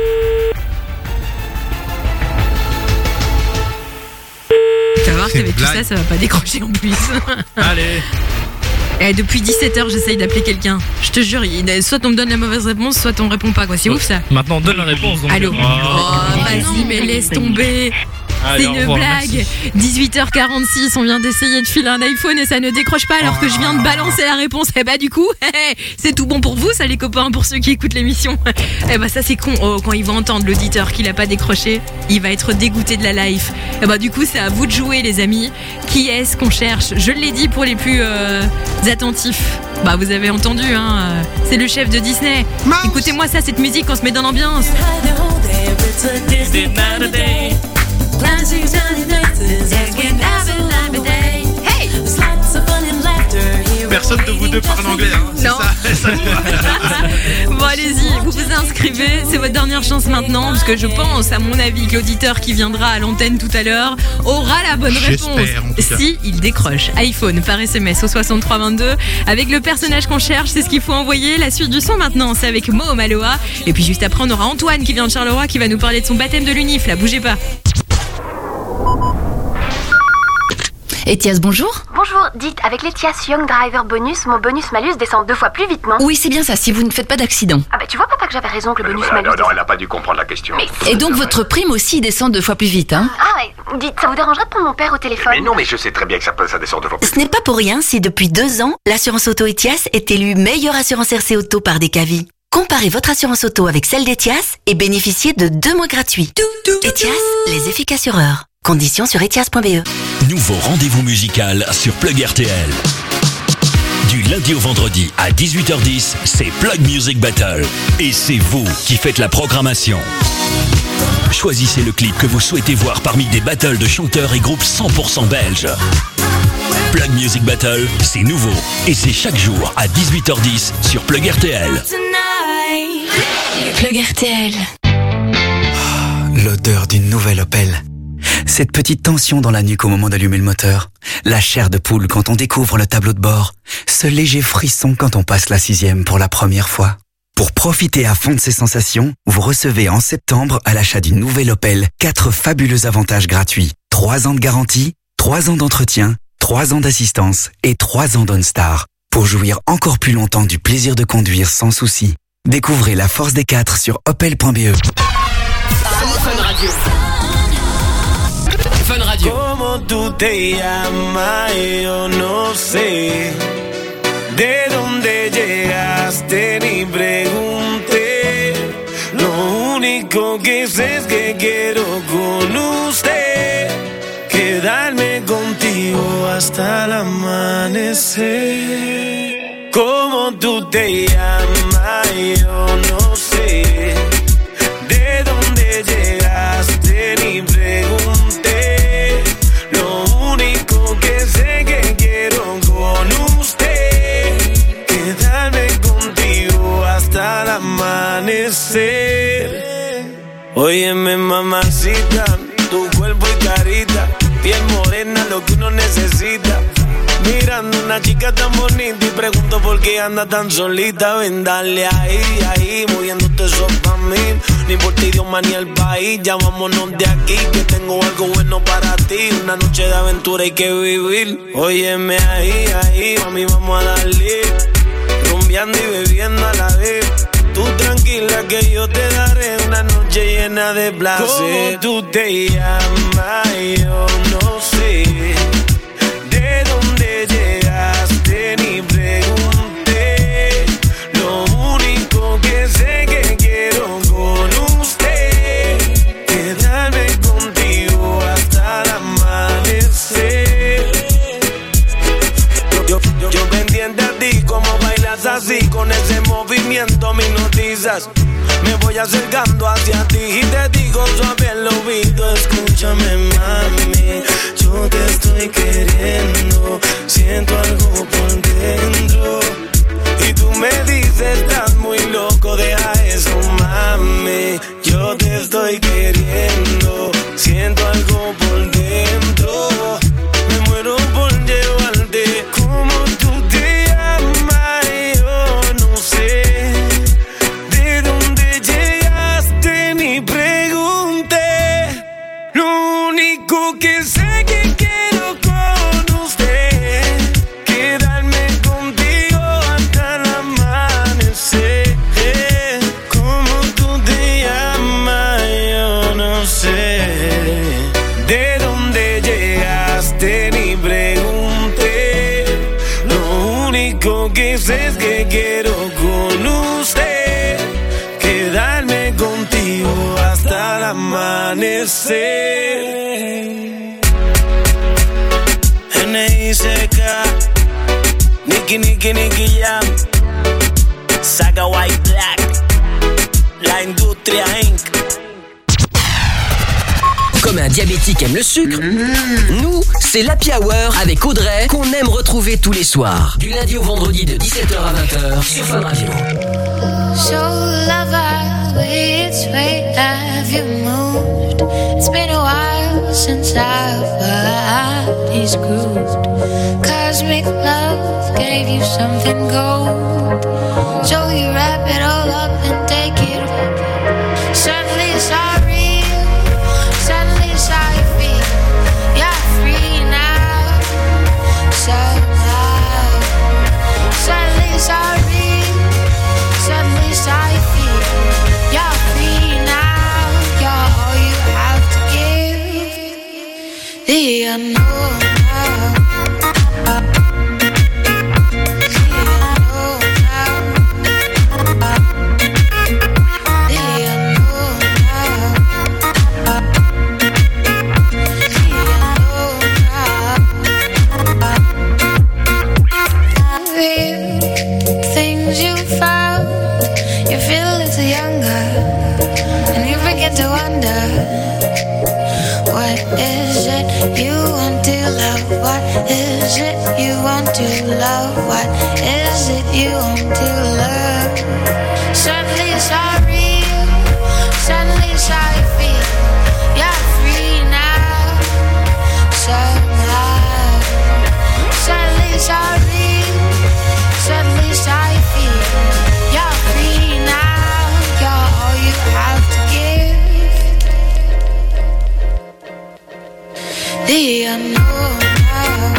Tu vas voir C'est une qu'avec tout blague. ça, ça va pas décrocher en plus. allez. Et depuis dix-sept heures, j'essaye d'appeler quelqu'un. Je te jure, il- soit on me donne la mauvaise réponse, soit on répond pas, quoi. C'est ouf ça. Maintenant, donne la réponse. Donc. Allô. Oh. Oh, vas-y, mais laisse tomber. Allez, C'est au une revoir, blague. merci. dix-huit heures quarante-six, on vient d'essayer de filer un iPhone et ça ne décroche pas alors que je viens de balancer la réponse. Et bah du coup, c'est tout bon pour vous, ça les copains, pour ceux qui écoutent l'émission. Et bah ça c'est con. Oh, quand il va entendre l'auditeur qu'il a pas décroché, il va être dégoûté de la life. Et bah du coup, c'est à vous de jouer les amis. Qui est-ce qu'on cherche? Je l'ai dit pour les plus euh, attentifs. Bah vous avez entendu, hein. euh, C'est le chef de Disney. Écoutez-moi ça, cette musique, on se met dans l'ambiance. Hey! Personne de vous deux parle anglais, hein. C'est Non. ça, ça Bon allez-y, vous vous inscrivez, c'est votre dernière chance maintenant, parce que je pense, à mon avis, que l'auditeur qui viendra à l'antenne tout à l'heure aura la bonne réponse. J'espère, en tout cas. Si il décroche iPhone par S M S au soixante-trois vingt-deux, avec le personnage qu'on cherche, c'est ce qu'il faut envoyer. La suite du son maintenant, c'est avec Mo Maloa. Et puis juste après, on aura Antoine qui vient de Charleroi qui va nous parler de son baptême de l'Unif, là, bougez pas. Etias, bonjour. Bonjour, dites, avec l'Etias Young Driver Bonus, mon bonus-malus descend deux fois plus vite, non? Oui, c'est bien ça, si vous ne faites pas d'accident. Ah bah tu vois papa que j'avais raison que le bonus-malus... Non, non, elle n'a pas dû comprendre la question. Et donc votre prime aussi descend deux fois plus vite, hein? Ah ouais, dites, ça vous dérangerait de prendre mon père au téléphone? Mais non, mais je sais très bien que ça peut, ça descend de fois. Ce n'est pas pour rien si depuis deux ans, l'assurance auto Etias est élue meilleure assurance R C auto par Decavi. Comparez votre assurance auto avec celle d'Etias et bénéficiez de deux mois gratuits. Etias, les efficaces assureurs. Conditions sur etias point b e. Nouveau rendez-vous musical sur Plug R T L. Du lundi au vendredi à dix-huit heures dix, c'est Plug Music Battle. Et c'est vous qui faites la programmation. Choisissez le clip que vous souhaitez voir parmi des battles de chanteurs et groupes cent pour cent belges. Plug Music Battle, c'est nouveau. Et c'est chaque jour à dix-huit heures dix sur Plug R T L. Plug R T L. L'odeur d'une nouvelle Opel. Cette petite tension dans la nuque au moment d'allumer le moteur. La chair de poule quand on découvre le tableau de bord. Ce léger frisson quand on passe la sixième pour la première fois. Pour profiter à fond de ces sensations, vous recevez en septembre à l'achat d'une nouvelle Opel quatre fabuleux avantages gratuits. trois ans de garantie, trois ans d'entretien, trois ans d'assistance et trois ans d'OnStar. Pour jouir encore plus longtemps du plaisir de conduire sans souci. Découvrez la force des quatre sur opel point b e. Fun Radio. Fun Radio. Como tú te llamas, yo no sé. De dónde llegaste ni pregunté. Lo único que sé es que quiero con usted quedarme contigo hasta el amanecer. Como tú te llamas, yo no sé. De dónde llegaste ni pregunté. Lo único que sé que quiero con usted quedarme contigo hasta el amanecer. Óyeme mamacita, tu cuerpo y carita, piel morena, lo que uno necesita. Mirando una chica tan bonita y pregunto por qué anda tan solita. Ven, dale ahí, ahí, moviéndote eso pa' mí. Ni por ti idioma ni el país, ya vámonos de aquí, que tengo algo bueno para ti. Una noche de aventura hay que vivir. Óyeme ahí, ahí, mami, vamos a darle. Rumbeando y bebiendo a la vez. Tú tranquila que yo te daré una noche llena de placer. ¿Cómo tú te llamas? Yo no sé. ¿De dónde llegaste? Ni pregunté. Lo único que sé que quiero con usted quedarme contigo voy acercando hacia ti y te digo suave al oído, escúchame mami, yo te estoy queriendo, siento algo por dentro y tú me dices estás muy loco, deja eso mami, yo te estoy queriendo, siento algo por dentro, me muero por llevarte como tú te llamas, yo no sé de dónde llegaste ni pregunté, lo único que sé que quiero con usted, quedarme contigo hasta el amanecer, como tú te llamas, yo no sé de dónde llegaste ni pregunté, lo único que sé es que quiero con usted, quedarme contigo hasta el amanecer. N I C K, Nicky Nicky Nicky Jam, Saga White Black, La Industria incorporée. Comme un diabétique aime le sucre, nous, c'est l'Happy Hour avec Audrey qu'on aime retrouver tous les soirs. Du lundi au vendredi de dix-sept heures à vingt heures sur Fun Radio. So lover, which way have you moved? It's been a while since our bodies grooved. Cosmic love gave you something gold, so you wrap it all up and take it. Suddenly it's all real, suddenly it's how you feel. You're free now, somehow. Suddenly it's all real, suddenly it's how you feel. You're free now, you're all you have to give. The unknown now. Things you found, you feel a little younger, and you begin to wonder, what is it you want to love? What is it you want to love? What is it you want to love? Suddenly it's all real, suddenly it's how you feel. You're free now, somehow. Suddenly it's all real, suddenly it's how you feel. You're free now, you're all you have to give. The unknown now.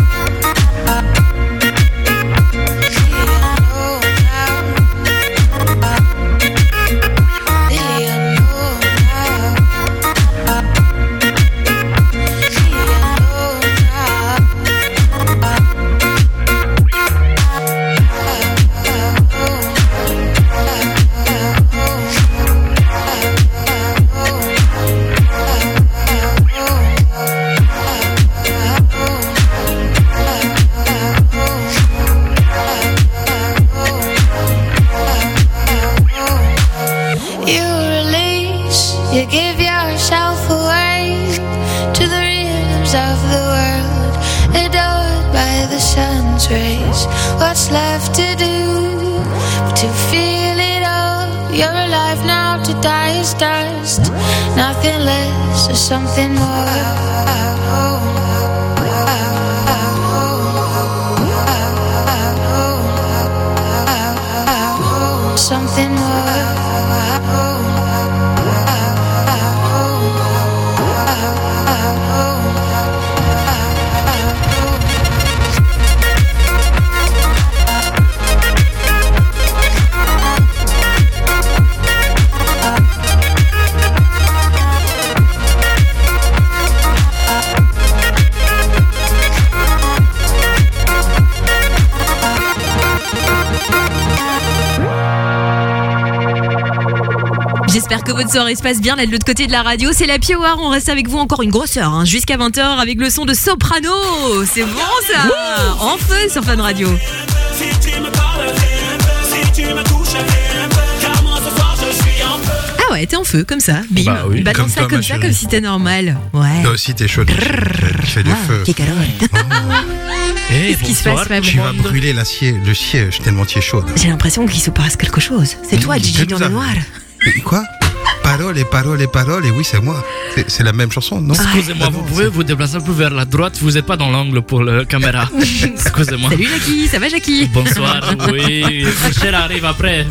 You give yourself away to the rhythms of the world, adored by the sun's rays. What's left to do but to feel it all? You're alive now, to die is dust. Nothing less or something more. Something more. J'espère que votre soirée se passe bien là de l'autre côté de la radio. C'est l'Happy Hour, on reste avec vous encore une grosse heure, hein, jusqu'à vingt heures avec le son de Soprano. C'est bon ça. Wouh, en feu sur Fun Radio. Si tu me parles, si tu me touches, car moi ce soir je suis en feu. Ah ouais, t'es en feu comme ça. Bim. Bah oui, Balance comme ça toi, comme ma ça, chérie. comme si t'es normal. Ouais. Toi aussi, t'es chaud. Tu fais du feu. Qu'est carole. Eh, Qu'est-ce qui se passe, Tu vas Fab? brûler l'acier, le siège tellement tu es chaude. J'ai l'impression qu'il se passe quelque chose. C'est toi, Gigi Que dans nous le avons- noir. Et quoi? Paroles et paroles et paroles, et oui, c'est moi. C'est- C'est la même chanson, non? Excusez-moi, vous pouvez vous déplacer un peu vers la droite, vous n'êtes pas dans l'angle pour la caméra. Excusez-moi. Salut Jackie, ça va Jackie? Bonsoir, oui, Michel arrive après.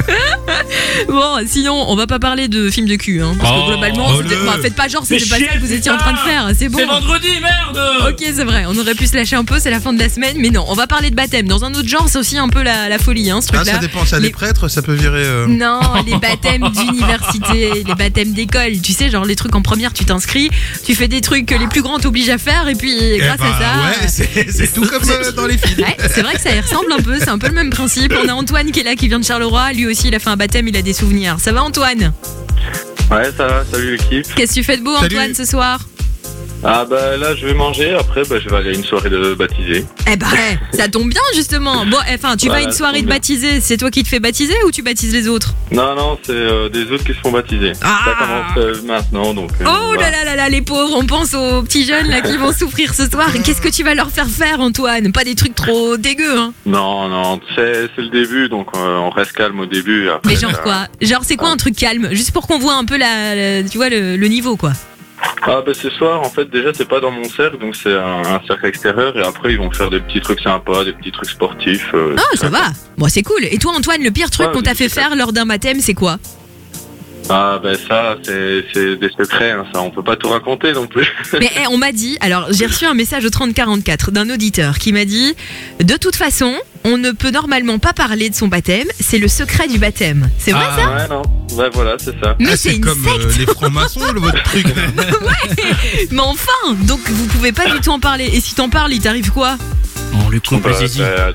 Bon, sinon, on va pas parler de films de cul, hein. Parce que Oh, globalement, oh, c'était- le- bah, faites pas genre, Mais c'était pas ça chier, que vous étiez en putain. train de faire, c'est bon. C'est vendredi, merde. Ok, c'est vrai, on aurait pu se lâcher un peu, c'est la fin de la semaine, mais non, on va parler de baptême. Dans un autre genre, c'est aussi un peu la, la folie, hein, ce Ah, truc-là. ça dépend, ça, les prêtres, ça peut virer. euh, Non, les baptêmes d'université, les baptêmes d'école, tu sais, genre les trucs en première, tu t'inscris, tu fais des trucs que les plus grands t'obligent à faire, et puis Eh grâce bah, à ça. ouais, c'est- c'est tout comme euh, dans les films. Ouais, c'est vrai que ça y ressemble un peu, c'est un peu le même principe. On a Antoine qui est là, qui vient de Charleroi, lui aussi il a fait un baptême, il a des souvenirs. Ça va Antoine? Ouais, ça va, salut l'équipe. Qu'est-ce que tu fais de beau Salut. Antoine ce soir? Ah bah là je vais manger, après bah, je vais aller à une soirée de baptisé. Eh ben, ça tombe bien justement. Bon, enfin, tu vas à Voilà, une soirée ça de tombe bien. baptisé, c'est toi qui te fais baptiser ou tu baptises les autres? Non, non, c'est euh, des autres qui se font baptiser. Ça commence euh, maintenant donc. euh, Oh voilà. là là là là, les pauvres, on pense aux petits jeunes là qui vont souffrir ce soir. Qu'est-ce que tu vas leur faire faire Antoine? Pas des trucs trop dégueux, hein? Non, non, c'est c'est le début donc euh, on reste calme au début. Après, Mais genre euh, quoi? Genre c'est quoi un truc calme? Juste pour qu'on voit un peu la, la- tu vois le, le niveau quoi. Ah bah ce soir en fait déjà c'est pas dans mon cercle donc c'est un, un cercle extérieur et après ils vont faire des petits trucs sympas, des petits trucs sportifs. euh, Ah ça va. Bon c'est cool. Et toi Antoine, le pire truc Ouais, qu'on t'a fait faire lors d'un baptême c'est quoi? Ah bah ça c'est c'est des secrets, hein, ça on peut pas tout raconter non plus. Mais eh, on m'a dit, alors j'ai reçu un message au trente quarante-quatre d'un auditeur qui m'a dit de toute façon, on ne peut normalement pas parler de son baptême, c'est le secret du baptême. C'est vrai ah, ça? Ouais non, ouais voilà c'est ça. Mais Ah, c'est c'est une comme euh, les francs-maçons, le- votre truc. là. Mais enfin, donc vous pouvez pas du tout en parler. Et si t'en parles, il t'arrive quoi? On lui coupe Bah, les zizi. bah,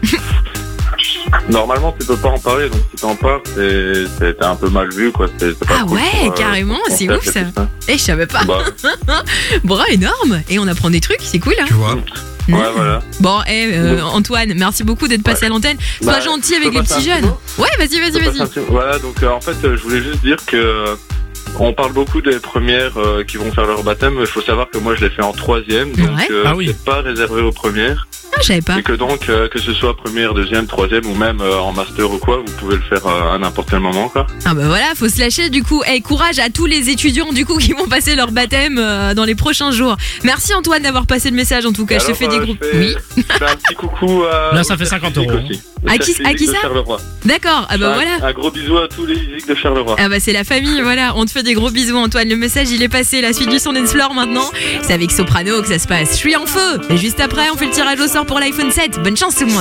Normalement, tu peux pas en parler, donc si t'en parles, c'est c'est- t'es un peu mal vu, quoi. C'est c'est pas Ah cool ouais, pour, euh, carrément, pour c'est ton ouf cercle ça. et tout Eh, je savais pas. Bah. Bon, énorme. Et on apprend des trucs, c'est cool. Hein. Tu vois. Ouais, voilà. Bon, eh, euh, Antoine, merci beaucoup d'être passé à l'antenne. Sois Bah, gentil je avec peux les passer petits un jeunes. petit mot Ouais, vas-y, vas-y, Je peux vas-y. passer un petit- Voilà, donc euh, en fait, euh, je voulais juste dire que euh, on parle beaucoup des premières euh, qui vont faire leur baptême, mais il faut savoir que moi je l'ai fait en troisième, donc Ouais. euh, Ah oui. c'est pas réservé aux premières. Ah, je savais pas. Et que donc, euh, que ce soit première, deuxième, troisième ou même euh, en master ou quoi, vous pouvez le faire euh, à n'importe quel moment, quoi. Ah bah voilà, faut se lâcher du coup. Eh, courage à tous les étudiants du coup qui vont passer leur baptême euh, dans les prochains jours. Merci Antoine d'avoir passé le message en tout cas. Et je te alors, fais des euh, groupes. je fais- Oui. je fais un petit coucou à. Là, ça au fait cercle cinquante euros, physique aussi. À Au qui- cercle à qui physique de ça Charleroi. D'accord. Ah bah Un- voilà. Un gros bisou à tous les physiques de Charleroi. Ah bah c'est la famille, voilà, on te fait des gros bisous Antoine, le message il est passé, la suite du son dance floor maintenant, c'est avec Soprano que ça se passe, je suis en feu, et juste après on fait le tirage au sort pour l'iPhone sept, bonne chance tout le monde.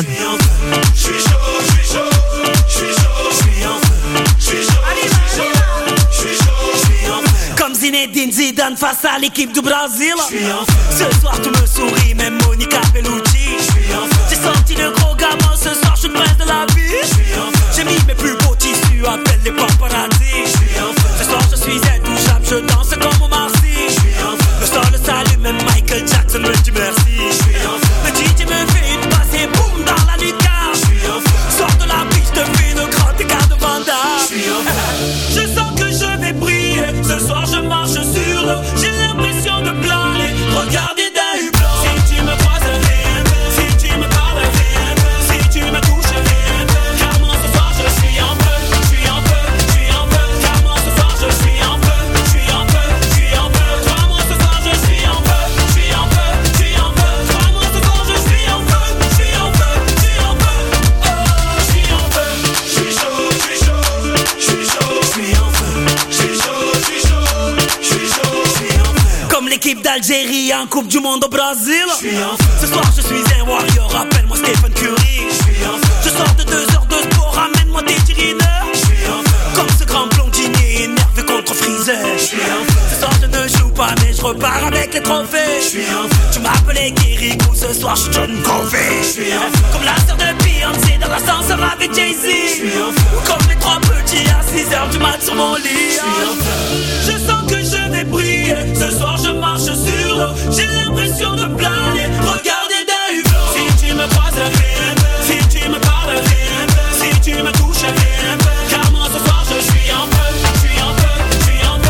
Je suis chaud, je suis chaud, je suis chaud, je suis en feu. Je suis chaud, je suis chaud, je suis chaud, je suis en feu. Comme Zinedine Zidane face à l'équipe du Brésil. Je suis en feu. Ce soir tu me souris, même Monica Bellucci. Je suis en feu. J'ai sorti le gros gamin, ce soir je suis le prince de la vie. Je suis en feu. J'ai mis mes plus beaux tissus, appelle les paparazzi. Je suis en feu. Ce soir je suis intouchable, je danse comme Omar Sy. Je suis en feu. Le sol le salue, même Michael Jackson me dit merci. Je suis en feu. Le D J me fait une passe et boum dans la lucarne. Je suis en feu. Sors de la piste, fais le grand écart de Vanda. Je suis en feu. Je sens que je vais briller. Ce soir je marche sur l'eau. J'ai l'impression de planer. Regardez d'un hublot. Si tu me croises, viens. Si tu me parles, viens. Si tu me touches, viens. Car moi ce soir je suis en feu. Je suis en feu, je suis en feu. Car moi ce soir je suis en feu. Je suis en feu, je suis en feu. Crois-moi ce soir je suis en feu. Je suis en feu, je suis en feu. Crois-moi ce soir je suis en feu. Je suis en feu, je suis en feu. Oh, je suis en feu. Je suis chaud, je suis chaud, je suis chaud, je suis en feu. Je suis chaud, je suis chaud, je suis chaud, je suis en feu. Comme l'équipe d'Algérie en Coupe du Monde au Brésil. Je suis en feu. Ce soir je suis un warrior, appelle-moi Stephen Curry. Je suis en feu. Je sors de deux heures de sport, ramène-moi des tirineurs. Je suis en feu. Comme ce grand blondinier énervé contre Freezer. Je suis en feu. Ce soir je ne joue pas mais je repars avec les trophées. Je suis en feu. Tu m'appelais Kirikou, ce soir je suis John Covey. Je suis en feu. Comme la sœur de Beyoncé dans l'ascenseur avec Jay-Z. Je suis en feu. Ou comme les trois petits à six heures du mat sur mon lit. Je suis en feu. Je sens que je vais briller. Ce soir je marche sur l'eau. J'ai l'impression de planer. Regardez d'un hublot. Si tu me croises, viens. Si tu me parles, viens. Si tu me touches, viens. Car moi ce soir je suis en feu. Je suis en feu, je suis en feu.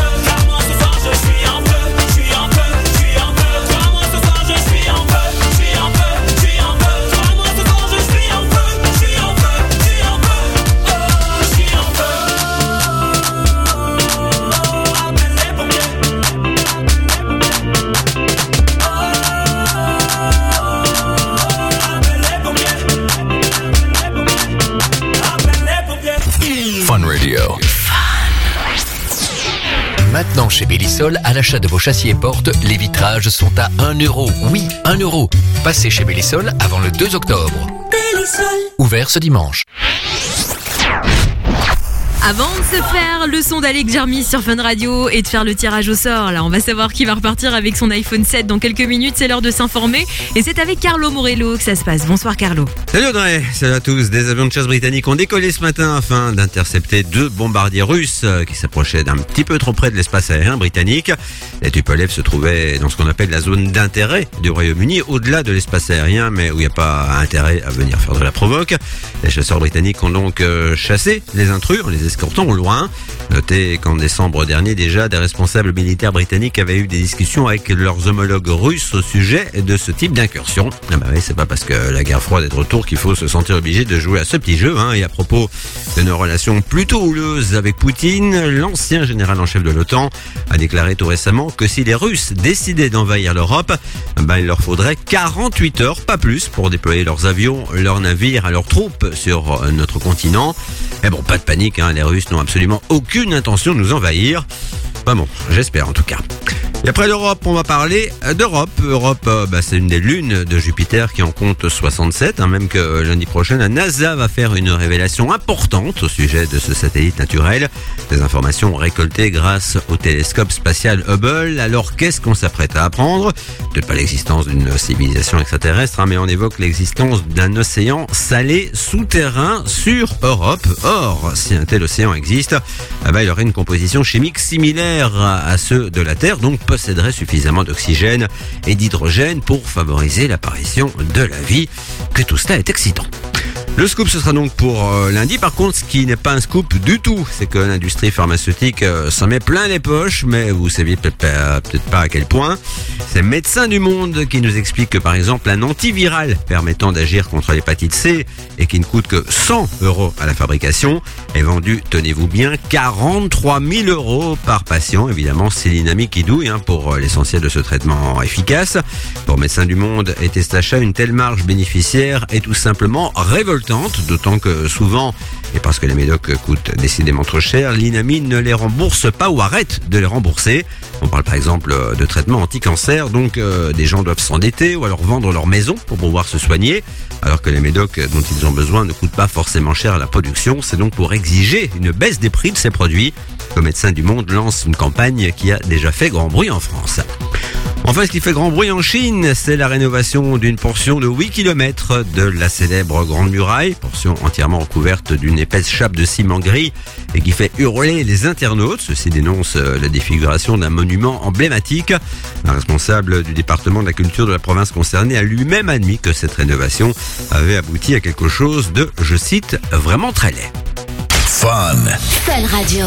Bellisol, à l'achat de vos châssis et portes, les vitrages sont à un euro. Oui, un euro. Passez chez Bellisol avant le deux octobre. Bellisol. Ouvert ce dimanche. Avant de se faire le son d'Alex Jermis sur Fun Radio et de faire le tirage au sort, là on va savoir qui va repartir avec son iPhone sept dans quelques minutes, c'est l'heure de s'informer et c'est avec Carlo Morello que ça se passe. Bonsoir Carlo. Salut Audrey, salut à tous. Des avions de chasse britanniques ont décollé ce matin afin d'intercepter deux bombardiers russes qui s'approchaient d'un petit peu trop près de l'espace aérien britannique. Les Tupolev se trouvaient dans ce qu'on appelle la zone d'intérêt du Royaume-Uni, au-delà de l'espace aérien, mais où il n'y a pas intérêt à venir faire de la provoque. Les chasseurs britanniques ont donc chassé les intrus, les escortant au loin. Notez qu'en décembre dernier, déjà, des responsables militaires britanniques avaient eu des discussions avec leurs homologues russes au sujet de ce type d'incursion. Ah bah oui, c'est pas parce que la guerre froide est de retour qu'il faut se sentir obligé de jouer à ce petit jeu, hein. Et à propos de nos relations plutôt houleuses avec Poutine, l'ancien général en chef de l'OTAN a déclaré tout récemment que si les Russes décidaient d'envahir l'Europe, ben il leur faudrait quarante-huit heures, pas plus, pour déployer leurs avions, leurs navires et leurs troupes sur notre continent. Et bon, pas de panique, hein, les Russes n'ont absolument aucune intention de nous envahir. Enfin bon, j'espère en tout cas. Et après l'Europe, on va parler d'Europe. Europe, euh, bah, c'est une des lunes de Jupiter qui en compte soixante-sept. Hein, même que lundi prochain, la NASA va faire une révélation importante au sujet de ce satellite naturel. Des informations récoltées grâce au télescope spatial Hubble. Alors, qu'est-ce qu'on s'apprête à apprendre? Peut-être pas l'existence d'une civilisation extraterrestre, hein, mais on évoque l'existence d'un océan salé souterrain sur Europe. Or, si un tel océan existe, eh ben, il aurait une composition chimique similaire à ceux de la Terre, donc posséderait suffisamment d'oxygène et d'hydrogène pour favoriser l'apparition de la vie. Que tout cela est excitant. Le scoop, ce sera donc pour euh, lundi. Par contre, ce qui n'est pas un scoop du tout, c'est que l'industrie pharmaceutique euh, s'en met plein les poches, mais vous saviez peut-être pas, peut-être pas à quel point. C'est Médecins du Monde qui nous explique que, par exemple, un antiviral permettant d'agir contre l'hépatite C et qui ne coûte que cent euros à la fabrication est vendu, tenez-vous bien, quarante-trois mille euros par patient. Évidemment, c'est l'inami qui douille hein, pour euh, l'essentiel de ce traitement efficace. Pour Médecins du Monde et Testachat, une telle marge bénéficiaire est tout simplement révoltante. D'autant que souvent, et parce que les médocs coûtent décidément trop cher, l'INAMI ne les rembourse pas ou arrête de les rembourser. On parle par exemple de traitements anti-cancer, donc euh, des gens doivent s'endetter ou alors vendre leur maison pour pouvoir se soigner, alors que les médocs dont ils ont besoin ne coûtent pas forcément cher à la production. C'est donc pour exiger une baisse des prix de ces produits que Médecins du Monde lance une campagne qui a déjà fait grand bruit en France. Enfin, ce qui fait grand bruit en Chine, c'est la rénovation d'une portion de huit kilomètres de la célèbre Grande Muraille, portion entièrement recouverte d'une épaisse chape de ciment gris et qui fait hurler les internautes. Ceci dénonce la défiguration d'un monument emblématique. Un responsable du département de la culture de la province concernée a lui-même admis que cette rénovation avait abouti à quelque chose de, je cite, vraiment très laid. Fun. Fun Radio.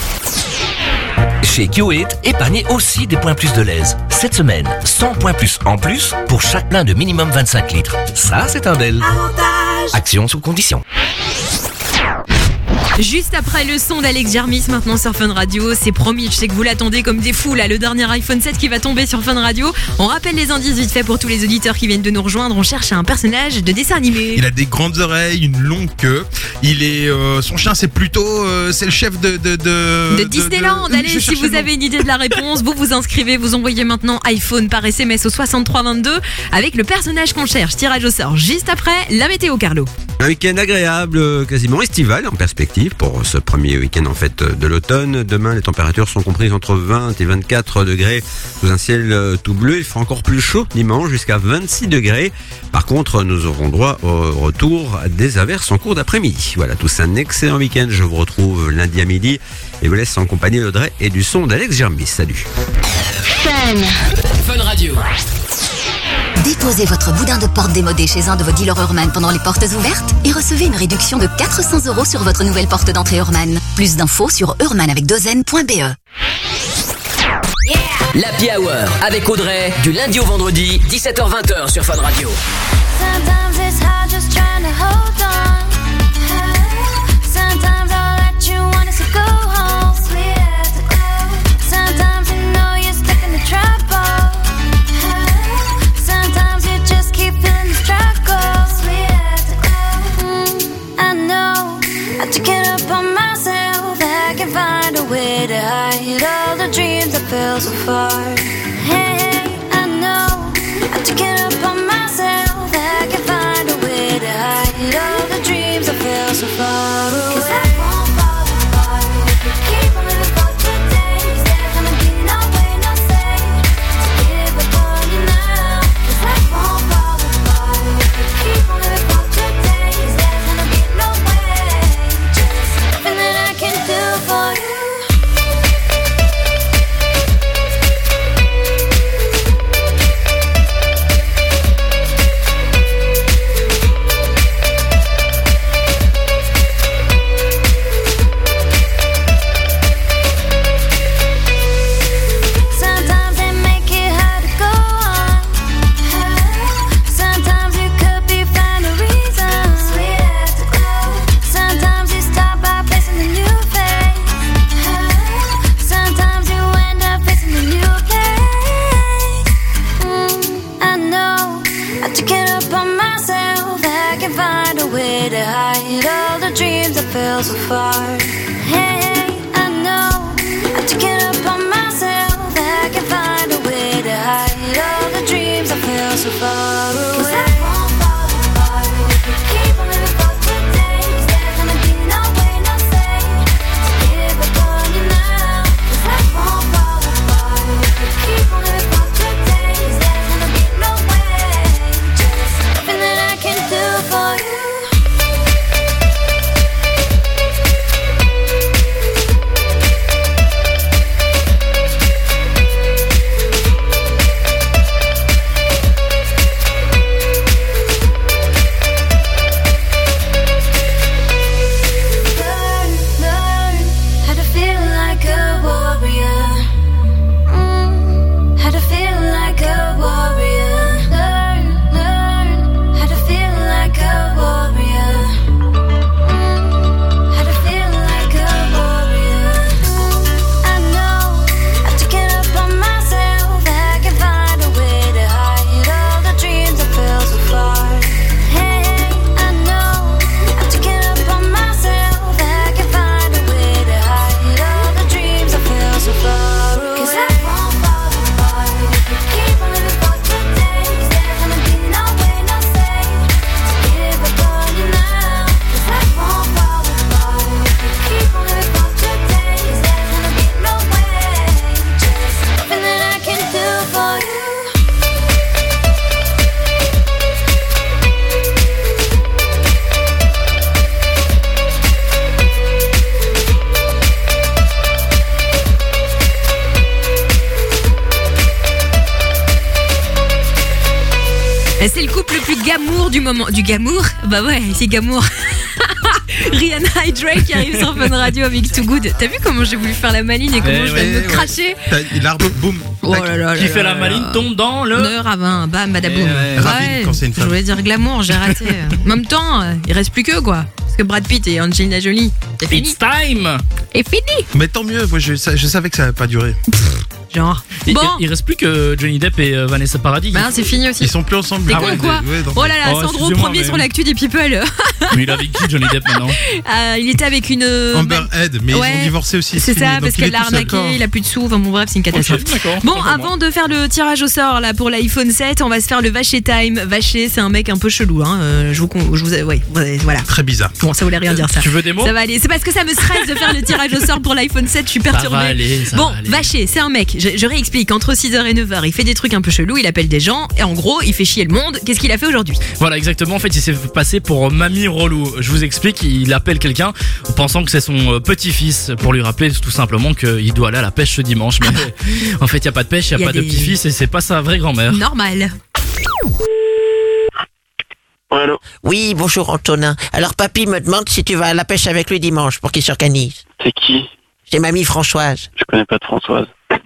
Chez Q huit, épargnez aussi des points plus de l'aise. Cette semaine, cent points plus en plus pour chaque plein de minimum vingt-cinq litres. Ça, c'est un bel avantage. Action sous condition. Juste après le son d'Alex Jermis maintenant sur Fun Radio, c'est promis, je sais que vous l'attendez comme des fous là, le dernier iPhone sept qui va tomber sur Fun Radio. On rappelle les indices vite fait pour tous les auditeurs qui viennent de nous rejoindre, on cherche un personnage de dessin animé. Il a des grandes oreilles, une longue queue, il est, euh, son chien c'est plutôt, euh, c'est le chef de... De, de, de Disneyland, de, de, allez si vous avez une idée de la réponse, vous vous inscrivez, vous envoyez maintenant iPhone par S M S au soixante-trois vingt-deux avec le personnage qu'on cherche, tirage au sort juste après la météo Carlo. Un week-end agréable, quasiment estival en perspective pour ce premier week-end en fait de l'automne. Demain, les températures sont comprises entre vingt et vingt-quatre degrés sous un ciel tout bleu. Il fera encore plus chaud dimanche jusqu'à vingt-six degrés. Par contre, nous aurons droit au retour des averses en cours d'après-midi. Voilà, tous un excellent week-end. Je vous retrouve lundi à midi et vous laisse en compagnie d'Audrey et du son d'Alex Jermis. Salut. Fun. Fun Radio. Déposez votre boudin de porte démodé chez un de vos dealers Hurman pendant les portes ouvertes et recevez une réduction de quatre cents euros sur votre nouvelle porte d'entrée Hurman. Plus d'infos sur hurman avec deux n point b e. L'Happy Hour avec Audrey du lundi au vendredi dix-sept heures vingt sur Fun Radio. Sometimes it's hard just trying to hold on. Sometimes all that you want is to go home. Sometimes you know you're stuck in the trouble. Sometimes you just keep feeling the struggle. Mm, I know I have to get up on myself. I can find a way to hide all the dreams that feel so far. Hey, I know I took it upon myself. I can find a way to hide all the dreams I feel so far away. 'Cause I won't fall apart if we keep on living for today. 'Cause there's gonna be no way, no say to give up on you now. 'Cause I won't fall apart if we keep on living for today. 'Cause there's gonna be no way, just nothing that I can do for you. Sometimes they make it hard to go on. Sometimes you could be find a reason. Sweet afterglow. Sometimes you start by facing a new face. Sometimes you end up facing a new place. Mm, I know I took it upon myself. I can find a way to hide all the dreams I feel so far. Hey, I know I took it upon myself. I can find a way to hide all the dreams I feel so far away. 'Cause I won't fall apart if we keep on living for today. 'Cause there's gonna be no way, no say to give up on you now. 'Cause I won't fall apart if we keep on living for today. 'Cause there's gonna be no way, just nothing that I can do for you. Learn, learn how to feel like a warrior. Mm, how to feel like a warrior. Learn, learn how to feel like a warrior. Mm, how to feel like a warrior. I know I took it upon myself. I can find a way to hide all the dreams I feel so far. Hey, I know I took it upon myself. I can find a way to hide all the dreams I feel so far away. 'Cause I won't fall apart if we keep on living for today. 'Cause there's gonna be no way, no say to give up on you now. 'Cause I won't fall apart if we keep on living for today. 'Cause there's gonna be no way, just nothing that I can do for you. C'est le couple le plus gamour du moment. Du gamour? Bah ouais, c'est gamour. Rihanna et Drake qui arrivent sur Fun Radio avec Too Good. T'as vu comment j'ai voulu faire la maline et comment Eh je viens de ouais, me cracher? L'arbre, boum. Oh là là Qui là fait là la là maline là. tombe dans le. Neuf à vingt, bam, badaboum. Eh ouais. Ravine quand c'est une Je femme. voulais dire glamour, j'ai raté. En même temps, euh, il reste plus que quoi. Parce que Brad Pitt et Angelina Jolie, c'est fini. It's time. Et fini. Mais tant mieux, moi je, sa- je savais que ça n'allait pas durer. Genre. Il, Bon. il reste plus que Johnny Depp et euh, Vanessa Paradis. Bah non, c'est fini aussi. Ils sont plus ensemble. T'es Ah con ouais, ou quoi? ouais, donc- Oh là là, Oh, Sandro excusez-moi, premier mais- sur l'actu des people. Mais il est avec qui Johnny Depp maintenant? Euh, il était avec une. Amber Head, mais Ouais. ils ont divorcé aussi. C'est fini. ça, Donc parce il est qu'elle l'a tout seul. arnaqué, il a plus de sous. Enfin bon, bref, c'est une catastrophe. Ok, d'accord. Bon, Autant pour avant de faire le tirage au sort là pour l'iPhone sept, on va se faire le Vacher Time. Vacher, c'est un mec un peu chelou. Hein. Euh, je vous, con- je vous, ouais, ouais, voilà. Très bizarre. Bon, ça voulait rien dire ça. Tu veux des mots? Ça va aller. C'est parce que ça me stresse de faire le tirage au sort pour l'iPhone sept. Je suis Ça perturbée. va aller, ça bon, va aller. Vacher, c'est un mec. Je, je réexplique. Entre six heures et neuf heures, il fait des trucs un peu chelous. Il appelle des gens et en gros, il fait chier le monde. Qu'est-ce qu'il a fait aujourd'hui? Voilà, exactement. En fait, il s'est fait passer pour mamie relou. Je vous explique, il appelle quelqu'un en pensant que c'est son euh, petit-fils pour lui rappeler tout simplement qu'il doit aller à la pêche ce dimanche. Mais en fait, il n'y a pas de pêche, il n'y Y a a pas de des- petit-fils et c'est pas sa vraie grand-mère. Normal. Oui, bonjour Antonin. Alors papy me demande si tu vas à la pêche avec lui dimanche pour qu'il s'organise. C'est qui? C'est mamie Françoise. Je connais pas de Françoise.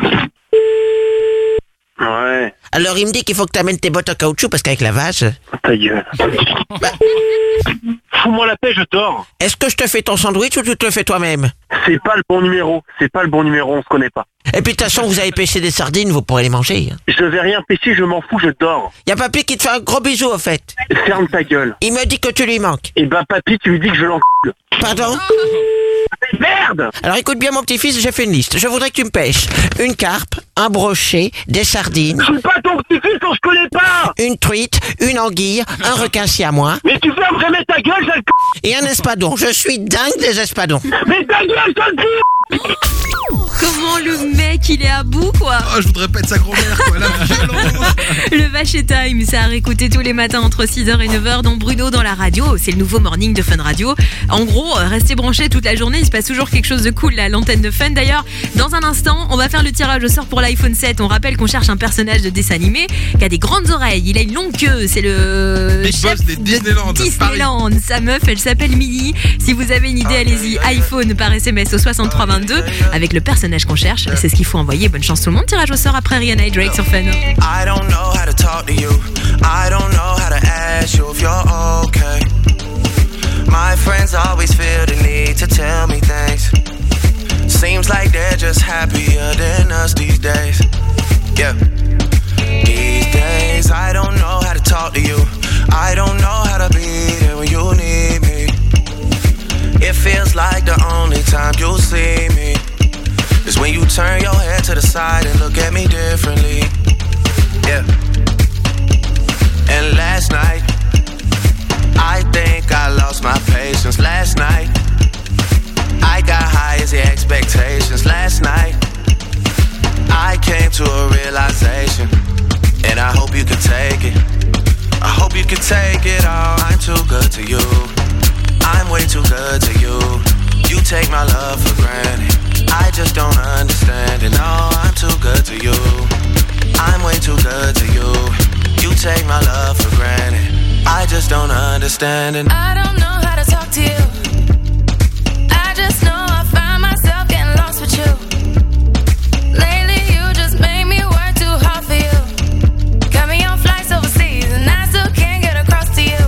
Ouais. Alors il me dit qu'il faut que tu amènes tes bottes en caoutchouc parce qu'avec la vase... Ta gueule. Fous-moi la paix, je dors. Est-ce que je te fais ton sandwich ou tu te le fais toi-même? C'est pas le bon numéro. C'est pas le bon numéro, on se connaît pas. Et puis de toute façon, vous avez pêché des sardines, vous pourrez les manger. hein. Je vais rien pêcher, je m'en fous, je dors. Y a papy qui te fait un gros bisou au fait. Ferme ta gueule. Il me dit que tu lui manques. Et bah papy, tu lui dis que je l'encule. Pardon? Merde! Alors écoute bien mon petit-fils, j'ai fait une liste. Je voudrais que tu me pêches une carpe, un brochet, des sardines. Je suis pas ton petit-fils, on se connaît pas! Une truite, une anguille, un requin siamois. Mais tu fais vraiment ta gueule, sale c***! Et un espadon. Je suis dingue des espadons. Mais ta gueule, sale c***! Comment le mec il est à bout quoi. Oh, je voudrais pète sa grand-mère quoi, la violence. Le Vacher Time, ça a réécouté tous les matins entre six heures et neuf heures dans Bruno dans la radio. C'est le nouveau morning de Fun Radio. En gros, restez branchés toute la journée, il se passe toujours quelque chose de cool là à l'antenne de Fun. D'ailleurs, dans un instant, on va faire le tirage au sort pour l'iPhone sept. On rappelle qu'on cherche un personnage de dessin animé qui a des grandes oreilles, il a une longue queue, c'est le Big chef Boss des Disneyland, de Disneyland. Sa meuf, elle s'appelle Millie. Si vous avez une idée, allez-y, iPhone par S M S au soixante-trois vingt-deux avec le personnage qu'on cherche, c'est ce qu'il faut envoyer. Bonne chance tout le monde, tirage au sort après Rihanna et Drake sur Fun. I don't know how to talk to you. I don't know how to ask you if you're okay. My friends always feel the need to tell me things. Seems like they're just happier than us these days. Yeah. These days I don't know how to talk to you. I don't know how to be there when you need me. It feels like the only time you'll see me is when you turn your head to the side and look at me differently. Yeah. And last night, I think I lost my patience. Last night, I got high as the expectations. Last night, I came to a realization, and I hope you can take it. I hope you can take it all. I'm too good to you. I'm way too good to you. You take my love for granted. I just don't understand it. No, I'm too good to you. I'm way too good to you. You take my love for granted. I just don't understand it. I don't know how to talk to you. I just know I find myself getting lost with you. Lately you just made me work too hard for you. Got me on flights overseas and I still can't get across to you.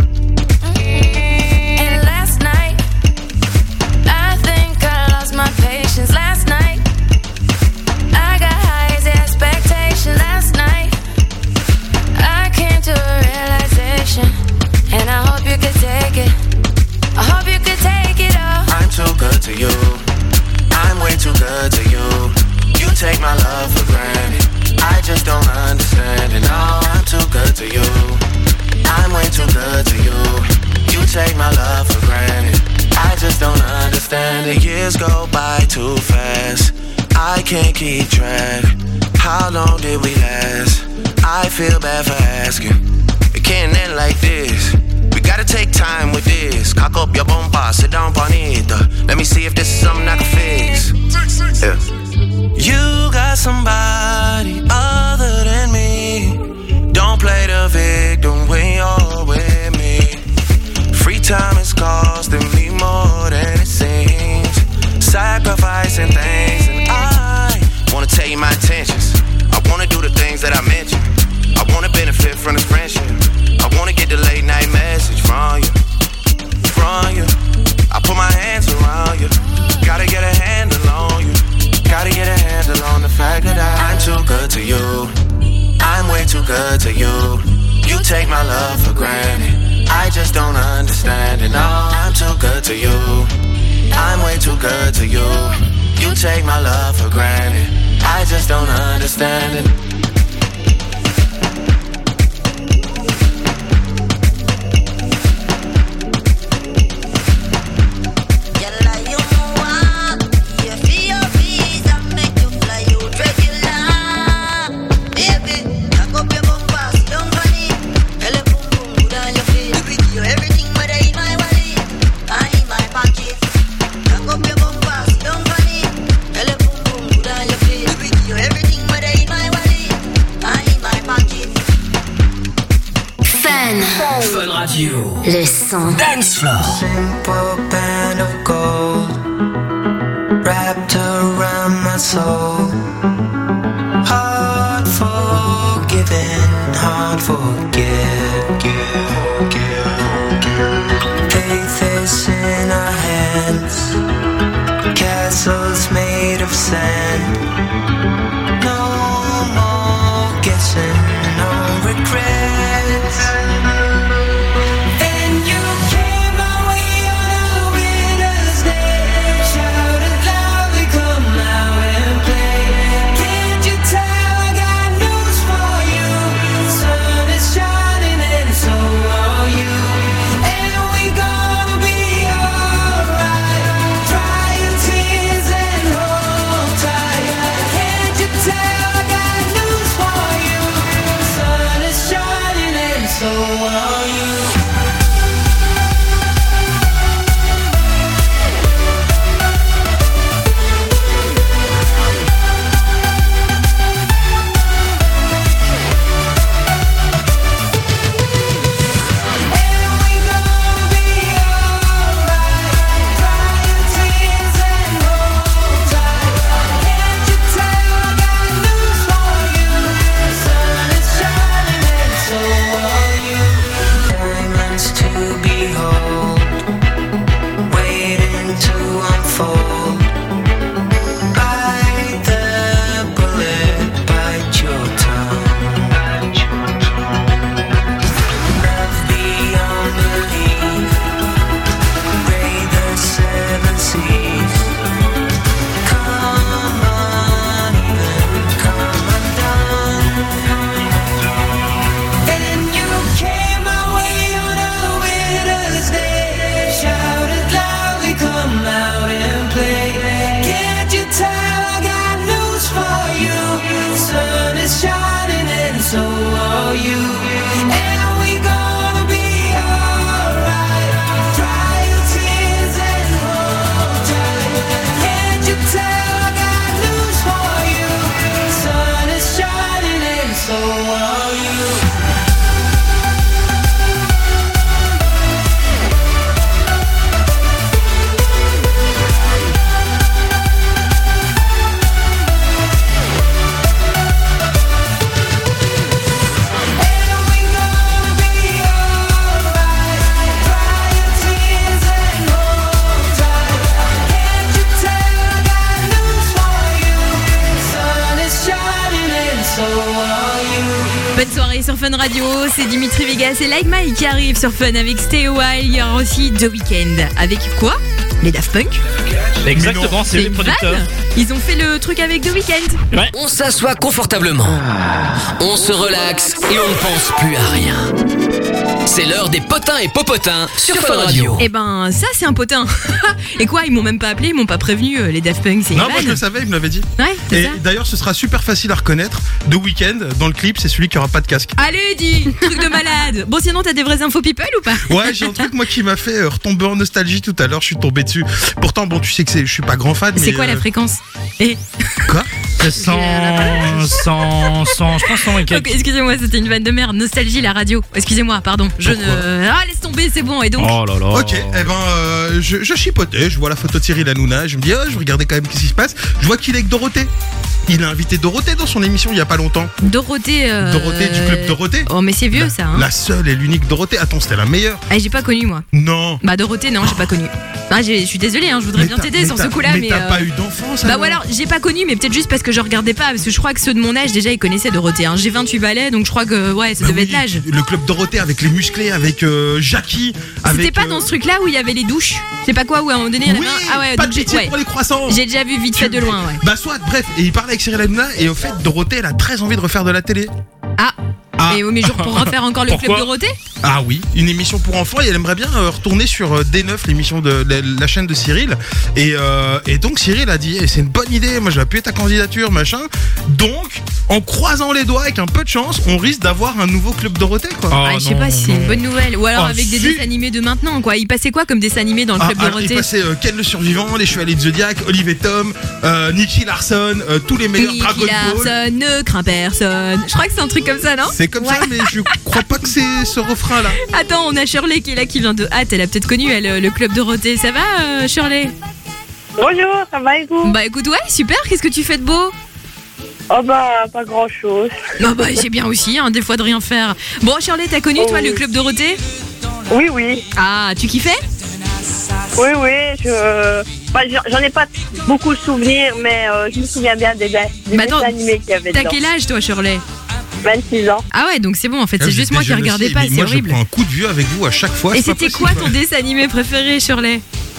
And last night, I think I lost my patience. Last night, I got high as expectations. Last night, I came to a realization, and I hope you could take it. I hope you could take it all. I'm too good to you. I'm way too good to you. You take my love for granted. I just don't understand it. No, I'm too good to you. I'm way too good to you. You take my love for granted. I just don't understand it. Years go by too fast. I can't keep track. How long did we last? I feel bad for asking. It can't end like this. We gotta take time with this. Cock up your bumper, sit down on it. Let me see if this is something I can fix. Yeah. You got somebody other than me. Don't play the victim when you're with me. Free time is costing me more than it seems. Sacrificing things, and I wanna tell you my intentions. I wanna do the things that I mentioned. I wanna benefit from this friendship. I wanna get the late night message from you, from you. I put my hands around you. Gotta get a handle on you. Gotta get a handle on the fact that I, I'm too good to you. I'm way too good to you. You take my love for granted. I just don't understand it. No, I'm too good to you. I'm way too good to you. You take my love for granted. I just don't understand it. Fun Radio. Le son. Dance Floor. Simple band of gold wrapped around my soul. Hard forgiven, hard forget. Faith is in our hands. Castles made of sand. No more guessing, no regrets. And you came my way on a winner's day. so are you. And we gonna be alright. Dry your tears and hold tight. Can't you tell I got news for you? Sun is shining and so are you. Bonne soirée sur Fun Radio, c'est Dimitri Vegas et Like Mike qui arrivent sur Fun avec Stay a While. Il y aura aussi The Weeknd. Avec quoi? Les Daft Punk. Exactement, c'est les producteurs. Van. Ils ont fait le truc avec The Weeknd. Ouais. On s'assoit confortablement. On se relaxe et on ne pense plus à rien. C'est l'heure des potins et popotins sur Fun Radio. Eh ben, ça c'est un potin. Et quoi, ils m'ont même pas appelé, ils m'ont pas prévenu, les Daft Punk, c'est Non, Van. moi je le savais, il me l'avait dit. Ouais, c'est Et ça. d'ailleurs, ce sera super facile à reconnaître. The Weeknd, dans le clip, c'est celui qui aura pas de casque. Allez, dis, truc de malade. Bon, sinon, t'as des vraies infos people ou pas? Ouais, j'ai un truc moi qui m'a fait euh, retomber en nostalgie tout à l'heure, je suis tombé dessus. Pourtant, bon, tu sais que c'est, je suis pas grand fan. C'est mais, quoi la euh, fréquence? Et... Quoi? C'est cent, cent, cent, je pense cent et quelques. Ok, excusez-moi, c'était une vanne de merde. Nostalgie, la radio. Excusez-moi, pardon. Je ne... Ah, laisse tomber, c'est bon. Et donc Oh là là. Ok, eh ben, euh, je, je chipotais, je vois la photo de Cyril Hanouna, je me dis, oh, je vais regarder quand même ce qui se passe. Je vois qu'il est avec Dorothée. Il a invité Dorothée dans son émission il y a pas longtemps. Dorothée. Euh... Dorothée du club Dorothée. Oh, mais c'est vieux ça. Hein. La seule et l'unique Dorothée. Attends, c'était la meilleure. Ah, j'ai pas connu moi. Non. Bah, Dorothée, non, j'ai pas connu. Ah, j'ai- je suis désolée, hein, je voudrais Mais bien t'as- t'aider mais sur t'as- ce coup-là, mais mais. t'as euh, pas eu d'enfance, Bah, alors ou alors, j'ai pas connu, mais peut-être juste parce que je regardais pas, parce que je crois que ceux de mon âge déjà ils connaissaient Dorothée. Hein. J'ai vingt-huit balais, donc je crois que ouais, ça Bah devait oui, être l'âge. Le club Dorothée avec les musclés, avec euh, Jackie. C'était avec, pas euh, dans ce truc-là où il y avait les douches. C'est pas quoi où à un moment donné il y en avait Oui, un. Ah ouais, pas donc de j'ai pitié ouais. pour les croissants. J'ai déjà vu vite fait de loin, ouais. Bah soit, bref, et il parlait avec Cyril Hanouna et au fait Dorothée elle a très envie de refaire de la télé. Ah. Ah. Mais, mais genre pour refaire encore le Pourquoi club Dorothée? Ah oui, une émission pour enfants et elle aimerait bien euh, retourner sur euh, D neuf, l'émission de la, la chaîne de Cyril. Et, euh, et donc Cyril a dit, eh, c'est une bonne idée, moi je vais appuyer ta candidature, machin. Donc, en croisant les doigts avec un peu de chance, on risque d'avoir un nouveau club Dorothée quoi. Ah, je sais pas si c'est une bonne nouvelle. Ou alors Oh, avec des si. dessins animés de maintenant, quoi. Il passait quoi comme dessin animé dans le Ah, club alors, il Dorothée? passait euh, Ken le survivant, les Chevaliers de Zodiac, Olive et Tom, euh, Nicky Larson, euh, tous les meilleurs Nicky Dragon Ball. Larson ne craint personne. Je crois que c'est un truc comme ça, non? C'est comme ça, mais je crois pas que c'est ce refrain là. Attends, on a Shirley qui est là, qui vient de Hâte. Elle a peut-être connu, elle, le club Dorothée. Ça va, euh, Shirley? Bonjour, ça va et vous? Bah écoute, ouais, super. Qu'est-ce que tu fais de beau? Oh bah, pas grand chose. Non, bah j'ai bien aussi, hein, des fois de rien faire. Bon, Shirley, t'as connu, Oh, toi, oui. le club Dorothée? Oui, oui. Ah, tu kiffais? Oui, oui, je... bah, j'en- j'en ai pas beaucoup de souvenirs, mais euh, je me souviens bien des, des Bah, attends, dessins animés qu'il y avait T'as dedans. quel âge, toi, Shirley? vingt-six ans. Ah ouais, donc c'est bon, en fait, Ah, c'est vous juste êtes moi qui jeune regardais aussi, pas, mais c'est moi, horrible. je prends un coup de vieux avec vous à chaque fois. Et c'est pas c'était quoi possible. ton dessin animé préféré, Shirley?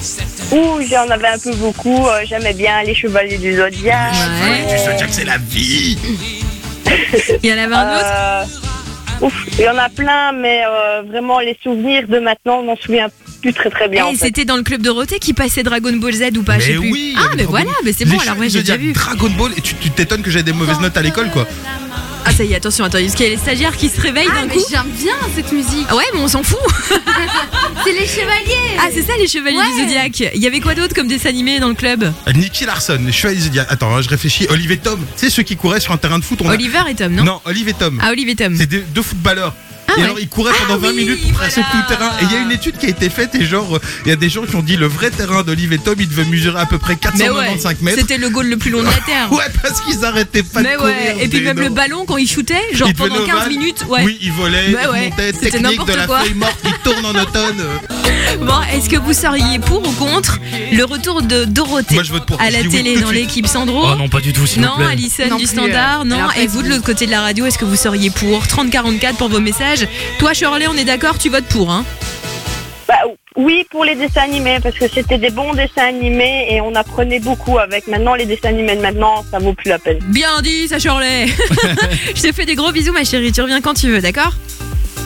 Ouh, j'en avais un peu beaucoup. euh, J'aimais bien les Chevaliers du Zodiac. Tu sais que c'est la vie. Il y en avait un autre? Euh, Ouf, il y en a plein, mais euh, vraiment les souvenirs de maintenant, on m'en souvient plus très très bien. Eh, en fait. c'était dans le club Dorothée qui passait Dragon Ball Z ou pas, je sais Mais plus. oui, il y ah, avait mais Dragon voilà, Ball. mais c'est Les bon, alors ouais, Chevaliers j'ai du déjà Zodiac, vu. Dragon Ball, et tu tu t'étonnes que j'ai des mauvaises notes à l'école quoi. Ah, ça y est, attention, attends, est-ce qu'il y a les stagiaires qui se réveillent Ah, d'un mais coup? j'aime bien cette musique. Ah ouais, mais on s'en fout. C'est les chevaliers. Ah, c'est ça, les Chevaliers Ouais. du Zodiac. Il y avait quoi d'autre comme dessin animé dans le club? Nicky Larson, les Chevaliers du Zodiac. Attends, hein, je réfléchis. Olive et Tom, tu sais ceux qui couraient sur un terrain de foot. On a- Oliver et Tom, non? Non, Olive et Tom. Ah, Olive et Tom. C'est deux, deux footballeurs. Ah et ouais. alors ils couraient pendant Ah vingt oui, minutes pour traverser tout le terrain. Et il y a une étude qui a été faite et genre, euh, il y a des gens qui ont dit le vrai terrain d'Olive et Tom, il devait mesurer à peu près quatre cent Mais ouais, quatre-vingt-cinq mètres. c'était le goal le plus long de la Terre. Ouais, parce qu'ils arrêtaient pas Mais de courir. ouais, et puis c'était même le énorme. ballon quand il shootait, genre Il devenait pendant quinze ovale. minutes, ouais. Oui, il volait, Bah il ouais, remontait, c'était technique n'importe de la quoi. feuille morte, il tourne en automne. Bon, est-ce que vous seriez pour ou contre le retour de Dorothée Moi, je vote pour. à Je la dis oui télé tout de dans suite. l'équipe Sandro? Oh non, pas du tout, s'il vous Non, plaît. Alison Non du plus, Standard, euh, non. alors, Et vous de l'autre côté de la radio, est-ce que vous seriez pour? trente quarante-quatre pour vos messages. Toi, Shirley, on est d'accord, tu votes pour, hein? Bah, oui, pour les dessins animés, parce que c'était des bons dessins animés et on apprenait beaucoup avec. Maintenant, les dessins animés de maintenant, ça vaut plus la peine. Bien dit, ça, Shirley. Je te fais des gros bisous, ma chérie. Tu reviens quand tu veux, d'accord?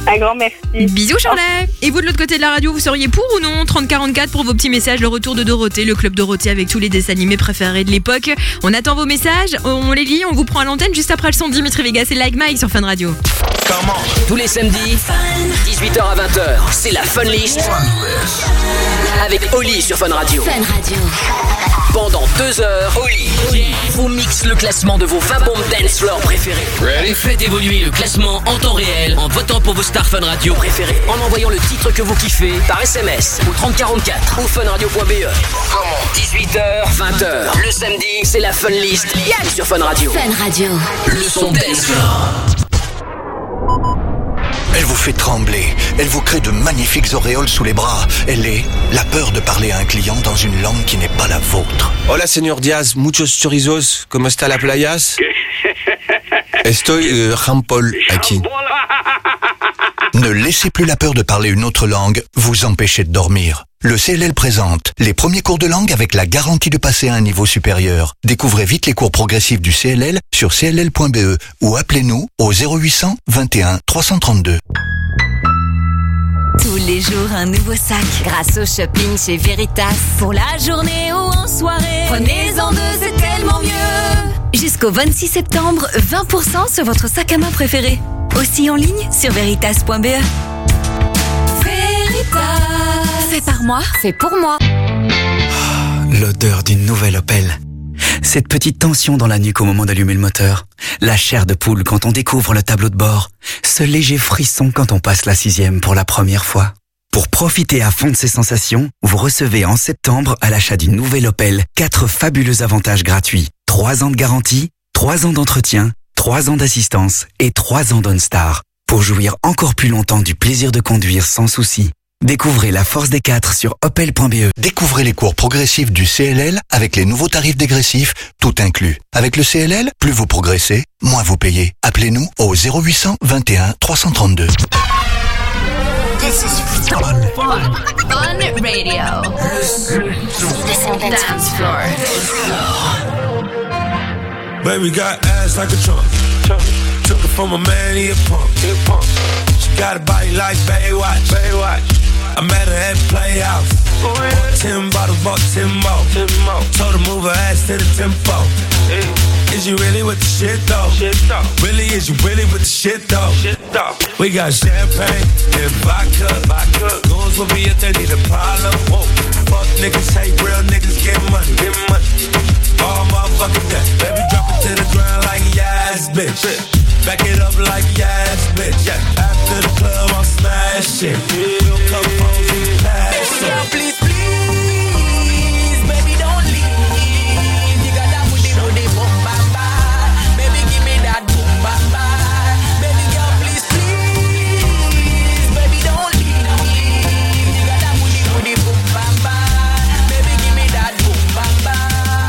Un grand merci. Bisous Charlet. Et vous de l'autre côté de la radio, vous seriez pour ou non trente quarante-quatre pour vos petits messages, le retour de Dorothée, le club Dorothée avec tous les dessins animés préférés de l'époque. On attend vos messages, on les lit, on vous prend à l'antenne juste après le son de Dimitri Vegas et Like Mike sur Fun Radio. Tous les samedis, dix-huit heures à vingt heures, c'est la Fun List avec Oli sur Fun Radio. Fun Radio. Pendant deux heures, Oli vous mixe le classement de vos vingt bombes dance floor préférés. Ready? Faites évoluer le classement en temps réel en votant pour vos stars Fun Radio préférées, en envoyant le titre que vous kiffez par S M S au trente quarante-quatre ou funradio point b e. dix-huit heures, vingt heures, le samedi, c'est la Fun List Yann sur Fun Radio. Fun Radio. Le son dance floor. Elle vous fait trembler, elle vous crée de magnifiques auréoles sous les bras. Elle est la peur de parler à un client dans une langue qui n'est pas la vôtre. Hola, señor Díaz, muchos chorizos, ¿cómo está la playas? Estoy euh, Jean-Paul aquí. Ne laissez plus la peur de parler une autre langue vous empêcher de dormir. Le C L L présente les premiers cours de langue avec la garantie de passer à un niveau supérieur. Découvrez vite les cours progressifs du C L L sur c l l point b e ou appelez-nous au zéro huit cents vingt et un trois cent trente-deux. Tous les jours un nouveau sac grâce au shopping chez Veritas. Pour la journée ou en soirée, prenez-en deux, c'est tellement mieux. Jusqu'au vingt-six septembre, vingt pour cent sur votre sac à main préféré. Aussi en ligne sur veritas point b e. Veritas. Fait par moi, fait pour moi. L'odeur d'une nouvelle Opel. Cette petite tension dans la nuque au moment d'allumer le moteur. La chair de poule quand on découvre le tableau de bord. Ce léger frisson quand on passe la sixième pour la première fois. Pour profiter à fond de ces sensations, vous recevez en septembre à l'achat d'une nouvelle Opel quatre fabuleux avantages gratuits. trois ans de garantie, trois ans d'entretien, trois ans d'assistance et trois ans d'OnStar. Pour jouir encore plus longtemps du plaisir de conduire sans souci. Découvrez la force des quatre sur opel point b e. Découvrez les cours progressifs du C L L avec les nouveaux tarifs dégressifs, tout inclus. Avec le C L L, plus vous progressez, moins vous payez. Appelez-nous au zéro huit cents vingt et un trois cent trente-deux. This is fun. Fun. Fun radio. Dance floor. Baby got ass like a trunk. Took it from a man, he a punk. She got a body like Baywatch. Baywatch. I met her at Playhouse. Bought ten bottles, bought ten more. Told her move her ass to the tempo. Is you really with the shit though? Really, is you really with the shit though? We got champagne and vodka. Goons will be if they need a problem. Fuck niggas, hate real niggas, get money. Get money. All motherfucking day. Baby, drop it to the ground like yes, bitch. Back it up like yes, bitch. After the club, I'm smashing. We'll come home and pass it. Please, please, baby, don't leave. You got that booty, booty, boom, bam, bam. Baby, give me that boom, bam, bam. Baby girl, please, please, baby, don't leave. You got that booty, booty, boom, bam, bam. Baby, give me that boom, bam, bam.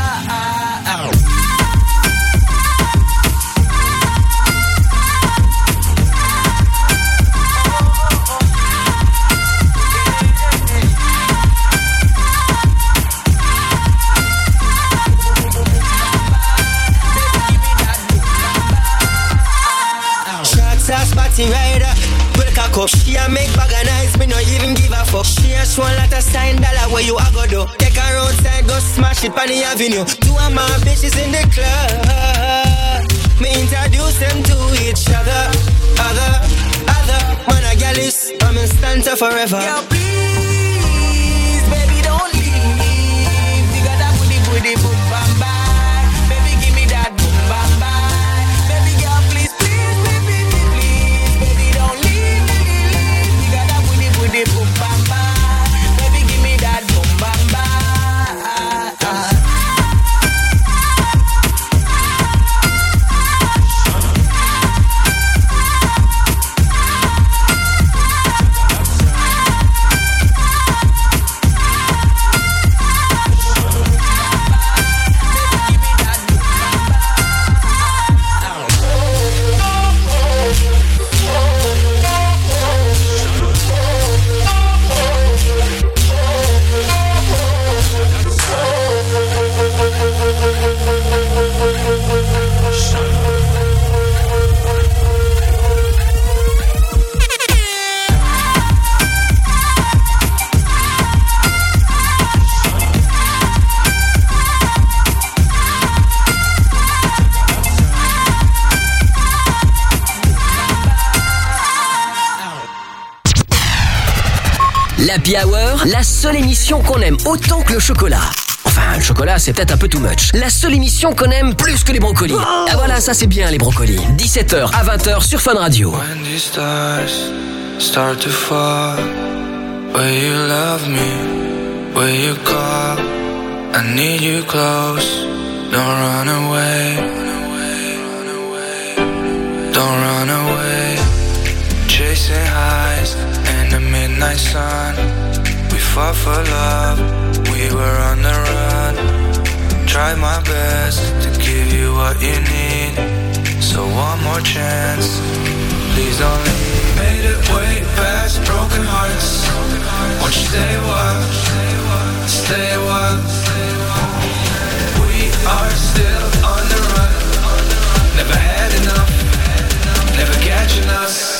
Rider, break a cup. She a make bag of nice, me no even give a fuck. She a show a lot of sign dollar where you a go do. Take her outside, go smash it on the avenue. Two of my bitches in the club. Me introduce them to each other. Other, other, man a gal is, I'm in stanza forever. Yo, please, baby, don't leave. You got that booty, booty, boom, bam, bam. Baby, give me that boom, bam, bam. Baby, girl, please. Boom, bam, bam. Baby, give me that boom, bam, bam. Happy Hour, la seule émission qu'on aime autant que le chocolat. Enfin, le chocolat, c'est peut-être un peu too much. La seule émission qu'on aime plus que les brocolis. Oh ah voilà, ça c'est bien les brocolis. dix-sept heures à vingt heures sur Fun Radio. When these stars start to fall, will you love me? Will you call? I need you close. Don't run away. Don't run away. Chasing highs in the midnight sun. We fought for love. We were on the run. Tried my best to give you what you need. So one more chance, please don't leave. Made it way past broken hearts. Won't you stay a while? Stay a while. We are still on the run. Never had enough. Never catching us.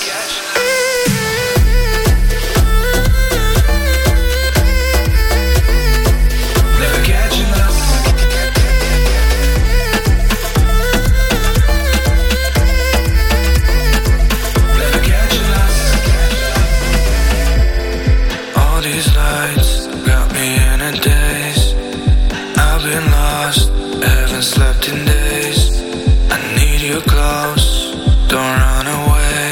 Slept in days. I need you close. Don't run away.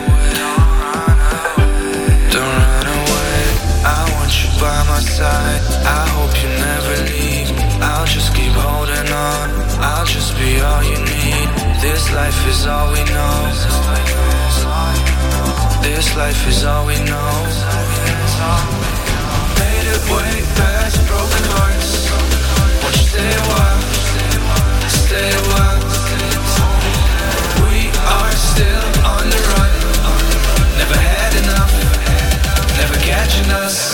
Don't run away. I want you by my side. I hope you never leave. I'll just keep holding on. I'll just be all you need. This life is all we know. This life is all we know. Made it way past broken hearts. Won't you stay a while? Stay a while. We are still on the run. Never had enough. Never catching us.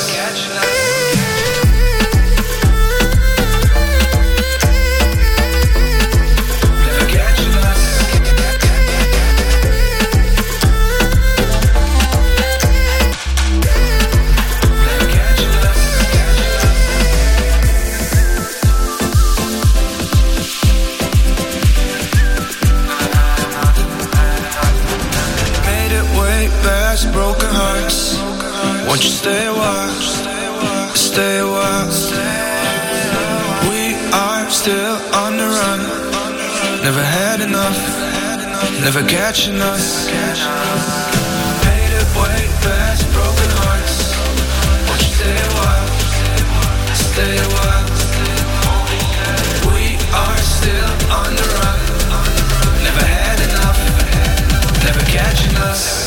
Broken hearts. Won't you stay a while? Stay a while. We are still on the run. Never had enough. Never catching us. Made it way past broken hearts. Won't you stay a while? Stay a while. We are still on the run. Never had enough. Never catching us.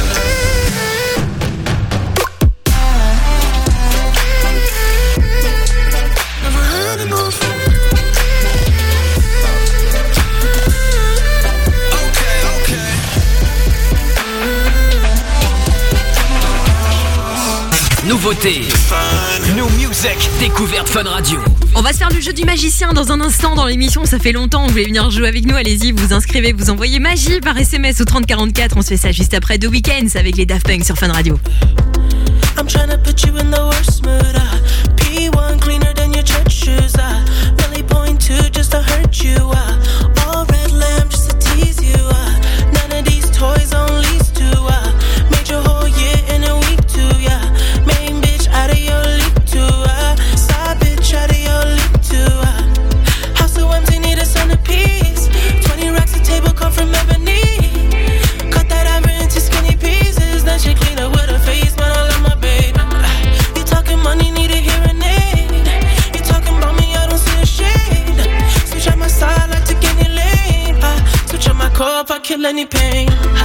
Nouveauté, New Music, découverte Fun Radio. On va se faire le jeu du magicien dans un instant dans l'émission. Ça fait longtemps, vous voulez venir jouer avec nous, allez-y, vous inscrivez, vous envoyez magie par S M S au trente quarante-quatre. On se fait ça juste après The Weeknd avec les Daft Punk sur Fun Radio. I'm trying to put you in the worst mood. Uh, P one cleaner than your church shoes. Uh, really point two just to hurt you. Uh, all red lamp just to tease you. Uh, none of these toys on lease to. Uh, made your whole year in a week too. Yeah, main bitch out of your league too. Uh, side bitch out of your league too. Uh, house so empty, need a centerpiece. Twenty racks a table come from ebony. Cut that ever into skinny pieces. Then she clean up with her face, man. I love my baby. You talking money, need a hearing aid. You talking about me, I don't see a shade. Switch out my side, I take any lane. Uh, switch out my cup, I kill any pain.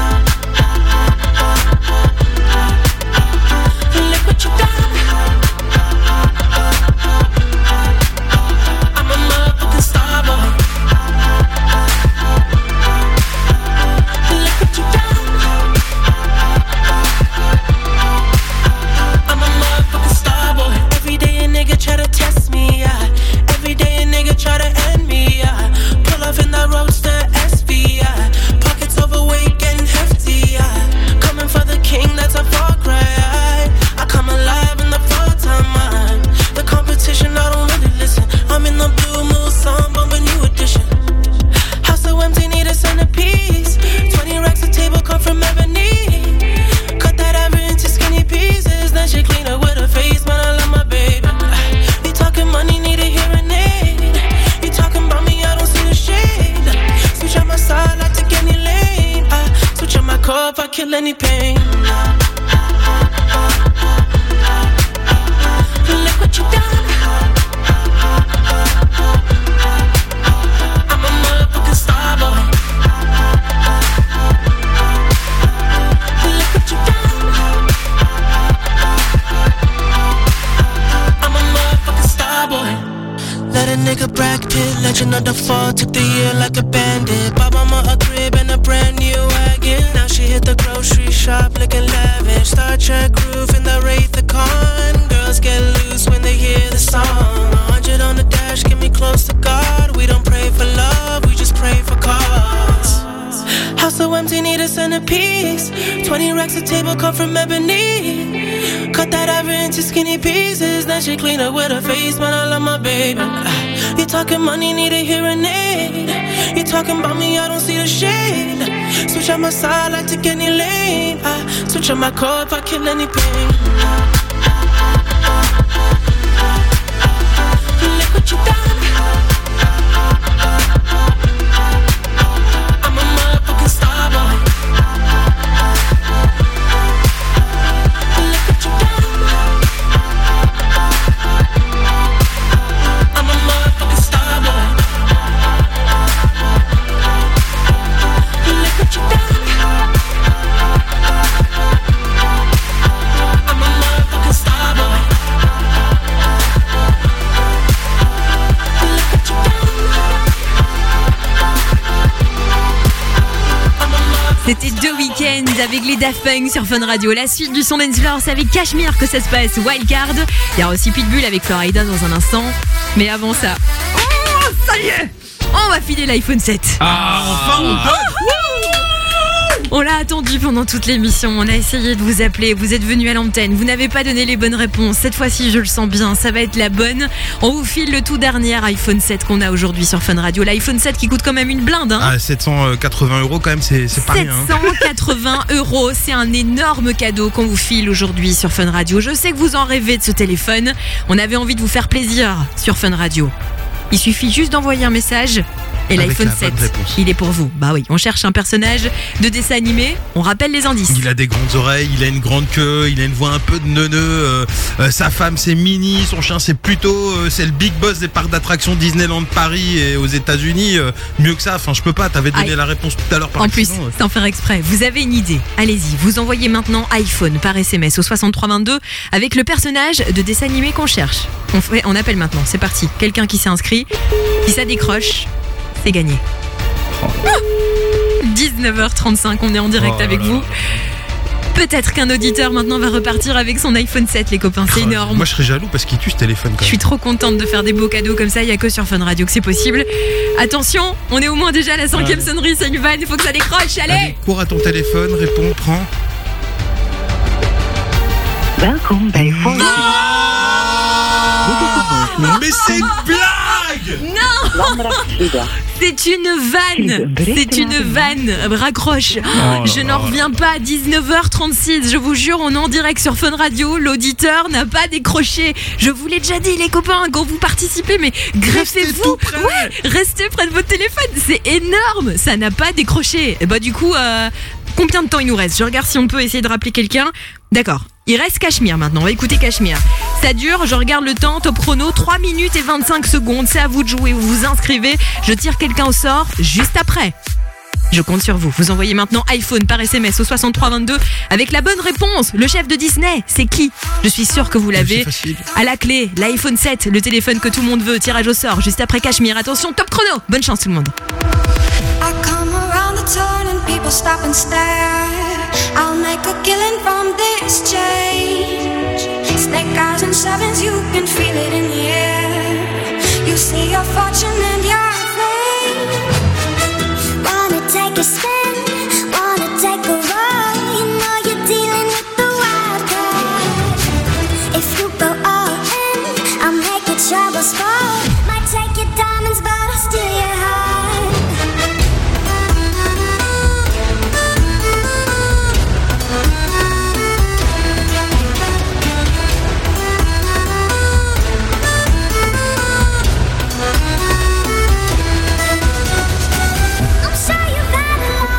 Look what you done. I'm a motherfucking star boy. Look what you done. I'm a motherfucking star boy. Every day a nigga try to test me, yeah. Every day a nigga try to end me, yeah. Pull off in the roadster S V, yeah. Pockets overweight, getting hefty, yeah. Coming for the king, that's a far cry. I come alive in the if I kill any pain. Look what you done. I'm a motherfucking star boy. Look what you done. I'm a motherfucking star boy. Let a nigga Brad Pitt, legend of the fall, took the year like a bandit. Bought mama a crib and a brand new wagon. Now she hit the grocery shop looking lavish. Star Trek roof in the Wraith the Con. Girls get loose when they hear the song. A hundred on the dash, get me close to God. We don't pray for love, we just pray for cause. House so empty, need a centerpiece. Twenty racks of table come from ebony. Cut that ever into skinny pieces. Then she clean up with her face, man, I love my baby. You talking money, need a hearing aid. You talking about me, I don't see the shade. Switch on my side, like take any lane. I switch on my car if I kill any pain. Look what you done. I'm a motherfucking star boy. Look what you done. I'm a motherfucking star boy. Look what you done. I'm a motherfucking star boy. Look what you done. I'm a motherfucking. C'était deux week-ends avec les Daft Punk sur Fun Radio. La suite du son dance floor, c'est avec Cashmere que ça se passe. Wildcard. Il y a aussi Pitbull avec Florida dans un instant. Mais avant ça, oh, ça y est, on va filer l'iPhone sept. Ah, enfin on On l'a attendu pendant toute l'émission, on a essayé de vous appeler, vous êtes venus à l'antenne, vous n'avez pas donné les bonnes réponses. Cette fois-ci, je le sens bien, ça va être la bonne. On vous file le tout dernier iPhone sept qu'on a aujourd'hui sur Fun Radio. L'iPhone sept qui coûte quand même une blinde, hein. Ah, sept cent quatre-vingts euros quand même, c'est, c'est pas rien. sept cent quatre-vingts euros, c'est un énorme cadeau qu'on vous file aujourd'hui sur Fun Radio. Je sais que vous en rêvez de ce téléphone, on avait envie de vous faire plaisir sur Fun Radio. Il suffit juste d'envoyer un message et Avec l'iPhone la bonne sept, réponse. il est pour vous. Bah oui, on cherche un personnage de dessin animé, on rappelle les indices. Il a des grandes oreilles, il a une grande queue, il a une voix un peu de neuneu. Euh, euh, sa femme c'est Minnie, son chien c'est Pluto, euh, c'est le big boss des parcs d'attractions Disneyland Paris et aux États-Unis. Euh, mieux que ça, enfin je peux pas. T'avais donné Aïe. la réponse tout à l'heure par En plus, accident, ouais. sans faire exprès, vous avez une idée. Allez-y, vous envoyez maintenant iPhone par S M S au soixante-trois vingt-deux avec le personnage de dessin animé qu'on cherche. On, fait, on appelle maintenant, c'est parti. Quelqu'un qui s'est inscrit, si ça décroche, c'est gagné. dix-neuf heures trente-cinq, on est en direct Oh là avec là vous. là. Peut-être qu'un auditeur maintenant va repartir avec son iPhone sept, les copains, c'est Oh, énorme. Moi je serais jaloux parce qu'il tue ce téléphone quand Je suis même. trop contente de faire des beaux cadeaux comme ça, il n'y a que sur Fun Radio que c'est possible. Attention, on est au moins déjà à la cinquième Ouais. sonnerie, c'est une vanne, il faut que ça décroche, allez, Allez, cours à ton téléphone, réponds, prends. Welkom bij Fun. Mais c'est une blague! Non, c'est une vanne, c'est une vanne, raccroche. Oh Je n'en reviens pas, dix-neuf heures trente-six, je vous jure, on est en direct sur Fun Radio, l'auditeur n'a pas décroché. Je vous l'ai déjà dit les copains, quand vous participez, mais greffez-vous, ouais, restez près de votre téléphone, c'est énorme, ça n'a pas décroché. Et bah du coup, euh, combien de temps il nous reste? Je regarde si on peut essayer de rappeler quelqu'un. D'accord. Il reste Cashmere maintenant, on va écouter Cashmere. Ça dure, je regarde le temps, top chrono, trois minutes et vingt-cinq secondes. C'est à vous de jouer, vous vous inscrivez. Je tire quelqu'un au sort juste après. Je compte sur vous. Vous envoyez maintenant iPhone par S M S au soixante-trois vingt-deux avec la bonne réponse. Le chef de Disney, c'est qui? Je suis sûre que vous l'avez. facile. À la clé, l'iPhone sept, le téléphone que tout le monde veut. Tirage au sort juste après Cashmere. Attention, top chrono. Bonne chance tout le monde. I come around the turn and people stop and stare. I'll make a killing from this change. Snake eyes and sevens, you can feel it in the air. You see your fortune and your fame. Wanna take a spin, wanna take a ride. You know you're dealing with the wild card. If you go all in, I'll make a trouble spot. Might take your diamonds, but I'll steal your heart. I'm sure you've had a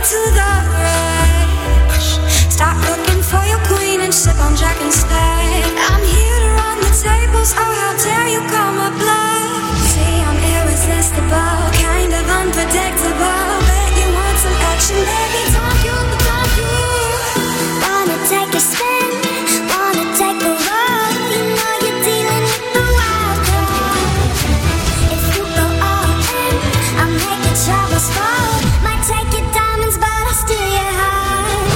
to the rush. Stop looking for your queen and sip on Jack instead. I'm here to run the tables, oh how dare you call my bluff. See, I'm irresistible, kind of unpredictable. Bet you want some action, baby, don't you, don't you? Wanna take a spin, wanna take a run. You know you're dealing with the wild card. If you go all in, I'll make the troubles fall. Might take your diamonds, but I'll steal your heart.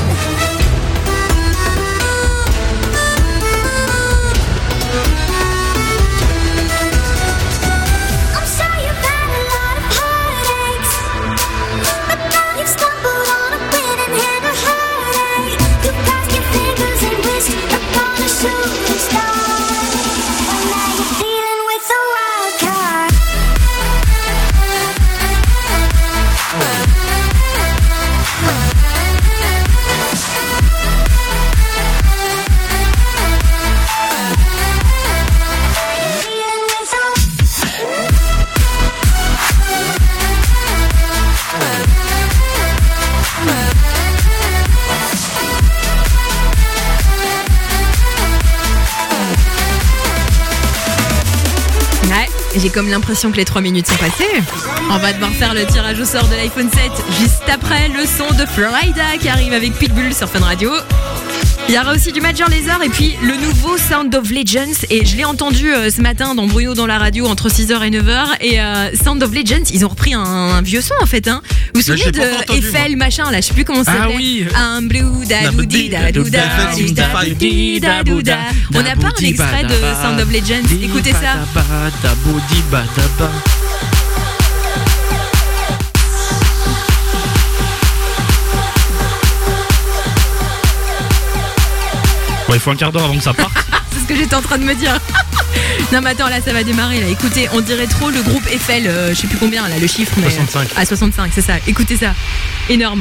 I'm sure you've had a lot of heartaches, but now you've stumbled on a winning hand of heartache. You crossed your fingers and wished upon a shooting star. Well, now you're dealing with a wild card. Ouais, j'ai comme l'impression que les trois minutes sont passées. On va devoir faire le tirage au sort de l'iPhone sept juste après le son de Florida qui arrive avec Pitbull sur Fun Radio. Il y aura aussi du Major Lazer et puis le nouveau Sound of Legends. Et je l'ai entendu euh, ce matin dans Bruno dans la radio entre six heures et neuf heures. Et euh, Sound of Legends, ils ont repris un, un vieux son en fait. Hein. Vous vous Là, souvenez je l'ai pas de entendu, Eiffel machin là, je sais plus comment ça Ah s'appelait. oui. Un blue da doudi da douda doudi da douda. On n'a pas un extrait de Sound of Legends. Écoutez ça. Bon, il faut un quart d'heure avant que ça parte. C'est ce que j'étais en train de me dire. Non mais attends, là ça va démarrer là. Écoutez, on dirait trop le groupe Eiffel, euh, je sais plus combien là, le chiffre mais soixante-cinq. Ah soixante-cinq, c'est ça. Écoutez ça. Énorme.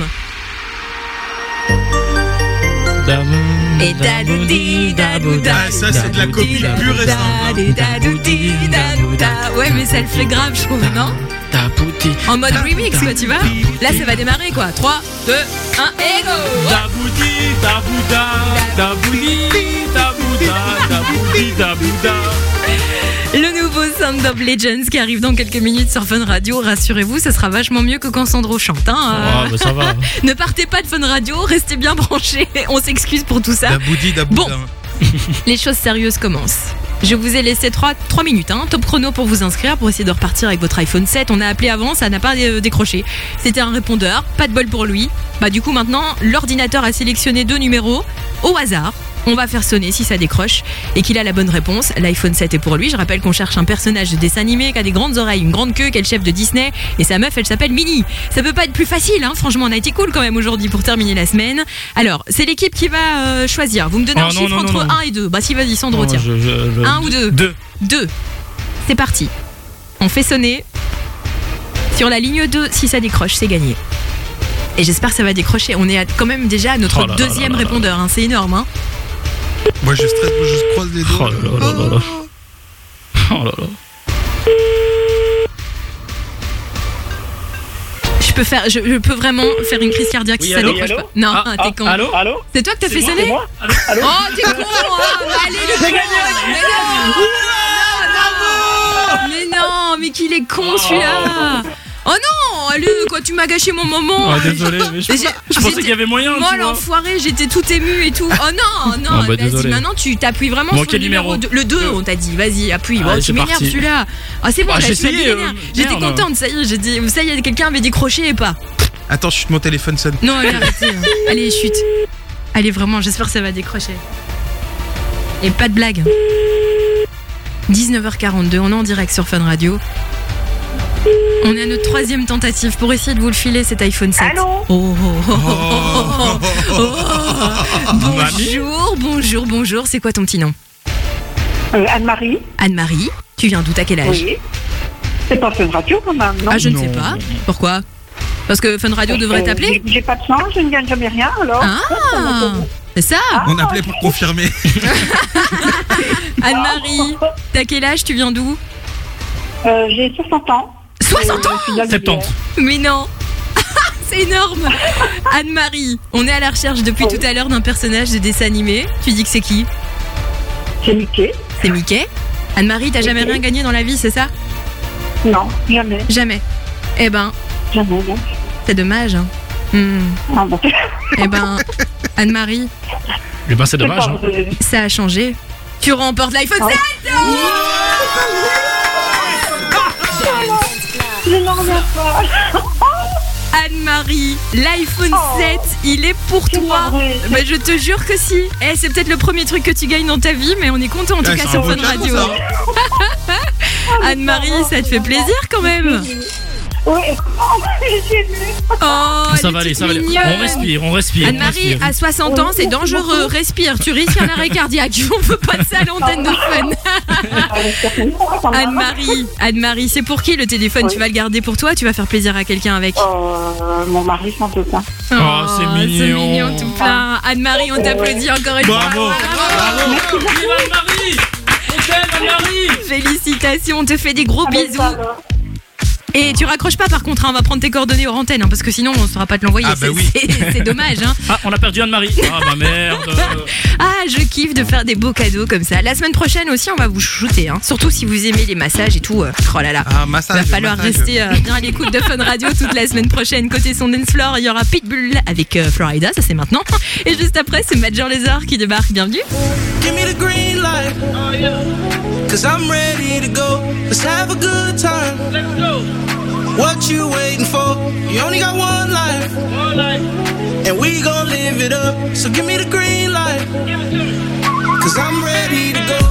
Et da doudi da douda. Ah, ça, c'est de la copie pure et simple. Da doudi da douda. Ouais, mais ça le fait grave, je trouve, non? En mode remix quoi, tu vois. Là ça va démarrer quoi. trois, deux, un et go. Daboudi, dabouda, daboudi, dabouda, daboudi, dabouda. Le nouveau Sound of Legends qui arrive dans quelques minutes sur Fun Radio. Rassurez-vous, ça sera vachement mieux que quand Sandro chante. Hein. Ah, bah ça va. Ne partez pas de Fun Radio, restez bien branchés. On s'excuse pour tout ça. Daboudi, dabouda. Bon, les choses sérieuses commencent. Je vous ai laissé trois minutes, hein, top chrono pour vous inscrire, pour essayer de repartir avec votre iPhone sept. On a appelé avant, ça n'a pas euh, décroché. C'était un répondeur, pas de bol pour lui. Bah du coup maintenant, l'ordinateur a sélectionné deux numéros au hasard. On va faire sonner si ça décroche et qu'il a la bonne réponse. L'iPhone sept est pour lui. Je rappelle qu'on cherche un personnage de dessin animé qui a des grandes oreilles, une grande queue, qui est le chef de Disney. Et sa meuf, elle s'appelle Minnie. Ça peut pas être plus facile, hein. Franchement, on a été cool quand même aujourd'hui pour terminer la semaine. Alors, c'est l'équipe qui va euh, choisir. Vous me donnez Oh, un non, chiffre non, entre non, non. un et deux. Bah si, vas-y, Sandro, Non, tiens. je- je- je- un ou deux Deux. Deux. C'est parti. On fait sonner. Sur la ligne deux, si ça décroche, c'est gagné. Et j'espère que ça va décrocher. On est à- quand même déjà à notre Oh là là deuxième là là là. répondeur. Hein. C'est énorme. Hein. Moi je stresse, moi je croise les doigts. Oh là là là là. Oh là là. Je peux faire, je, je peux vraiment faire une crise cardiaque Oui, si allô, ça décroche allô pas. Non, Ah, t'es ah, con. allô Allô? C'est toi que t'as fait moi, sonner c'est moi Allô Allô Oh, t'es con. Oh, allez, le J'ai con. gagné. Mais non, non, non. Mais non, mais qu'il est con celui-là. Oh non, allez, quoi, tu m'as gâché mon moment. Oh, désolé, mais je, Mais j'ai- je pensais j'étais- qu'il y avait moyen. Moi, tu vois. l'enfoiré, j'étais tout ému et tout. Oh non, non, Ah bah, vas-y, désolé. maintenant tu t'appuies vraiment Bon, sur quel le numéro numéro deux. Le deux, on t'a dit, vas-y, appuie. Allez, Oh, tu c'est m'énerves parti. celui-là. Ah, c'est bon, Ah, là, j'ai tu m'as essayé, dit, euh, m'énerve. J'étais merde. contente, ça y est, j'ai dit, ça y est, quelqu'un avait décroché et pas. Attends, chute, mon téléphone sonne. Non, allez, arrêtez. Allez, chute. Allez, vraiment, j'espère que ça va décrocher. Et pas de blague. dix-neuf heures quarante-deux, on est en direct sur Fun Radio. On est à notre troisième tentative pour essayer de vous le filer, cet iPhone sept. Allô Oh, oh, oh, oh, oh, oh. Bonjour, bonjour, bonjour. C'est quoi ton petit nom? Euh, Anne-Marie. Anne-Marie. Tu viens d'où? T'as quel âge? Oui. C'est pas Fun Radio quand même, non? Ah, je ne Non. sais pas. Pourquoi? Parce que Fun Radio devrait Euh, t'appeler? j'ai- J'ai pas de chance, je ne gagne jamais rien alors. Ah, c'est ça. On appelait pour confirmer. Anne-Marie, t'as quel âge? Tu viens d'où? Euh, j'ai soixante ans. soixante ans? Je suis de la septante. Rivière. Mais non. C'est énorme. Anne-Marie, on est à la recherche depuis tout à l'heure d'un personnage de dessin animé. Tu dis que c'est qui? C'est Mickey. C'est Mickey. Anne-Marie, t'as jamais rien gagné dans la vie, c'est ça? Non, jamais. Jamais. Eh ben. Jamais, non. C'est dommage. Hein. Hmm. Ah bon. Eh ben, Anne-Marie. Eh ben, c'est dommage. Hein. Ça a changé. Tu remportes l'iPhone Ah. sept. Je n'en reviens pas. Anne-Marie, l'iPhone Oh. sept, il est pour toi. Bah, je te jure que si. Eh, c'est peut-être le premier truc que tu gagnes dans ta vie, mais on est content en tout Eh, cas c'est sur un Fun beau cadeau, Radio. ça. Anne-Marie, ça te fait plaisir quand même. Oui, j'ai vu. Oh, Ça elle va est aller, toute ça va aller. mignonne. On respire, on respire. on Anne-Marie, respire. à soixante ans, c'est dangereux. Respire, tu risques un arrêt cardiaque. On veut pas de ça à l'antenne de Fun. Anne-Marie, Anne-Marie, c'est pour qui le téléphone? Oui. Tu vas le garder pour toi? Tu vas faire plaisir à quelqu'un avec? Euh, mon mari sans doute. Hein. Oh, c'est mignon. C'est mignon tout plein. Anne-Marie, on t'applaudit encore une fois. Bravo. Bravo. Vive Anne-Marie. On t'aime, Anne-Marie. Félicitations, on te fait des gros bisous. Et tu raccroches pas par contre, hein, on va prendre tes coordonnées hors antenne, hein, parce que sinon on ne saura pas te l'envoyer. Ah, bah c'est, oui. c'est- c'est dommage. Hein. Ah, on a perdu Anne-Marie. Ah, bah merde. Ah, je kiffe de faire des beaux cadeaux comme ça. La semaine prochaine aussi, on va vous chouchouter. Hein. Surtout si vous aimez les massages et tout. euh, Oh là là. Ah, massage. Il va falloir massage. rester euh, bien à l'écoute de Fun Radio toute la semaine prochaine. Côté son dance floor, il y aura Pitbull avec euh, Florida, ça c'est maintenant. Et juste après, c'est Major Lazer qui débarque. Bienvenue. Give me the green light. Cause I'm ready to go. Let's have a good time. Let's go. What you waiting for? You only got one life. One life. And we gon' live it up. So give me the green light. Give it to me. Cause I'm ready to go.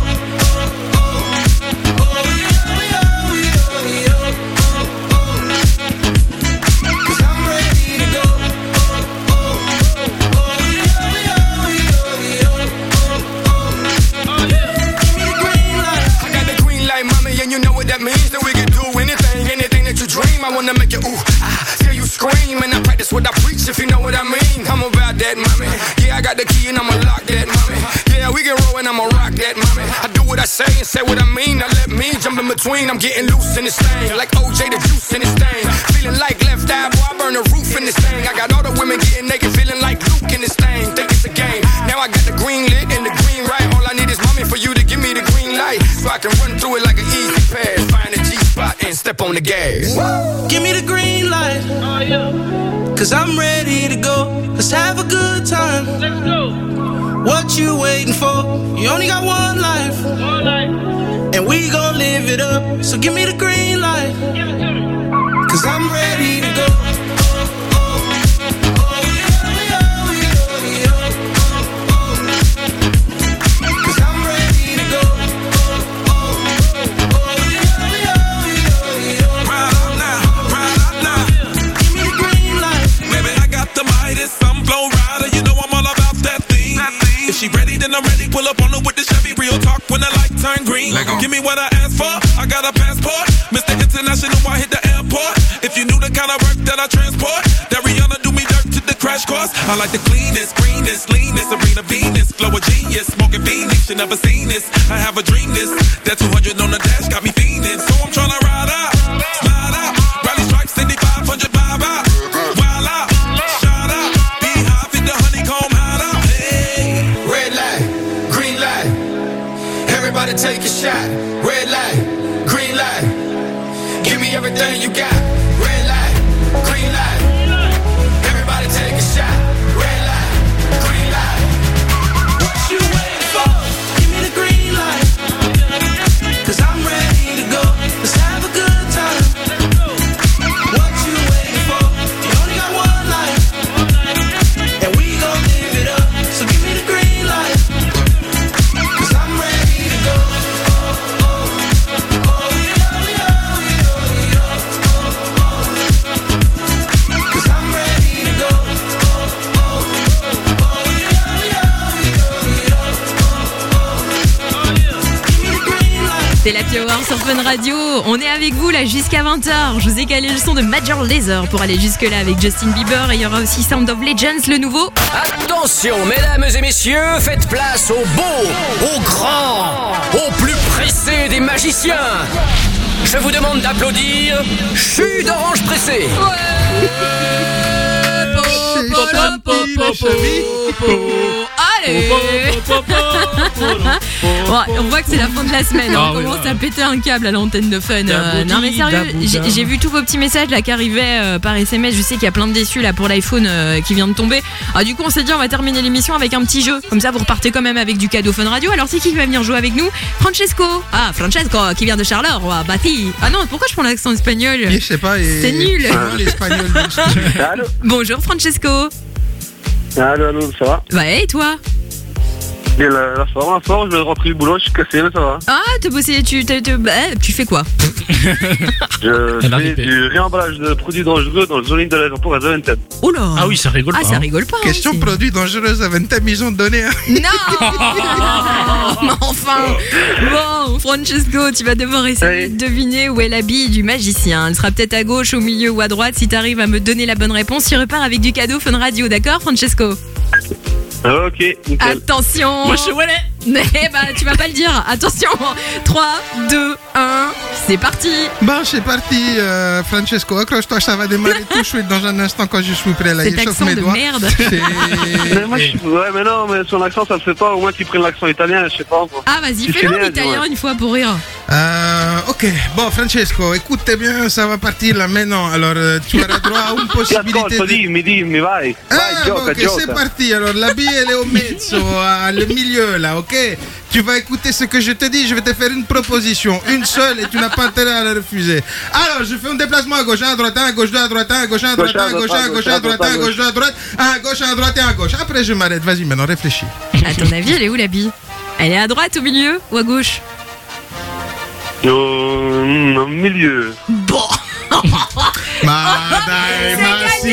I wanna make you ooh, ah, hear you scream, and I practice what I preach, if you know what I mean. I'm about that, mommy. Yeah, I got the key and I'ma lock that, mommy. Yeah, we can roll and I'ma rock that, mommy. I do what I say and say what I mean. Now let me jump in between. I'm getting loose in this thing, like O J the juice in this thing. Feeling like left eye, boy, I burn the roof in this thing. I got all the women getting naked, feeling like Luke in this thing. Think it's a game. Now I got the green lit and the green right. All I need is mommy for you to give me the green light, so I can run through it like an easy pass. Find a G spot and step on the gas. Give me the green light. Oh, yeah. Cause I'm ready to go. Let's have a good time. Let's go. What you waiting for? You only got one life. One life. And we gon' live it up. So give me the green light. Give it to me. Cause I'm ready to go. She ready, then I'm ready. Pull up on her with the Chevy. Real talk when the light turn green. Give me what I asked for. I got a passport. Mister International, I hit the airport. If you knew the kind of work that I transport, that Rihanna do me dirt to the crash course. I like the cleanest, greenest, leanest, Serena Venus, flow a genius, smoking Phoenix. You never seen this. I have a dream this. That two hundred on the dash got me fiending. So I'm tryna ride out, slide out, rally stripes, seventy-five hundred vibe out, wild out, shout out, beehive in the honeycomb hideout. Everybody take a shot. Red light, green light. Give me everything you got. Red light, green light. Everybody take a shot. Red light, green light. What you waiting for? Give me the green light. Cause I'm ready to go. Let's have a good time. What you waiting for? You only got one life. And we gon' live it up. So give me the green light. Cause I'm ready to go. C'est la Hour sur Fun Radio. On est avec vous là jusqu'à vingt heures. Je vous ai calé le son de Major Lazer pour aller jusque là avec Justin Bieber. Et il y aura aussi Sound of Legends, le nouveau. Attention, mesdames et messieurs, faites place au beau, au grand, au plus pressé des magiciens. Je vous demande d'applaudir Chu d'Orange Pressé. Ouais. les chevilles. Allez. Bon, on voit que c'est la fin de la semaine. Ah On oui, commence ouais. à péter un câble à l'antenne de Fun. Euh, Daboudi, non mais sérieux, Dabouda. j'ai j'ai vu tous vos petits messages là qui arrivaient euh, par S M S. Je sais qu'il y a plein de déçus là pour l'iPhone euh, qui vient de tomber. Ah du coup on s'est dit on va terminer l'émission avec un petit jeu. Comme ça vous repartez quand même avec du cadeau Fun Radio. Alors c'est qui qui va venir jouer avec nous? Francesco. Ah Francesco qui vient de Charleroi. Bati. Ah non pourquoi je prends l'accent espagnol? Je sais pas. et- C'est nul. Non, l'espagnol. Allô Bonjour Francesco. Allô, allô, ça va? Ouais et toi? Et la, la forme, la forme, je vais rentrer du boulot, je suis cassé, mais ça va. Ah t'as bossé, tu, t'as- t'as- bah, tu fais quoi? Je Elle a fais ripé. du réemballage de produits dangereux dans le zoning de l'aéroport à Zaventem. Oh là. Ah oui, ça rigole Ah pas. ça hein. rigole pas. hein, Question c'est- produit dangereux à Ventem, ils ont donné. Hein. Non. Mais enfin. Bon, Francesco, tu vas devoir essayer de deviner où est la bille du magicien. Elle sera peut-être à gauche, au milieu ou à droite. Si t'arrives à me donner la bonne réponse, tu repars avec du cadeau Fun Radio, d'accord, Francesco? Ok, nickel. Attention. Moi je sais où elle est. Eh bah, tu vas pas le dire. Attention. trois, deux, un, c'est parti. Bon, c'est parti, euh, Francesco. Accroche-toi, ça va démarrer tout de suite dans un instant quand je suis prêt. Là, Cet il chauffe accent mes de doigts. merde. C'est- Mais moi, je suis... Ouais, mais non, mais son accent, ça le fait pas. Au moins qu'il prenne l'accent italien, je sais pas. Moi. Ah, vas-y, Tu fais-le sais en bien, italien ouais. une fois pour rire. Euh, ok, bon, Francesco, écoutez bien, ça va partir là maintenant. Alors, euh, tu auras droit à une Ti possibilité. ascolto, de- dimmi, dimmi, vai. Ah, Vai, gioca, bon, ok, c'est gioca. parti. Alors, la bille, elle est au mezzo, à le milieu, là, ok? Tu vas écouter ce que je te dis, je vais te faire une proposition, une seule, et tu n'as pas intérêt à la refuser. Alors, je fais un déplacement à gauche, à droite, à gauche, à droite, à gauche, à droite, à gauche, à gauche, à droite, à gauche, à droite, à gauche, à droite et à gauche. Après, je m'arrête. Vas-y, maintenant, réfléchis. À ton avis, elle est où la bille? Elle est à droite, au milieu ou à gauche? Au, au milieu. Bon. Ma dai, ma si.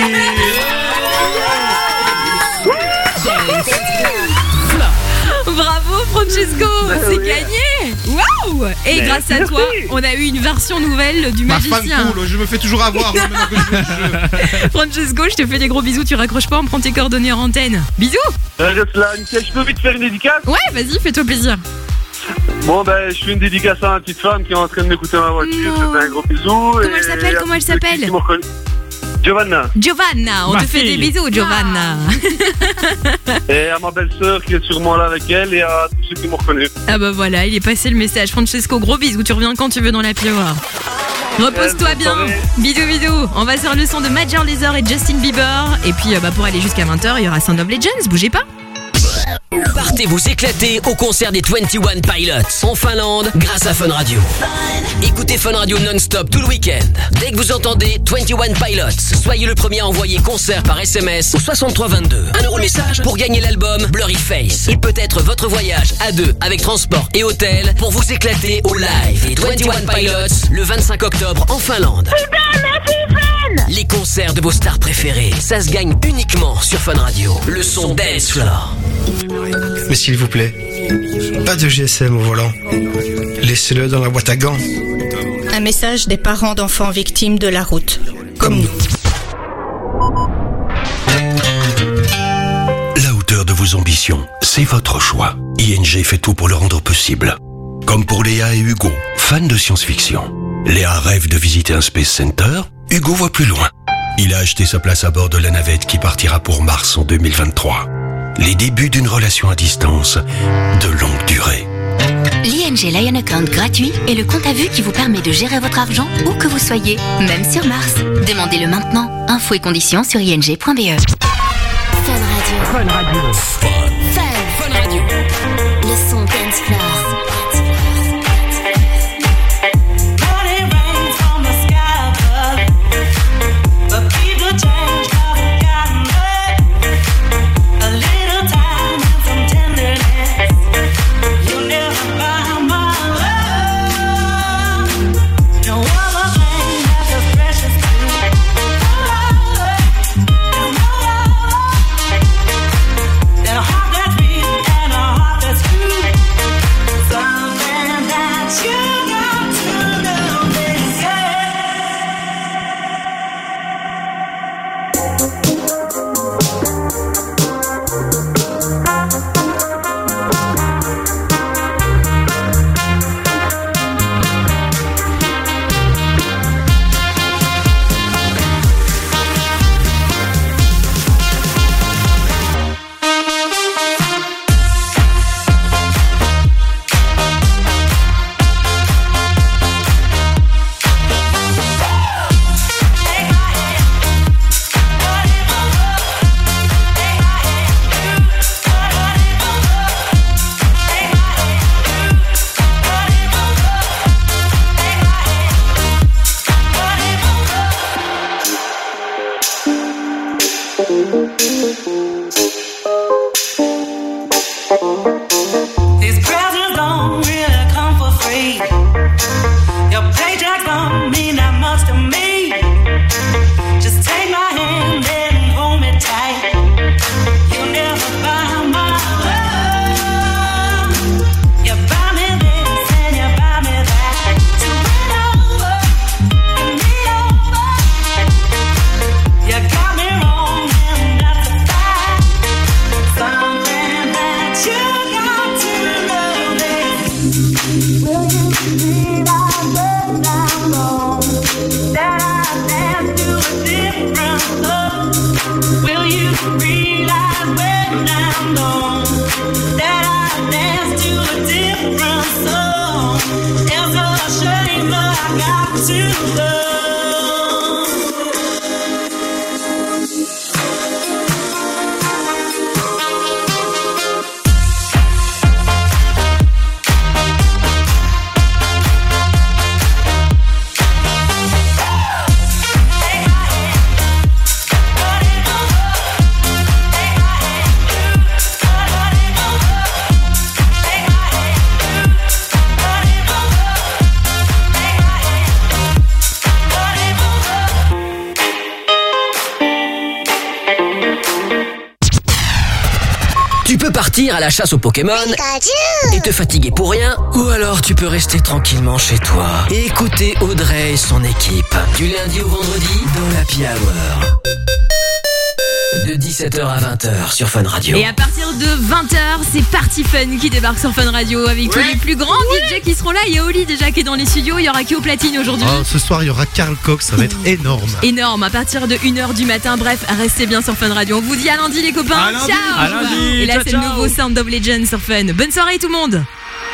Bravo Francesco, c'est gagné. Waouh. Et Mais grâce à merci. toi, on a eu une version nouvelle du Ma fan magicien. cool, je me fais toujours avoir moi, maintenant que je joue le jeu. Francesco, je te fais des gros bisous, tu raccroches pas, on prend tes coordonnées en antenne. Bisous. Reste là, nickel. Je peux vite faire une dédicace? Ouais, vas-y, fais-toi plaisir. Bon, ben, je fais une dédicace à ma petite femme qui est en train de m'écouter dans ma voiture. Je te fais un gros bisou. Comment et elle s'appelle à Comment elle tous ceux qui- s'appelle qui m'ont reconnu. Giovanna. Giovanna, on Ma te fait fille. des bisous, Giovanna. Et à ma belle-sœur qui est sûrement là avec elle et à tous ceux qui m'ont reconnu. Ah bah voilà, il est passé le message. Francesco, gros bisous, tu reviens quand tu veux dans la pieuvre. Repose-toi bonne bien. soirée. Bisous, bisous. On va sur le son de Major Lazer et Justin Bieber. Et puis euh, bah, pour aller jusqu'à vingt heures, il y aura Sound of Legends, bougez pas. Partez vous éclater au concert des vingt et un Pilots en Finlande grâce à Fun Radio. Écoutez Fun Radio non-stop tout le week-end. Dès que vous entendez vingt et un Pilots, soyez le premier à envoyer concert par S M S au soixante-trois vingt-deux. Un euro le message pour gagner l'album Blurry Face et peut-être votre voyage à deux avec transport et hôtel pour vous éclater au live des vingt et un Pilots le vingt-cinq octobre en Finlande. Les concerts de vos stars préférées, ça se gagne uniquement sur Fun Radio. Le son Dance Floor. Mais s'il vous plaît, pas de G S M au volant. Laissez-le dans la boîte à gants. Un message des parents d'enfants victimes de la route. Comme nous. La hauteur de vos ambitions, c'est votre choix. I N G fait tout pour le rendre possible. Comme pour Léa et Hugo, fans de science-fiction. Léa rêve de visiter un Space Center, Hugo voit plus loin. Il a acheté sa place à bord de la navette qui partira pour Mars en deux mille vingt-trois. Les débuts d'une relation à distance de longue durée. L'I N G Lion Account gratuit est le compte à vue qui vous permet de gérer votre argent où que vous soyez, même sur Mars. Demandez-le maintenant. Infos et conditions sur I N G point B E. Fun Radio. Fun Radio. Fun. Fun Radio. Le son Dance Floor. That a heart that's beat and a heart that's true. These presents don't really come for free. Your paycheck don't mean that much to me. Just take my hand and hold me tight. You never buy my love. You buy me this and you buy me that. So bend over, bend me over. You got me wrong and that's a fact. Something that you got to know this. Will you believe I let down long? That I dance to a different love. Will you realize when I'm gone that I dance to a different song? It's a shame, but I got to love. Tu peux partir à la chasse aux Pokémon et te fatiguer pour rien, ou alors tu peux rester tranquillement chez toi et écouter Audrey et son équipe du lundi au vendredi dans l'Happy Hour. De dix-sept heures à vingt heures sur Fun Radio. Et à partir de vingt heures, c'est Party Fun qui débarque sur Fun Radio avec tous les plus grands D J qui seront là. Il y a Oli déjà qui est dans les studios. Il y aura qui au platine aujourd'hui? Oh, ce soir, il y aura Carl Cox. Ça va être énorme. Énorme. À partir de une heure du matin. Bref, restez bien sur Fun Radio. On vous dit à lundi, les copains. À lundi. Ciao. À lundi. Et là, Ciao, c'est ciao. le nouveau Sound of Legends sur Fun. Bonne soirée, tout le monde.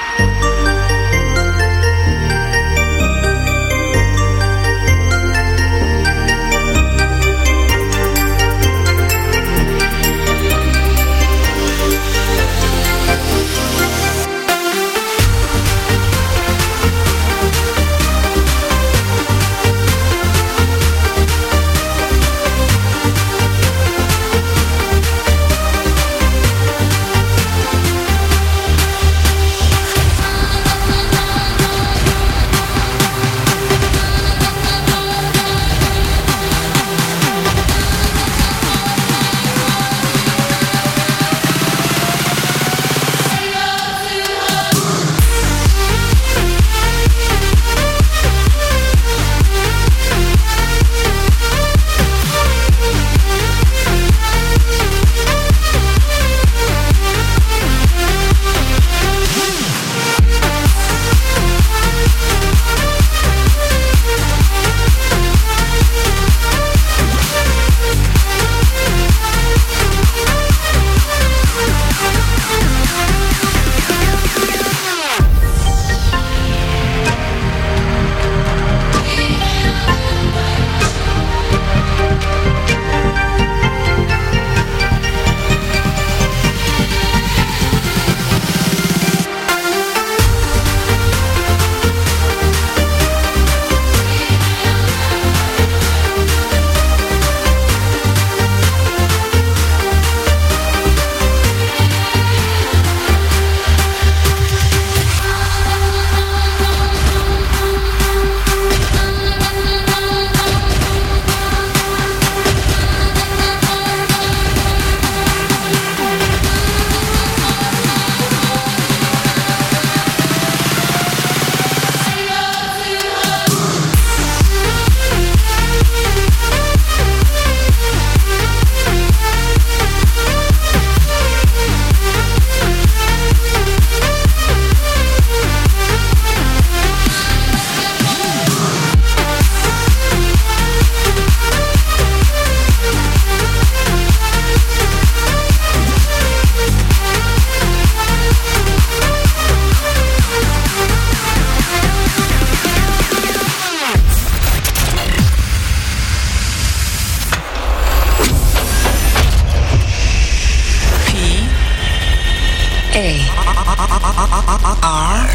R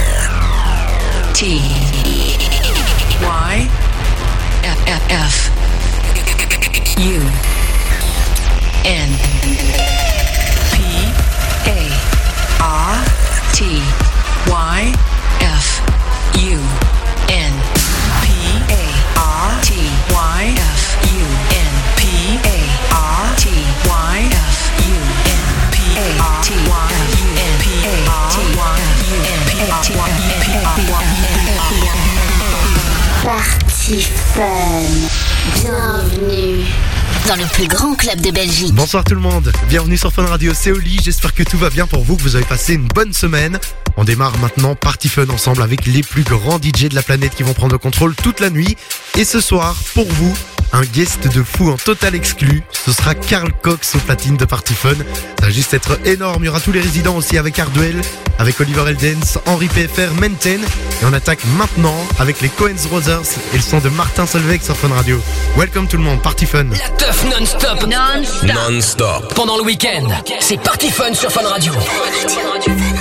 T Y F F F U N Bienvenue dans le plus grand club de Belgique. Bonsoir tout le monde, bienvenue sur Fun Radio, c'est Oli, j'espère que tout va bien pour vous, que vous avez passé une bonne semaine. On démarre maintenant Party Fun ensemble avec les plus grands D J de la planète qui vont prendre le contrôle toute la nuit. Et ce soir, pour vous, un guest de fou en total exclu, ce sera Carl Cox au platine de Party Fun. Ça va juste être énorme, il y aura tous les résidents aussi avec Hardwell, avec Oliver Eldens, Henri P F R, Menten. Et on attaque maintenant avec les Coens Brothers et le son de Martin Solveig sur Fun Radio. Welcome tout le monde, Party Fun. La teuf non-stop. Non-stop. Pendant le week-end, c'est Party Fun sur Fun Radio. Fun Radio.